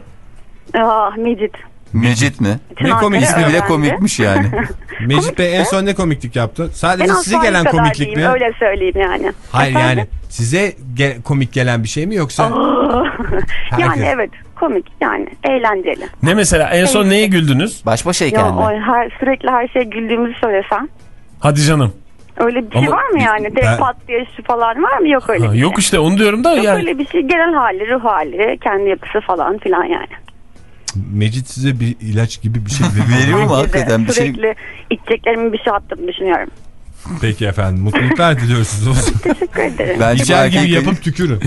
Ah Mecit. Mecit mi? Ne komik İsmi bile öğrenci. komikmiş yani. Mecit Bey en son ne komiklik yaptı? En Sadece az size Faik gelen kadar komiklik diyeyim, mi? öyle söyleyeyim yani. Hayır Efendim? yani size ge- komik gelen bir şey mi yoksa? Yani Herkes. evet komik yani eğlenceli. Ne mesela? En son neye güldünüz? Baş başayken Ya mi? o her sürekli her şey güldüğümüzü söylesen. Hadi canım. Öyle bir şey Ama var mı yani? Dev ben- pat diye şu falan var mı? Yok öyle Ha, bir yok şey. işte onu diyorum da Yok yani. öyle bir şey. Genel hali, ruh hali, kendi yapısı falan filan yani. Mecit size bir ilaç gibi bir şey Veriyor mu Bence de hakikaten bir şey? sürekli içeceklerimin bir şey attığını düşünüyorum. Peki efendim mutluluklar diliyoruz size. Teşekkür ederim. Bence bu İçer gibi erkek- yapıp tükürün.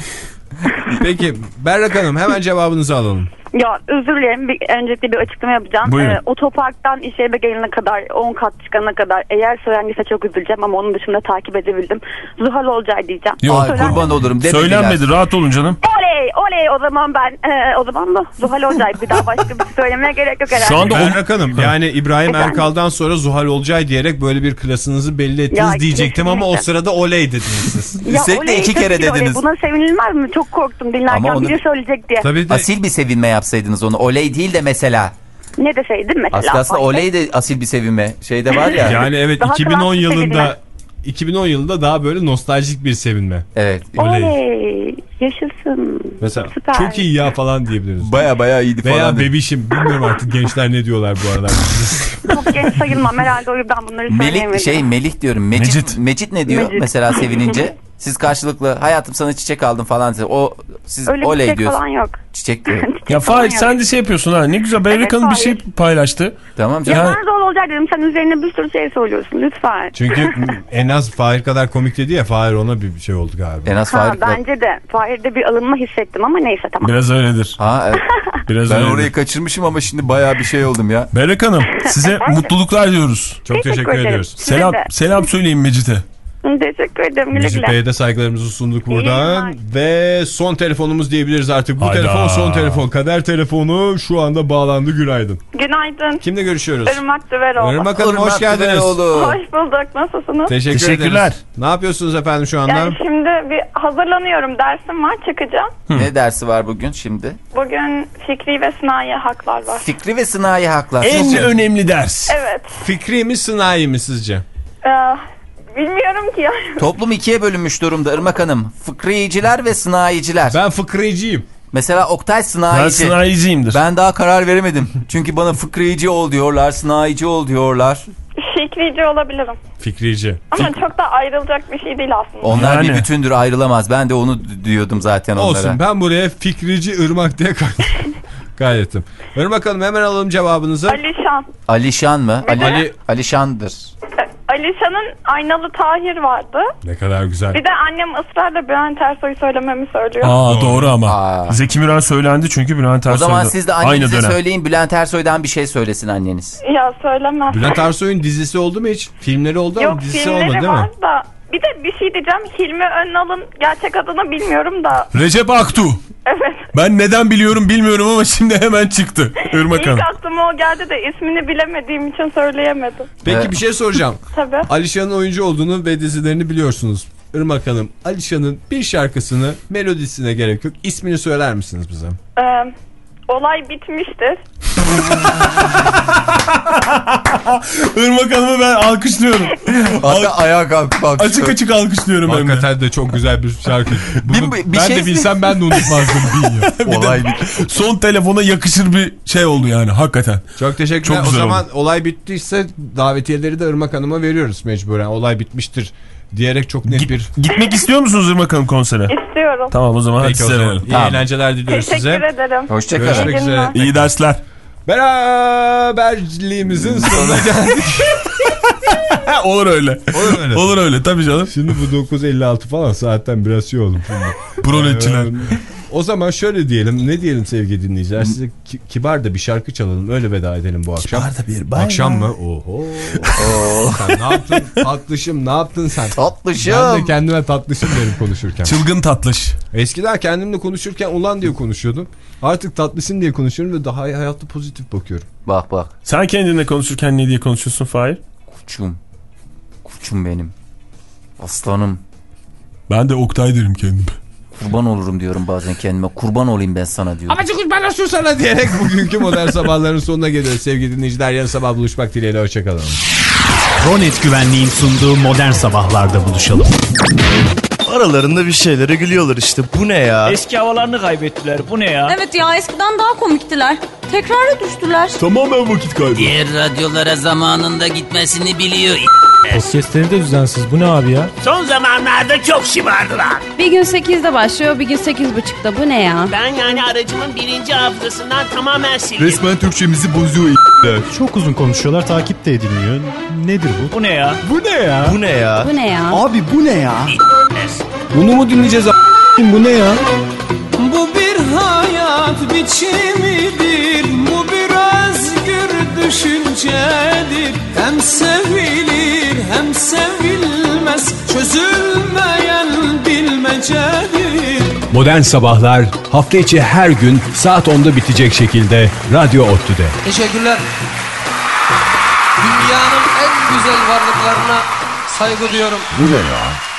Peki Berrak Hanım hemen cevabınızı alalım. Ya özür dilerim. Bir, öncelikle bir açıklama yapacağım. Buyurun. Ee, otoparktan iş yerime gelene kadar on kat çıkana kadar eğer söylendiyse çok üzüleceğim ama onun dışında takip edebildim. Zuhal Olcay diyeceğim. Yok, Ay Söylen- kurban olurum demediler. Söylenmedi, rahat olun canım. Oley oley o zaman ben e, o zaman da Zuhal Olcay bir daha başka bir şey söylemeye gerek yok herhalde. Şu anda Berrak Hanım yani İbrahim Efendim? Erkal'dan sonra Zuhal Olcay diyerek böyle bir klasınızı belli ettiniz Ya, diyecektim ama o kesinlikle. sırada oley dediniz siz. Ya Üstelik de oley, iki tabii kere ki oley. dediniz. Buna sevinilmez mi? Çok korktum dinlerken Ama onu- biri söyleyecek diye. Tabii de Asil bir sevinme yapsaydınız onu. Oley değil de mesela. Ne deseydim mesela. Aslında, aslında başta. oley de asil bir sevinme. Şeyde var ya. yani evet Daha iki bin on klasik yılında sevinme. iki bin on yılında daha böyle nostaljik bir sevinme. Evet. Oley. Oley yaşasın. Mesela Süper. çok iyi ya falan diyebiliriz. Baya baya iyiydi Veya falan. bebişim bilmiyorum artık gençler ne diyorlar bu aralar. Çok genç sayılmam herhalde o yüzden bunları Melih söyleyemedim. şey Melih diyorum. Mecit, Mecit. Mecit. ne diyor Mecit. mesela sevinince? Siz karşılıklı hayatım sana çiçek aldım falan. O siz Öyle bir oley çiçek diyorsun. falan yok. Çiçek diyor. Çiçek Ya falan Faik yok. sen de şey yapıyorsun ha. Ne güzel. Berrak Evet, Hanım bir şey Faik. paylaştı. Tamam Ya canım. ben zor olacak dedim sen üzerine bir sürü şey söylüyorsun lütfen. Çünkü en az Fahir kadar komik dedi ya Fahir ona bir şey oldu galiba. En az Ha, Fahir. bence de Fahir'de bir alınma hissettim ama neyse tamam. Biraz öyledir. Ha, evet. Biraz Ben öyledir. orayı kaçırmışım ama şimdi baya bir şey oldum ya. Berrak Hanım size mutluluklar diyoruz. Çok teşekkür, Teşekkür ederim. ediyoruz. Size Selam de. selam söyleyin Mecit'e. Teşekkür ederim güle Mecit güle. Bey'e de saygılarımızı sunduk buradan. İyi Ve son telefonumuz diyebiliriz artık. Bu Hayda. telefon son telefon. Kader telefonu şu anda bağlandı. Günaydın. Günaydın. Kimle görüşüyoruz? Irmak Düveroğlu. Irmak Hanım hoş Irmak geldiniz. Düveroğlu. Hoş bulduk nasılsınız? Teşekkür Teşekkürler. ederiz. Ne yapıyorsunuz efendim şu anda? Yani şimdi bir hazırlanıyorum dersim var çıkacağım. Ne dersi var bugün şimdi? Bugün fikri ve sınai haklar var. Fikri ve sınai haklar. En Çok- önemli ders. Evet. Fikri mi sınai mi sizce? Ee, bilmiyorum ki ya. Toplum ikiye bölünmüş durumda Irmak Hanım. Fıkriyeciler ve sınayiciler. Ben fıkriyeciyim. Mesela Oktay Ben sınayici. sınayiciyimdir. Ben daha karar veremedim. Çünkü bana fıkriyici ol diyorlar, sınayici ol diyorlar. Fikrici olabilirim. Fikrici. Ama çok da ayrılacak bir şey değil aslında. Onlar Yani. bir bütündür, ayrılamaz. Ben de onu d- diyordum zaten onlara. Olsun ben buraya fikrici Irmak diye kay- kaydettim. Irmak Hanım hemen alalım cevabınızı. Alişan. Alişan mı? Ali, Ali- Alişan'dır. Ee, Alişan'ın Aynalı Tahir vardı. Ne kadar güzel. Bir de annem ısrarla Bülent Ersoy'u söylememi söylüyor. Aa doğru ama. Aa. Zeki Müren söylendi çünkü Bülent Ersoy. O zaman siz de annenize söyleyin, Bülent Ersoy'dan bir şey söylesin anneniz. Ya söylemem. Bülent Ersoy'un dizisi oldu mu hiç? Filmleri oldu Yok, ama dizisi filmleri olmadı değil var mi? da. Bir de bir şey diyeceğim. Hilmi Önal'ın gerçek adını bilmiyorum da. Recep Aktu. Evet. Ben neden biliyorum bilmiyorum ama şimdi hemen çıktı. Irmak Hanım. İlk aklıma o geldi de ismini bilemediğim için söyleyemedim. Peki Evet. bir şey soracağım. Tabii. Alişan'ın oyuncu olduğunu ve dizilerini biliyorsunuz. Irmak Hanım, Alişan'ın bir şarkısını, melodisine gerek yok, İsmini söyler misiniz bize? Ee, olay bitmiştir. Irmak Hanım'ı ben alkışlıyorum. Hatta ayağa kalkıp alkışlıyorum. Açık açık alkışlıyorum. Hakikaten de çok güzel bir şarkı. Bunu bir, bir ben şey de bilsem ben de unutmazdım. Olay bitti. Son telefona yakışır bir şey oldu yani hakikaten. Çok teşekkürler. Çok o zaman oldu. olay bittiyse davetiyeleri de Irmak Hanım'a veriyoruz mecburen. Olay bitmiştir diyerek çok net bir... Gitmek istiyor musunuz Irmak Hanım konsere? İstiyorum. Tamam o zaman Peki hadi o size zaman. verelim. İyi Tamam. eğlenceler diliyoruz Teşekkür size. ederim. Hoşçakalın. Görüşmek üzere. İyi dersler. Beraberliğimizin sonuna geldik. Olur öyle. Olur öyle. Olur öyle tabii canım. Şimdi bu dokuz elli altı falan saatten biraz şey oldu. Bronetçiler. O zaman şöyle diyelim, ne diyelim sevgili dinleyiciler, size ki, kibar da bir şarkı çalalım, öyle veda edelim bu akşam. Kibar da bir bay akşam bay. mı? Oho. Sen ne yaptın? Tatlışım ne yaptın sen? Tatlışım. Ben de kendime tatlışım derim konuşurken. Çılgın tatlış. Eskiden kendimle konuşurken ulan diye konuşuyordum. Artık tatlısın diye konuşuyorum ve daha hayata pozitif bakıyorum. Bak bak. Sen kendinle konuşurken ne diye konuşuyorsun Fahir? Kuçum. Kuçum benim. Aslanım. Ben de Oktay derim kendime. Kurban olurum diyorum bazen kendime. Kurban olayım ben sana diyorum. Amacı kurban olsun sana diyerek bugünkü modern sabahların sonuna geliyoruz. Sevgili dinleyiciler, yarın sabah buluşmak dileğiyle, hoşçakalın. Ronet Güvenliğin sunduğu Modern Sabahlar'da buluşalım. Aralarında bir şeylere gülüyorlar işte. Bu ne ya? Eski havalarını kaybettiler. Bu ne ya? Evet ya, eskiden daha komiktiler. Tekrara düştüler. Tamamen vakit kaybı. Diğer radyolara zamanında gitmesini biliyor. Podcastleri de düzensiz. Bu ne abi ya? Son zamanlarda çok şımardılar. Bir gün sekizde başlıyor, bir gün sekiz buçukta. Bu ne ya? Ben yani aracımın birinci hafızasından tamamen sildim. Resmen Türkçemizi bozuyor. Çok uzun konuşuyorlar, takip de edilmiyor. Nedir bu? Bu ne ya? Bu ne ya? Bu ne ya? Bu ne ya? Abi bu ne ya? Bunu mu dinleyeceğiz? Bu ne ya? Bu bir hayat biçimidir, bu bir özgür düşüncedir. Hem sevilir hem sevilmez, çözülmeyen bilmecedir. Modern Sabahlar hafta içi her gün saat onda bitecek şekilde Radyo ODTÜ'de. Teşekkürler. Dünyanın en güzel varlıklarına saygı duyuyorum. Bu ne ya?